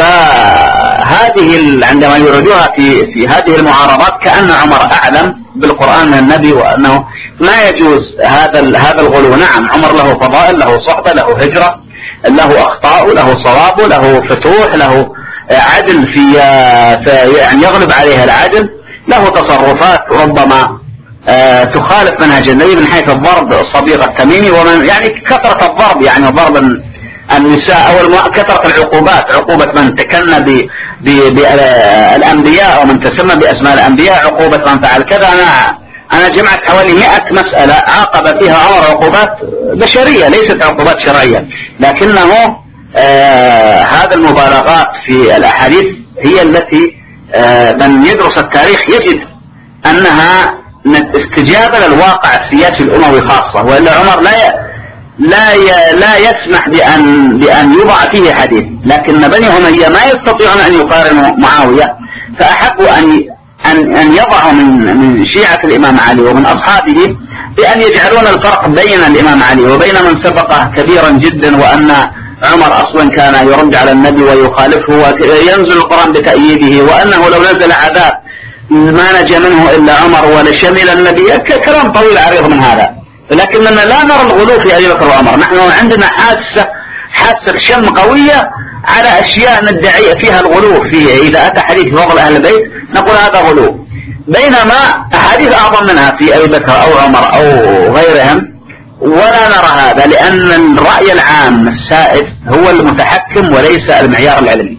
فهذه عندما يردوها في في هذه المعارضات كأن عمر اعلم بالقرآن من النبي، وانه ما يجوز هذا هذا الغلو. نعم عمر له فضائل، له صحبة، له هجرة، له اخطاء، له صواب، له فتوح، له عدل في يعني يغلب عليها العدل، له تصرفات ربما آه تخالف منهج النبي من حيث الضرب صبيغ التميمي، ومن يعني كثرة الضرب يعني ضرب النساء أو كثرة العقوبات، عقوبة من تكن بالأنبياء أو من تسمى بأسماء الأنبياء، عقوبة من فعل كذا. أنا أنا جمعت حوالي مئة مسألة عاقب فيها عمر عقوبات بشرية ليست عقوبات شرعية، لكنه آه هذا المبالغات في الأحاديث هي التي آه من يدرس التاريخ يجد أنها استجابة للواقع السياسي الأموي خاصة، وإلا عمر لا ي... لا ي... لا يسمح بأن بأن يوضع فيه حديث. لكن بني أمية ما يستطيعون أن يقارنوا معاوية، فأحبوا أن أن أن يضعوا من من شيعة الإمام علي ومن أصحابه بأن يجعلون الفرق بين الإمام علي وبين من سبقه كبيرا جدا، وأن عمر أصلا كان يرد على النبي ويخالفه وينزل القرآن بتأييده، وأنه لو نزل عذاب ما نجا منه إلا عمر ولا شمل النبي، كلام طويل عريض من هذا. لكننا لا نرى الغلو في أبي بكر وعمر، نحن عندنا حاسة حاسة شم قوية على أشياء ندعي فيها الغلو فيها. إذا أتى حديث فضل أهل البيت نقول هذا غلو، بينما أحاديث أعظم منها في أبي بكر أو عمر أو غيرهم ولا نرى هذا، لأن الرأي العام السائد هو المتحكم وليس المعيار العلمي.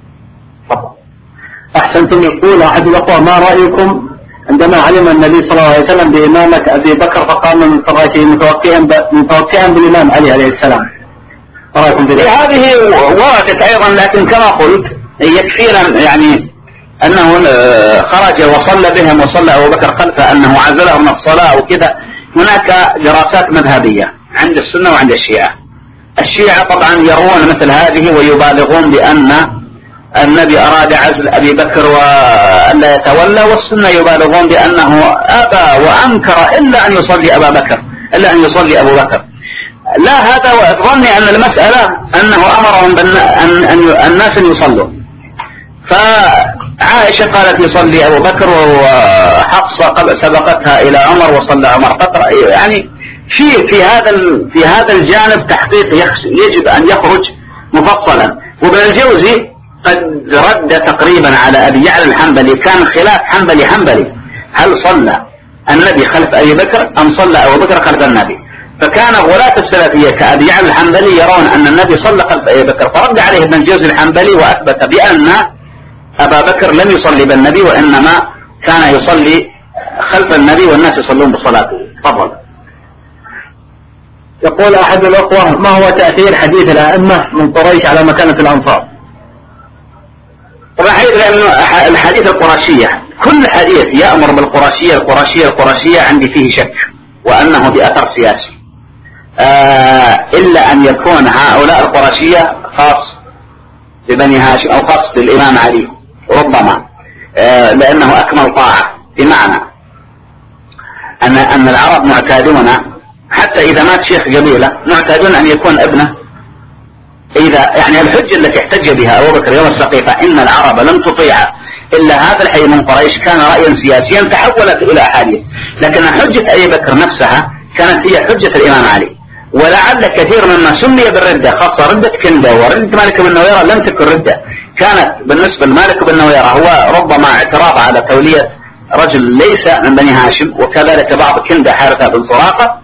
أحسنتم. يقول أحد الأخوة: ما رأيكم عندما علم النبي صلى الله عليه وسلم بإمامة أبي بكر فقام من فراشه متوكئا بالإمام علي عليه السلام؟ رأيكم في ذلك؟ هذه وردت أيضا، لكن كما قلت يكفينا يعني أنه خرج وصلى بهم وصلى أبو بكر خلفه، أنه عزله من الصلاة وكذا. هناك دراسات مذهبية عند السنة وعند الشيعة. الشيعة طبعا يرون مثل هذه ويبالغون بأن النبي أراد عزل أبي بكر وألا يتولى، والسنة يبالغون بأنه أبى وأنكر إلا أن يصلي أبا بكر إلا أن يصلي أبو بكر. لا، هذا وظني أن المسألة أنه أمرهم أن, أن الناس يصلوا، فعائشة قالت يصلي أبو بكر وحفصة سبقتها إلى عمر وصلى عمر قطر. يعني في في هذا في هذا الجانب تحقيق يجب أن يخرج مفصلا. وابن الجوزي قد رد تقريبا على أبي يعلى الحنبلي، كان خلاف حنبلي حنبلي هل صلى النبي خلف أبي بكر أم صلى أبو بكر خلف النبي، فكان غلاة السلفية كأبي يعلى الحنبلي يرون أن النبي صلى خلف أبي بكر، فرد عليه ابن الجوزي الحنبلي وأثبت بأن أبا بكر لم يصلي بالنبي وإنما كان يصلي خلف النبي والناس يصلون بصلاته. تفضل. يقول أحد الأخوة: ما هو تأثير حديث الأئمة من قريش على مكانة الأنصار؟ طبعا لأن الحديث القرشية كل حديث يأمر بالقرشية القرشية القرشية عندي فيه شك وأنه بأثر سياسي، آه إلا أن يكون هؤلاء القرشية خاص ببني هاشم أو خاص بالإمام علي ربما، آه لأنه أكمل طاعة، بمعنى أن أن العرب معتادون حتى إذا مات شيخ قبيلة معتادون أن يكون ابنه. إذا يعني الحجة التي احتج بها أبو بكر يوم السقيفة إن العرب لم تطيع إلا هذا الحي من قريش كان رأيا سياسيا تحولت إلى أحاديث، لكن حجة أبي بكر نفسها كانت هي حجة الإمام علي. ولعل كثير مما سمي بالردة خاصة ردة كندة وردة مالك بن نويرة لم تكن ردة، كانت بالنسبة لمالك بن نويرة هو ربما اعتراض على تولية رجل ليس من بني هاشم، وكذلك بعض كندة حارثة بن سراقة،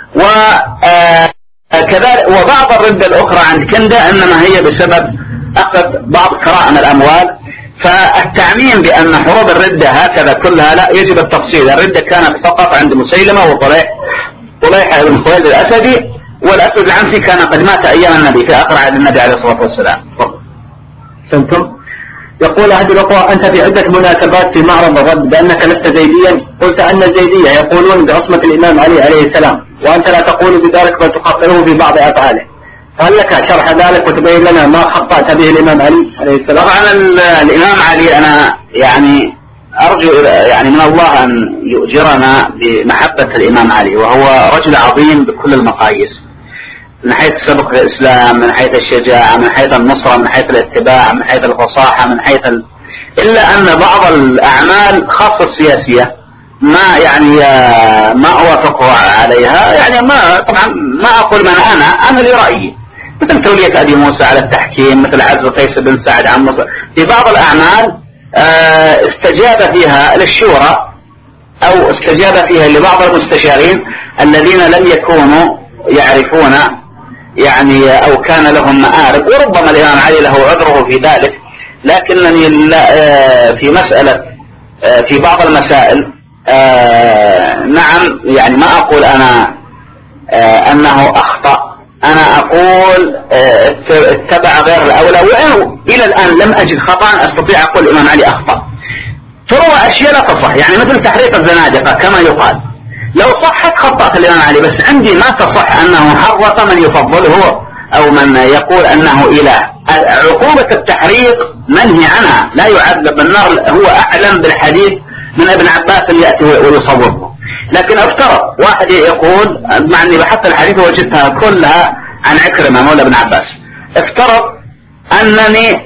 وكذلك وبعض الردة الأخرى عند كندة إنما هي بسبب أخذ بعض كرائم الأموال. فالتعميم بأن حروب الردة هكذا كلها لا، يجب التفصيل. الردة كانت فقط عند مسيلمة وطليح طليحة بن خويلد الأسدي، والأسد العنسي كان قد مات أيام النبي في آخر عهد النبي عليه الصلاة والسلام. سنتم. يقول أحد الأخوة: أنت في عدة مناسبات في معرض الرد بأنك لست زيديا، قلت أن الزيدية يقولون بعصمة الإمام علي عليه السلام، وأنت لا تقول بذلك بل تخطئه في بعض أفعاله، فهل لك شرح ذلك وتبين لنا ما خطأت به الإمام علي عليه السلام؟ طبعا الإمام علي أنا يعني أرجو يعني من الله أن يؤجرنا بمحبة الإمام علي، وهو رجل عظيم بكل المقاييس، من حيث سبق الإسلام، من حيث الشجاعة، من حيث النصرة، من حيث الاتباع، من حيث الفصاحة، من حيث ال... إلا أن بعض الأعمال خاصة السياسية ما يعني ما أوافقه عليها، يعني ما طبعا ما أقول من أنا أنا لرأيي، مثل تولية أبي موسى على التحكيم، مثل عزل قيس بن سعد عن مصر. في بعض الأعمال استجاب فيها للشورى أو استجاب فيها لبعض المستشارين الذين لم يكونوا يعرفون يعني أو كان لهم مآرب، وربما الإمام علي له عذره في ذلك. لكنني في مسألة في بعض المسائل نعم يعني ما أقول أنا أنه أخطأ، أنا أقول اتبع غير الأولى، وأنا إلى الآن لم أجد خطأ أستطيع أقول الإمام علي أخطأ. تروى أشياء لا تصح، يعني مثل تحريق الزنادقة كما يقال، لو صحت خطأت الإمام علي، بس عندي ما تصح أنه حرق من يفضله أو من يقول أنه إله. عقوبة التحريق منهي عنها، لا يعذب بالنار، هو أعلم بالحديث من ابن عباس اللي يأتي ويصوره. لكن افترض واحد يقول، مع أني بحث الحديث وجدتها كلها عن عكرمة مولى ابن عباس، افترض أنني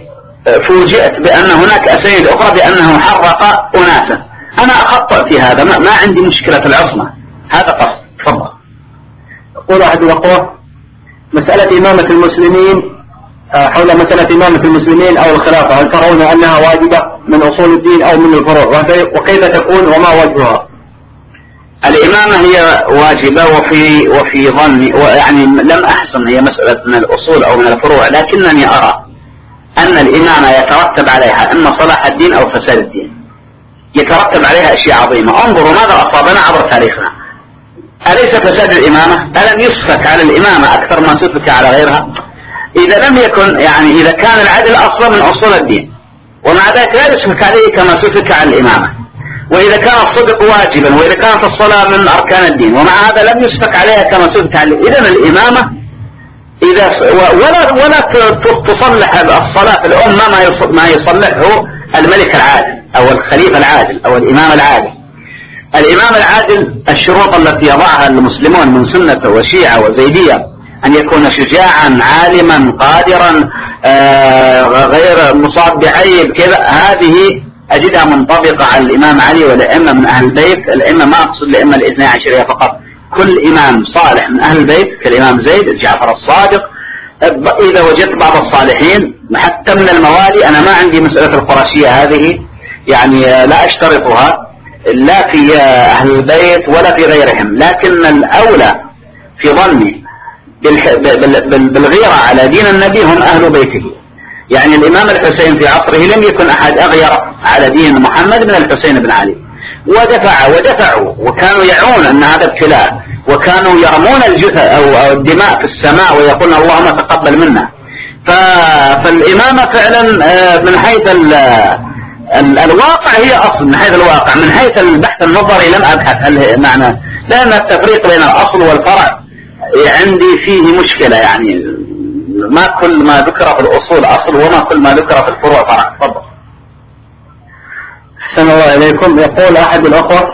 فوجئت بأن هناك أسانيد أخرى بأنه حرق أناسا، أنا أخطأ في هذا، ما عندي مشكلة العصمة، هذا قصد. تفضل. يقول أحد الأخوة مسألة إمامة المسلمين، حول مسألة إمامة المسلمين أو الخلافة، هل ترون أنها واجبة من أصول الدين أو من الفروع، وكيف تكون وما وجهها؟ الإمامة هي واجبة، وفي وفي ظني يعني لم أحسن هي مسألة من الأصول أو من الفروع، لكنني أرى أن الإمامة يترتب عليها إما صلاح الدين أو فساد الدين، يترتب عليها أشياء عظيمة. انظروا ماذا أصابنا عبر تاريخنا، أليس فساد الإمامة؟ ألم يسفك على الإمامة أكثر ما سفك على غيرها؟ إذا لم يكن يعني إذا كان العدل أصلا من أصول الدين، ومع ذلك لا يسفك عليه كما سفك على الإمامة، وإذا كان الصدق واجبا، وإذا كانت الصلاة من أركان الدين، ومع هذا لم يسفك عليها كما سفك عليه. إذن الإمامة إذا ولا ولا تصلح الصلاة في الأمة ما يصلحه الملك العادل أو الخليفة العادل أو الإمام العادل. الإمام العادل الشروط التي يضعها المسلمون من سنة وشيعة وزيدية: أن يكون شجاعا، عالما، قادرا، آه غير مصاب بعيب كذا، هذه أجدها منطبقة على الإمام علي والأئمة من أهل البيت. الأئمة ما أقصد الأئمة الاثنى عشرية فقط، كل إمام صالح من أهل البيت كالإمام زيد، جعفر الصادق. إذا وجدت بعض الصالحين حتى من الموالي، أنا ما عندي مسألة القرشية هذه يعني لا أشترطها لا في أهل البيت ولا في غيرهم، لكن الأولى في ظني بالغيرة على دين النبي هم أهل بيته. يعني الإمام الحسين في عصره لم يكن أحد أغير على دين محمد من الحسين بن علي، ودفع ودفعوا وكانوا يعون أن هذا ابتلاء، وكانوا يرمون الجثث أو الدماء في السماء ويقولون اللهم تقبل منا. فالإمامة فعلا من حيث الواقع هي أصل، من حيث الواقع، من حيث البحث النظري لم أبحث هل معنى، لأن التفريق بين الأصل والفرع عندي فيه مشكلة، يعني ما كل ما ذكر في الأصول أصل وما كل ما ذكر في الفروع فرع. تفضل. أحسن الله إليكم. يقول أحد الأخوة: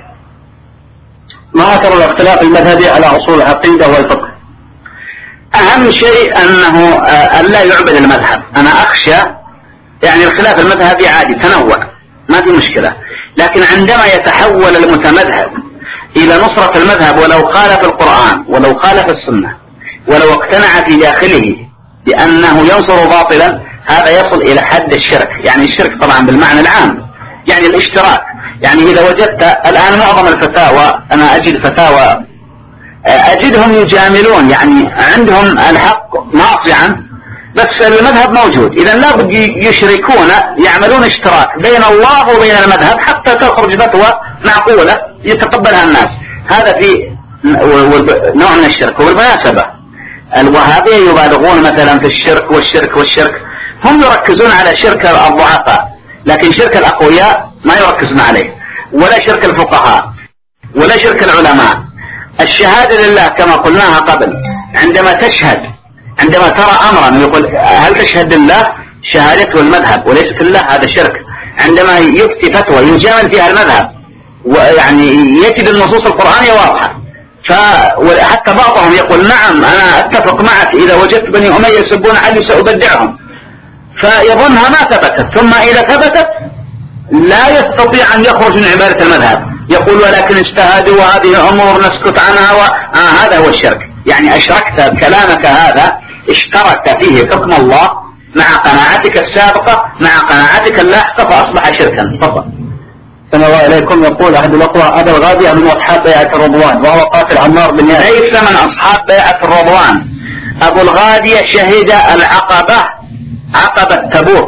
ما أثر الاختلاف المذهبي على أصول العقيدة والفقه؟ أهم شيء أنه ألا يعبد المذهب. أنا أخشى يعني الخلاف المذهبي عادي تنوع ما في مشكلة، لكن عندما يتحول المتمذهب إلى نصرة المذهب ولو خالف القرآن ولو خالف السنة ولو اقتنع في داخله بأنه ينصر باطلا، هذا يصل إلى حد الشرك. يعني الشرك طبعا بالمعنى العام، يعني الاشتراك. يعني إذا وجدت الآن معظم الفتاوى، أنا أجد فتاوى أجدهم يجاملون، يعني عندهم الحق ناصعا بس المذهب موجود، إذا لا بد يشركون، يعملون اشتراك بين الله وبين المذهب حتى تخرج فتوى معقولة يتقبلها الناس. هذا في نوع من الشرك. وبالمناسبة الوهابية يبالغون مثلا في الشرك والشرك والشرك، هم يركزون على شرك الضعفاء، لكن شرك الأقوياء ما يركزون عليه، ولا شرك الفقهاء ولا شرك العلماء. الشهادة لله كما قلناها قبل، عندما تشهد، عندما ترى أمرا يقول هل تشهد لله؟ شهادته المذهب وليست الله، هذا شرك. عندما يفتي فتوى يجامل فيها المذهب ويعني يجد النصوص القرآنية واضحة، فحتى بعضهم يقول نعم أنا أتفق معك، إذا وجدت بني أمية يسبون علي سأبدعهم، فيظنها ما ثبتت، ثم إذا ثبتت لا يستطيع أن يخرج من عبادة المذهب، يقول ولكن اجتهدوا وهذه أمور نسكت عنها و... آه هذا هو الشرك. يعني أشركت كلامك هذا، اشترك فيه حكم الله مع قناعتك السابقة مع قناعتك اللاحقة فأصبح شركا. تفضل. السلام عليكم. يقول أحد الأخوة: أبو الغادي من أصحاب بيعة الرضوان وهو قاتل عمار بن ياسر. ليس من أصحاب بيعة الرضوان. أبو الغادي شهد العقبة، عقبة تبوك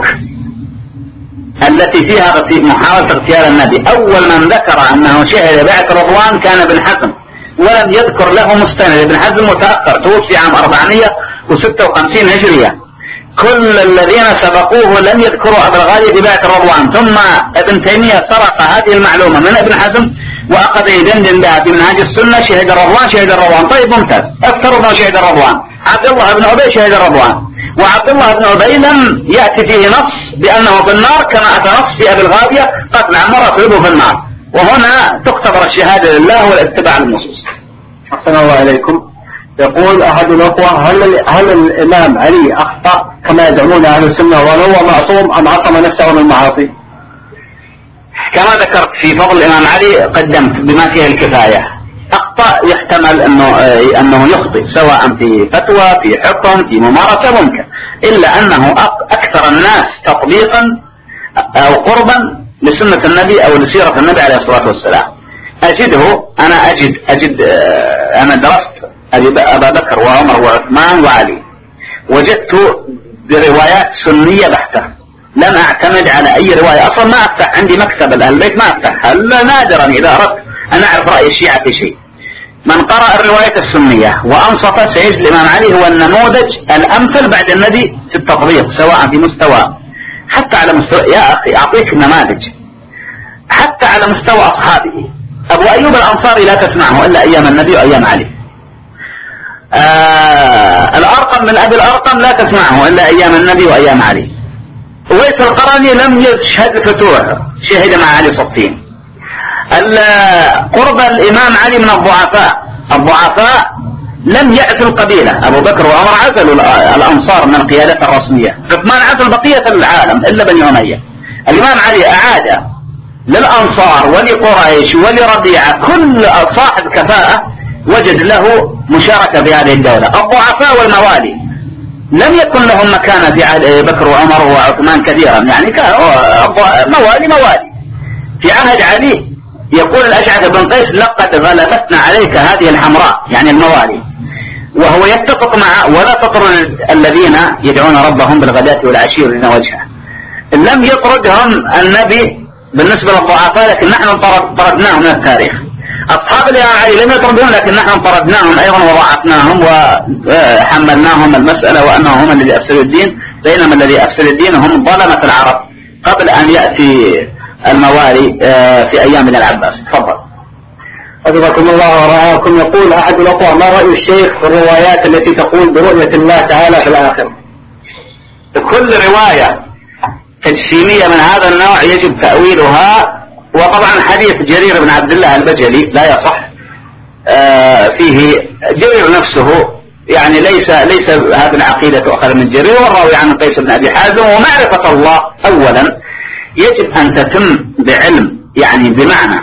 التي فيها محاولة اغتيال النبي. أول من ذكر أنه شهد بيعة الرضوان كان ابن حزم، ولم يذكر له مستند. ابن حزم متأخر، توفي عام أربعمائة وستة وخمسين هجرية. كل الذين سبقوه لم يذكروا أبو الغادي ببيعة الرضوان. ثم ابن تيمية سرق هذه المعلومة من ابن حزم وأخذ يدندن بها في منهاج السنة: شهد الرضوان شهد الرضوان. طيب ممتاز، افترض أنه شهد الرضوان. عبد الله بن أبي شهد الرضوان، وعبد الله بن أبي لم يأتي فيه نص بأنه في النار كما أتى نص في أبي الغادية قتل عمار أصيبه في النار. وهنا تختبر الشهادة لله والاتباع للنصوص. أحسن الله إليكم. يقول أحد الأخوة: هل هل الإمام علي أخطأ كما يزعمون أهل السنة، وهل هو معصوم أم عصم نفسه من المعاصي؟ كما ذكرت في فضل الإمام علي قدمت بما فيه الكفاية. أخطأ يحتمل أنه, أنه يخطئ سواء في فتوى في حكم في ممارسة ممكن، إلا أنه أكثر الناس تطبيقا أو قربا لسنة النبي أو لسيرة النبي عليه الصلاة والسلام. أجده أنا أجد أجد أنا درست أبا بكر وعمر وعثمان وعلي، وجدت بروايات سنية بحتة، لم أعتمد على أي رواية. أصلا ما أفتح عندي مكتب أهل البيت، ما أفتحها إلا نادرا إذا أردت أن أعرف رأي الشيعة في شيء. من قرأ الرواية السنية وأنصف سيجد الإمام علي هو النموذج الأمثل بعد النبي في التطبيق، سواء في مستوى حتى على مستوى، يا أخي أعطيك نماذج حتى على مستوى أصحابه. أبو أيوب الأنصاري لا تسمعه إلا أيام النبي وأيام علي. آه الأرقم من أبي الأرقم لا تسمعه إلا أيام النبي وأيام علي. ويس القرني لم يشهد فتوح، شهد مع علي صفين. قرب الإمام علي من الضعفاء، الضعفاء لم يعزل القبيلة. أبو بكر وعمر عزلوا الأنصار من القيادة الرسمية، عثمان عزل بقية العالم إلا بني أمية. الإمام علي أعاد للأنصار ولقريش ولربيعة كل صاحب كفاءة وجد له مشاركة في هذه الدولة. الضعفاء والموالي لم يكن لهم مكانة في عهد أبي بكر وعمر وعثمان كثيرا، يعني كانوا موالي موالي. في عهد علي يقول الأشعث بن قيس لقد غلبتنا عليك هذه الحمراء، يعني الموالي، وهو يتفق مع ولا تطرد الذين يدعون ربهم بالغداة والعشي يريدون وجهه. لم يطردهم النبي بالنسبة للضعفاء، لكن نحن طردناهم من التاريخ. أصحاب الإمام علي لم يطردون، لكن نحن طردناهم أيضا وضعفناهم وحملناهم المسألة وأنهم هم الذي أفسدوا الدين، بينما الذي أفسد الدين هم ظلمة العرب قبل أن يأتي الموالي في أيام العباس. تفضل. حفظكم الله ورعاكم. يقول أحد الأخوة: ما رأي الشيخ في الروايات التي تقول برؤية الله تعالى في الآخرة؟ كل رواية تجسيمية من هذا النوع يجب تأويلها. وطبعا حديث جرير بن عبد الله البجلي لا يصح. فيه جرير نفسه يعني ليس ليس هذه العقيدة تؤخذ من جرير، والراوي عن قيس بن أبي حازم. ومعرفة الله أولا يجب أن تتم بعلم، يعني بمعنى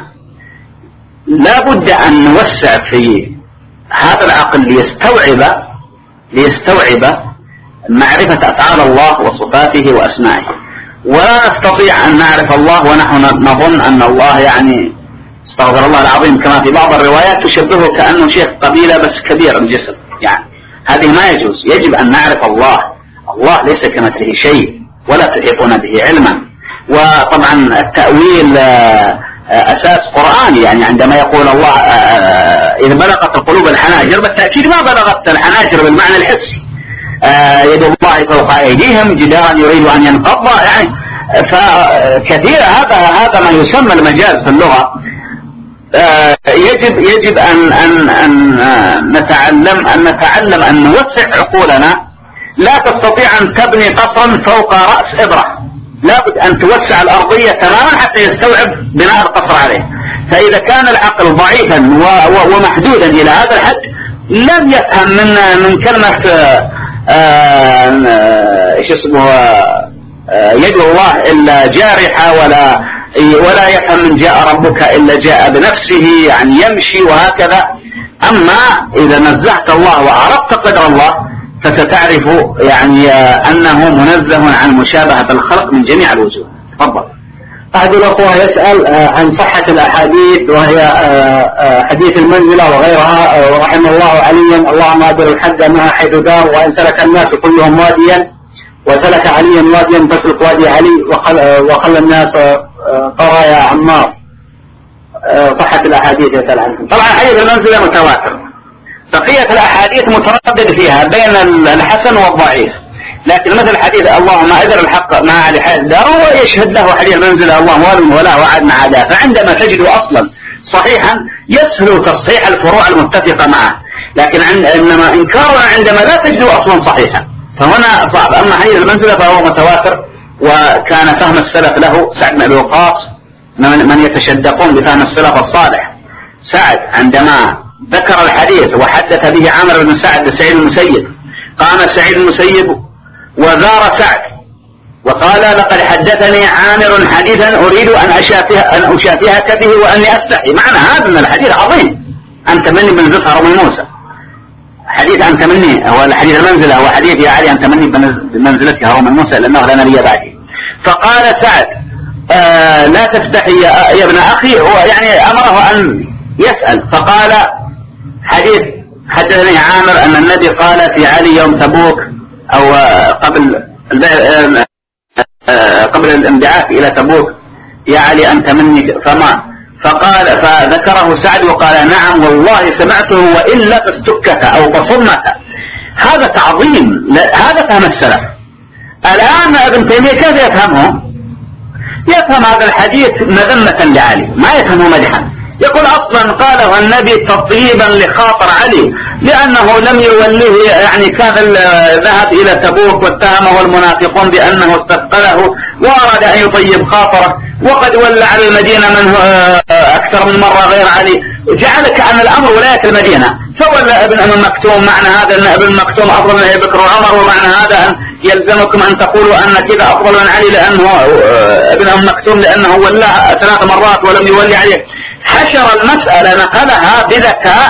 لا بد أن نوسع في هذا العقل ليستوعب ليستوعب معرفة أفعال الله وصفاته وأسمائه. ولا نستطيع أن نعرف الله ونحن نظن أن الله يعني استغفر الله العظيم كما في بعض الروايات تشبهه كأنه شيخ قبيلة بس كبير الجسم، يعني هذه ما يجوز. يجب أن نعرف الله. الله ليس كمثله شيء ولا تحيطون به علما. وطبعا التأويل أساس قرآني، يعني عندما يقول الله إذا بلغت القلوب الحناجر، بالتأكيد ما بلغت الحناجر بالمعنى الحسي. يد الله فوق أيديهم جدارا يريد أن ينقض، يعني فكثير هذا هذا ما يسمى المجاز في اللغة. يجب يجب أن أن أن نتعلم أن نتعلم أن نوسع عقولنا. لا تستطيع أن تبني قصرا فوق رأس إبرة، لابد أن توسع الأرضية تماما حتى يستوعب بناء القصر عليه. فإذا كان العقل ضعيفا ومحدودا إلى هذا الحد لم يفهم من من كلمة ايش اسمه يد الله إلا جارحة، ولا ولا يفهم من جاء ربك إلا جاء بنفسه، يعني يمشي وهكذا. أما إذا نزهت الله وعرفت قدر الله فستعرف يعني أنه منزه عن مشابهة الخلق من جميع الوجوه. تفضل. أحد الأخوة يسأل عن صحة الأحاديث، وهي حديث المنزلة وغيرها. ورحم الله عليا: اللهم أدر الحد معها حيث دار، وإن سلك الناس كلهم واديا وسلك عليا واديا فاسلك وادي علي وخلى الناس قرى يا عمار. صحة الأحاديث يسأل عنكم. طبعا حديث المنزلة متواتر، بقية الأحاديث متردد فيها بين الحسن والضعيف. لكن مثل حديث اللهم أدر الحق مع علي حيث دار ويشهد له حديث المنزلة اللهم ولي ولا وعدنا عداه. فعندما تجد أصلا صحيحا يسهل تصحيح الفروع المتفقة معه، لكن إنما إنكارنا عندما لا تجد أصلا صحيحا فهنا صعب. أما حديث المنزلة فهو متواتر، وكان فهم السلف له. سعد بن أبي وقاص من يتشدقون بفهم السلف الصالح. سعد عندما ذكر الحديث وحدث به عامر بن سعد بن سعيد المسيب، قام سعيد المسيب وزار سعد وقال لقد حدثني عامر حديثا أريد أن أشافه أن أشافهك به وأني أستحي. معنى هذا أن الحديث عظيم، أنت مني بمنزلة هارون موسى، حديث أنت مني هو الحديث المنزلة، هو حديث يا علي أنت مني بمنزلة هارون موسى لأنه لا نبي بعدي. فقال سعد آه لا تستحي يا, يا ابن أخي، هو يعني أمره أن يسأل. فقال حديث حدثني عامر أن النبي قال في علي يوم تبوك أو قبل قبل الانبعاث إلى تبوك يا علي أنت مني فما. فقال فذكره سعد وقال نعم والله سمعته وإلا فاستكت أو فصمت. هذا تعظيم، هذا فهم السلف. الآن ابن تيمية كيف يفهمه؟ يفهم هذا الحديث مذمة لعلي، ما يفهمه مدحا. يقول أصلا قاله النبي تطيبا لخاطر علي لأنه لم يوليه، يعني كان ذهب إلى تبوك واتهمه المنافقون بأنه استثقله وأراد أن يطيب خاطره، وقد ولى على المدينة من أكثر من مرة غير علي، جعل كأن الأمر ولاية المدينة. فولى ابن أم مكتوم، معنى هذا أن ابن مكتوم أفضل من أبي بكر وعمر، ومعنى هذا أن يلزمكم أن تقولوا أن كذا أفضل من علي لأنه ابن أم مكتوم لأنه ولى ثلاث مرات ولم يولي عليه. حشر المسألة نقلها بذكاء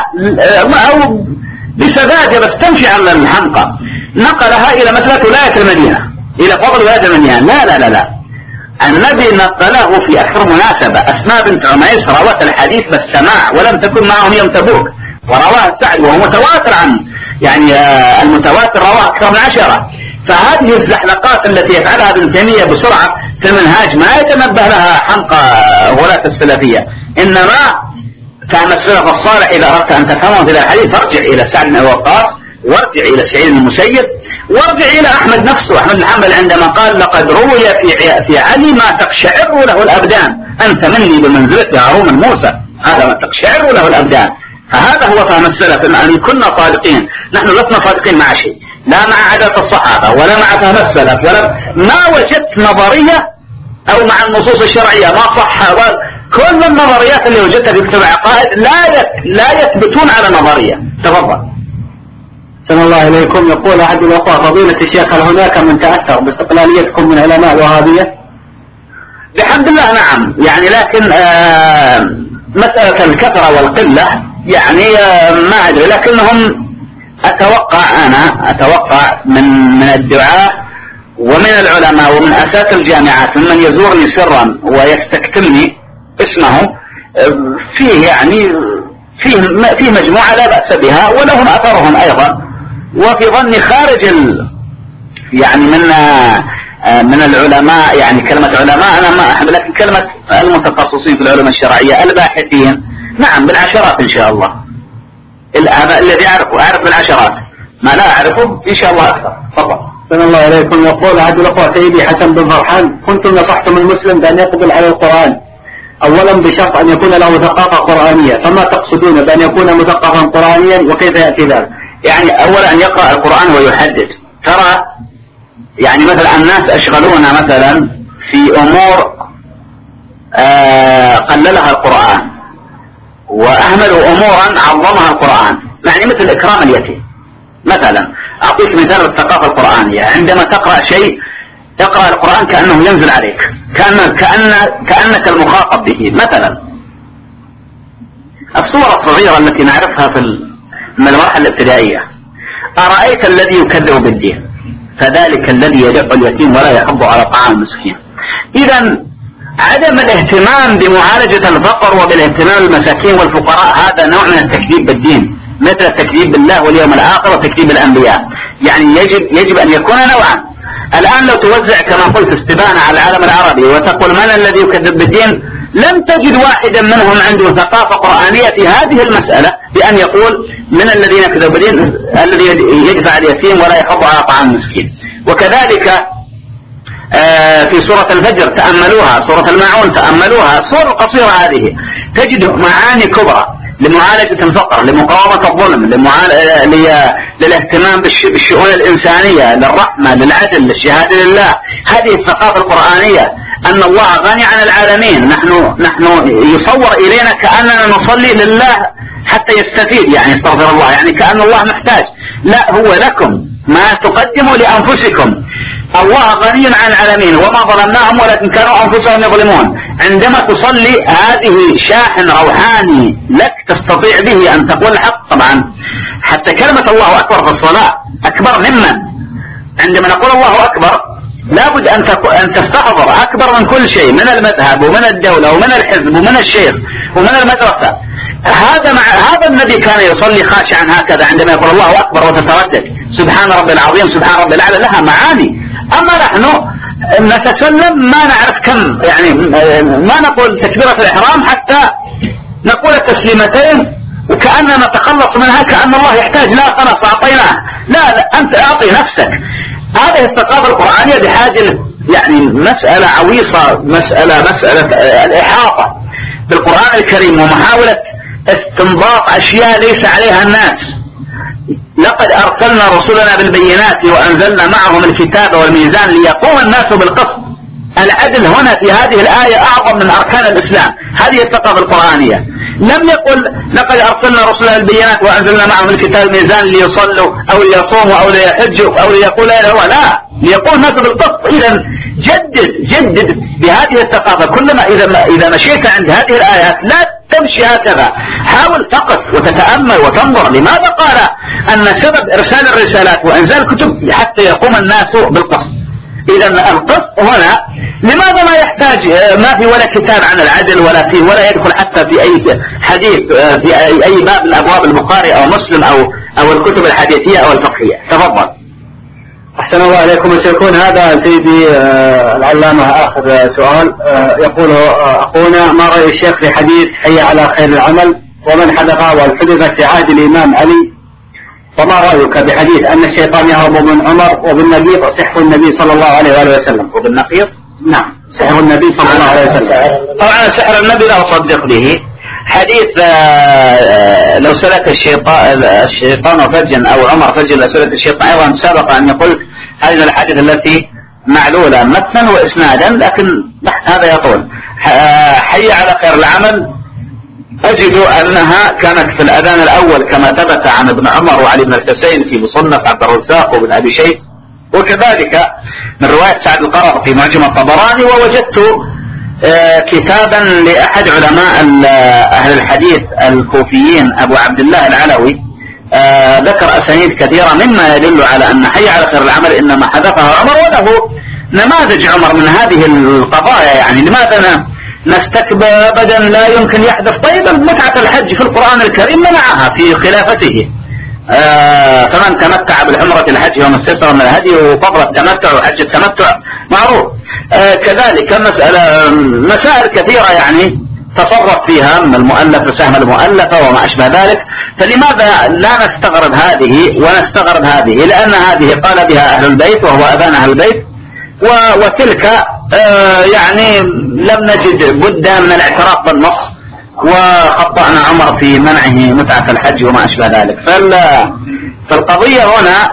أو بسذاجة بس تمشي على الحنقة، نقلها إلى مسألة ولاية المدينة، إلى فضل ولاية المدينة. لا لا لا لا النبي نقله في أكثر مناسبة. أسماء بنت عميس روت الحديث بالسماع ولم تكن معهم يوم تبوك، ورواه سعد وهو متواتر عن يعني المتواتر رواه أكثر من عشرة. فهذه الزحلقات التي يفعلها ابن تيمية بسرعة في المنهاج ما يتنبه لها حنقة غلاة السلفية، إنما فهم السلف الصالح إذا أردت أن تفهمه في الحديث فارجع إلى سعد بن وقاص، وارجع إلى سعيد بن المسيب، وارجع إلى أحمد نفسه، أحمد بن حنبل عندما قال لقد روي في في علي ما تقشعر له الأبدان، أنت مني بمنزلة هارون موسى، هذا ما تقشعر له الأبدان. فهذا هو فهم السلف، أن كنا صادقين. نحن لسنا صادقين مع شيء، لا مع عادات الصحابة ولا مع فهم السلف، ولا ما وجدت نظرية أو مع النصوص الشرعية ما صح. كل النظريات اللي وجدتها في كتب العقائد لا لا يثبتون على نظرية. تفضل. سلام الله إليكم. يقول أحد الأخوة فضيلة الشيخ هل هناك من تأثر باستقلاليتكم من علماء الوهابية؟ بحمد الله نعم، يعني لكن آه مسألة الكثرة والقلة يعني آه ما أدري، لكنهم أتوقع أنا أتوقع من من الدعاء ومن العلماء ومن أساس الجامعات ممن يزورني سرا ويستكتمني اسمه فيه يعني فيه فيه مجموعة لا بأس بها ولهم أثرهم أيضا. وفي ظني خارج ال يعني من من العلماء، يعني كلمة علماء أنا ما أحب، لكن كلمة المتخصصين في العلوم الشرعية الباحثين نعم بالعشرات إن شاء الله. هذا الذي أعرفه أعرف بالعشرات، ما لا أعرفه إن شاء الله أكثر. تفضل. صلى الله عليكم. يقول أحد الأخوة سيدي حسن بن فرحان كنتم نصحتم المسلم بأن يقبل على القرآن أولا بشرط أن يكون له ثقافة قرآنية، فما تقصدون بأن يكون مثقفا قرآنيا وكيف يأتي ذلك؟ يعني أولا أن يقرأ القرآن ويحدد. ترى يعني مثلا الناس أشغلونا مثلا في أمور آه قللها القرآن، وأهملوا أمورا عظمها القرآن، يعني مثل إكرام اليتيم مثلا. أعطيك مثال الثقافة القرآنية، عندما تقرأ شيء تقرأ القرآن كأنه ينزل عليك، كأن كأن كأنك المخاطب به. مثلا الصورة الصغيرة التي نعرفها في من المرحلة الابتدائية، أرأيت الذي يكذب بالدين فذلك الذي يدع اليتيم ولا يحض على طعام المسكين. إذا عدم الاهتمام بمعالجة الفقر وبالاهتمام بالمساكين والفقراء هذا نوع من التكذيب بالدين، مثل التكذيب بالله واليوم الآخر وتكذيب الأنبياء. يعني يجب يجب أن يكون نوعا. الآن لو توزع كما قلت استبانة على العالم العربي وتقول من الذي يكذب بالدين، لم تجد واحدا منهم عنده ثقافة قرآنية في هذه المسألة بأن يقول من الذين يكذب بالدين الذي يدفع اليتيم ولا يحض على طعام المسكين. وكذلك آه في سورة الفجر تأملوها، سورة الماعون تأملوها، سورة قصيرة هذه تجد معاني كبرى لمعالجة الفقر، لمقاومة الظلم، للاهتمام بالشؤون الإنسانية، للرحمة، للعدل، للشهادة لله. هذه الثقافة القرآنية أن الله غني عن العالمين، نحن نحن يصور إلينا كأننا نصلي لله حتى يستفيد، يعني استغفر الله، يعني كأن الله محتاج. لا، هو لكم ما تقدموا لأنفسكم، الله غني عن العالمين وما ظلمناهم ولكن كانوا أنفسهم يظلمون. عندما تصلي هذه شاحن روحاني لك تستطيع به أن تقول الحق. طبعا حتى كلمة الله أكبر في الصلاة أكبر ممن، عندما نقول الله أكبر لابد أن أن تستحضر أكبر من كل شيء، من المذهب ومن الدولة ومن الحزب ومن الشيخ ومن المدرسة. هذا مع هذا النبي كان يصلي خاشعا هكذا عندما يقول الله أكبر وتتردد سبحان ربي العظيم سبحان ربي الأعلى، لها معاني. أما نحن نتسلم ما نعرف كم، يعني ما نقول تكبيرة الإحرام حتى نقول التسليمتين وكأننا نتخلص منها كأن الله يحتاج، لا خلاص أعطيناه، لا, لا أنت أعطي نفسك. هذه الثقافة القرآنية بحاجة، يعني مسألة عويصة، مسألة مسألة الإحاطة بالقرآن الكريم ومحاولة استنباط أشياء ليس عليها الناس. لقد أرسلنا رسلنا بالبينات وأنزلنا معهم الكتاب والميزان ليقوم الناس بالقسط. العدل هنا في هذه الآية أعظم من أركان الإسلام. هذه الثقافة القرآنية. لم يقل لقد أرسلنا رسلنا بالبينات وأنزلنا معهم الكتاب والميزان ليصلوا أو ليصوموا أو ليحجوا أو ليقول لا هو لا ليقوم الناس بالقسط. إذا جدد جدد بهذه الثقافة. كلما إذا إذا مشيت عند هذه الآيات لا تمشي هكذا، حاول تقف وتتأمل وتنظر لماذا قال أن سبب إرسال الرسالات وإنزال الكتب حتى يقوم الناس بالقسط. إذا القسط هنا لماذا ما يحتاج، ما في ولا كتاب عن العدل ولا في ولا يدخل حتى في أي حديث في أي, أي باب من أبواب البخاري أو مسلم أو أو الكتب الحديثية أو الفقهية. تفضل. أحسن الله عليكم. سيكون هذا سيدي العلامة آخر سؤال. يقول أخونا ما رأي الشيخ في حديث حي على خير العمل ومن حدث والحدث في عهد الإمام علي، وما رأيك بحديث أن الشيطان يهرب من عمر وبالنقيض سحر النبي صلى الله عليه وآله وسلم؟ وبالنقيض نعم سحر النبي صلى الله عليه وسلم. طبعا سحر النبي لا أصدق به. حديث لو سلك الشيطان الشيطان فجا أو عمر فجا لسلك الشيطان، أيضا سبق أن يقول هذه الحديث التي معلولة متنا وإسنادا، لكن هذا يطول. حي على خير العمل أجد أنها كانت في الأذان الأول كما ثبت عن ابن عمر وعلي بن الحسين في مصنف عبد الرزاق وابن أبي شيخ، وكذلك من رواية سعد القرر في معجم الطبراني. ووجدت كتابا لأحد علماء أهل الحديث الكوفيين أبو عبد الله العلوي ذكر أسانيد كثيرة مما يدل على أن حي على خير العمل إنما حدثها عمر، وله نماذج عمر من هذه القضايا. يعني لماذا نستكبر أبدا لا يمكن يحدث؟ طيب متعة الحج في القرآن الكريم منعها في خلافته. آه فمن تمتع بالعمرة الحج وما استيسر من الهدي، وفضل التمتع وحج التمتع معروف. آه كذلك مسألة مسائل كثيرة يعني تصرف فيها من المؤلف وسهم المؤلفة وما أشبه ذلك. فلماذا لا نستغرب هذه ونستغرب هذه؟ لأن هذه قال بها أهل البيت وهو أذان أهل البيت، وتلك آه يعني لم نجد بدا من الاعتراف بالنص، وخطأنا عمر في منعه متعة الحج وما أشبه ذلك. فالقضية هنا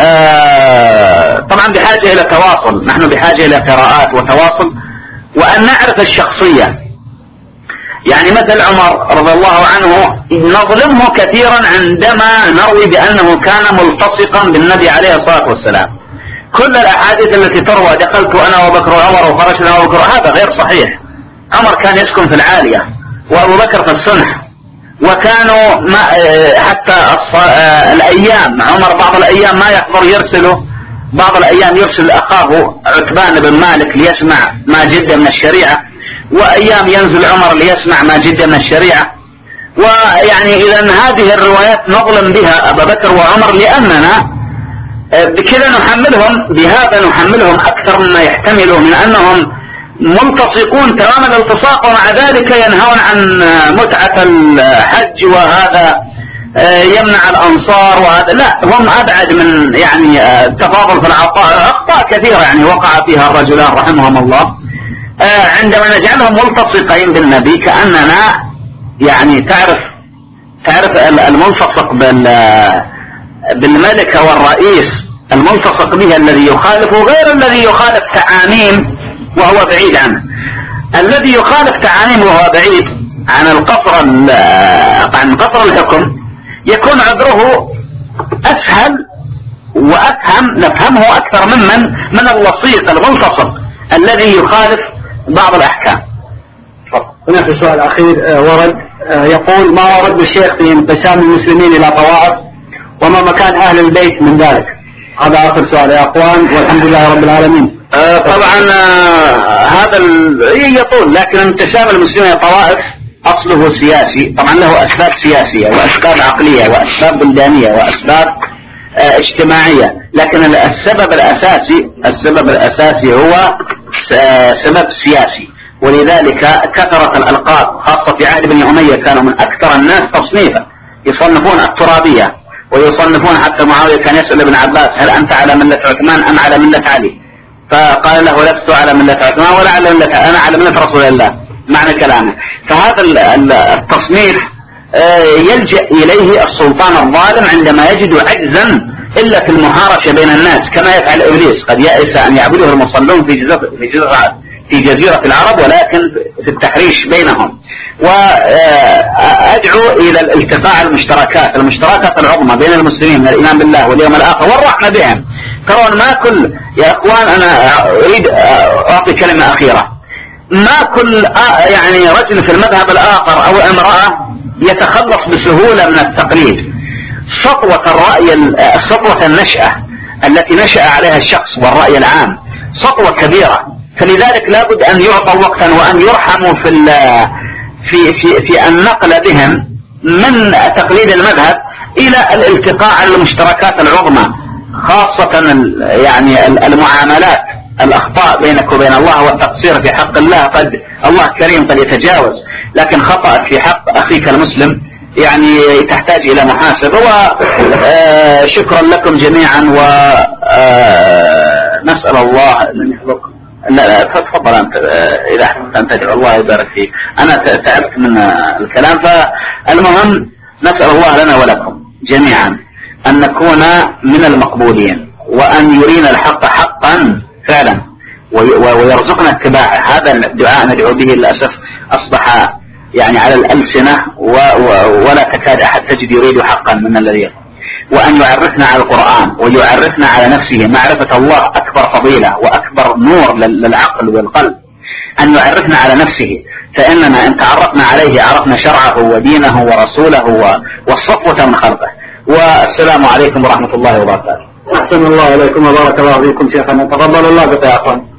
آه طبعا بحاجة إلى تواصل، نحن بحاجة إلى قراءات وتواصل وأن نعرف الشخصية. يعني مثل عمر رضي الله عنه نظلمه كثيرا عندما نروي بأنه كان ملتصقا بالنبي عليه الصلاة والسلام. كل الأحاديث التي تروى دخلت أنا وبكر وعمر وخرجنا وبكر، هذا غير صحيح. عمر كان يسكن في العالية وأبو بكر في الصنح، وكانوا ما حتى الأيام عمر بعض الأيام ما يحضر يرسله، بعض الأيام يرسل أخاه عتبان بن مالك ليسمع ما جد من الشريعة، وأيام ينزل عمر ليسمع ما جد من الشريعة. ويعني إذا هذه الروايات نظلم بها أبا بكر وعمر، لأننا بكذا نحملهم بهذا نحملهم أكثر مما يحتملوا من أنهم ملتصقون تمام الالتصاق، ومع ذلك ينهون عن متعة الحج وهذا يمنع الأنصار وهذا لا، هم أبعد من يعني التفاضل في العطاء. أخطاء كثيرة يعني وقع فيها الرجلان رحمهم الله. عندما نجعلهم ملتصقين بالنبي كأننا يعني تعرف تعرف الملتصق بالملك والرئيس، الملتصق به الذي يخالفه غير الذي يخالف تعاميم وهو بعيد عنه. الذي يخالف تعاميم وهو بعيد عن القصر عن قصر الحكم يكون عذره أسهل وأفهم نفهمه أكثر ممن من الوسيط الملتصق الذي يخالف بعض الأحكام. هناك سؤال أخير ورد يقول: ما ورد الشيخ في انقسام المسلمين إلى طوائف وما مكان أهل البيت من ذلك؟ هذا آخر سؤال يا أخوان، والحمد لله رب العالمين. آه طبعا آه هذا يطول، لكن انقسام المسلمين إلى طوائف أصله سياسي، طبعا له أسباب سياسية وأسباب عقلية وأسباب بلدانية وأسباب آه اجتماعية، لكن السبب الأساسي السبب الأساسي هو سبب سياسي. ولذلك كثرت الألقاب، خاصة في عهد بن أمية كانوا من أكثر الناس تصنيفا، يصنفون الترابية ويصنفون، حتى معاوية كان يسأل ابن عباس: هل أنت على ملة عثمان أم على ملة علي؟ فقال له: لست على ملة عثمان ولا على ملة، أنا على ملة رسول الله، معنى كلامه. فهذا التصنيف يلجأ إليه السلطان الظالم عندما يجد عجزا إلا في المهارشة بين الناس، كما يفعل إبليس، قد يأس أن يعبده المصلون في جزيرة في جزيرة في جزيرة العرب، ولكن في التحريش بينهم. وأدعو إلى الالتقاء المشتركات المشتركات العظمى بين المسلمين من الإيمان بالله واليوم الآخر والرحمة بهم. ترون ما كل يا أخوان، أنا أريد أعطي كلمة أخيرة، ما كل يعني رجل في المذهب الآخر أو امرأة يتخلص بسهولة من التقليد. سطوة الرأي، سطوة النشأة التي نشأ عليها الشخص والرأي العام سطوة كبيرة، فلذلك لابد أن يعطى وقتا وأن يرحموا في في في في النقل بهم من تقليد المذهب إلى الالتقاء على المشتركات العظمى، خاصة يعني المعاملات، الأخطاء بينك وبين الله والتقصير في حق الله، قد الله كريم قد يتجاوز، لكن خطأك في حق أخيك المسلم يعني تحتاج إلى محاسبة. وشكرا لكم جميعا، ونسأل الله أن يحفظكم. لا لا تفضل أنت، إذا أحببت أن تدعو الله يبارك فيك، أنا تعبت من الكلام. فالمهم نسأل الله لنا ولكم جميعا أن نكون من المقبولين، وأن يرينا الحق حقا فعلا ويرزقنا اتباعه. هذا الدعاء ندعو به للأسف أصبح يعني على الألسنة، ولا تكاد أحد تجد يريد حقا من الذي، وأن يعرفنا على القرآن ويعرفنا على نفسه. معرفة الله أكبر فضيلة وأكبر نور للعقل والقلب، أن يعرفنا على نفسه، فإننا إن تعرفنا عليه عرفنا شرعه ودينه ورسوله والصفوة من خلقه. والسلام عليكم ورحمة الله وبركاته. أحسن الله إليكم وبارك الله فيكم شيخنا، تفضل الله بك يا أخوان.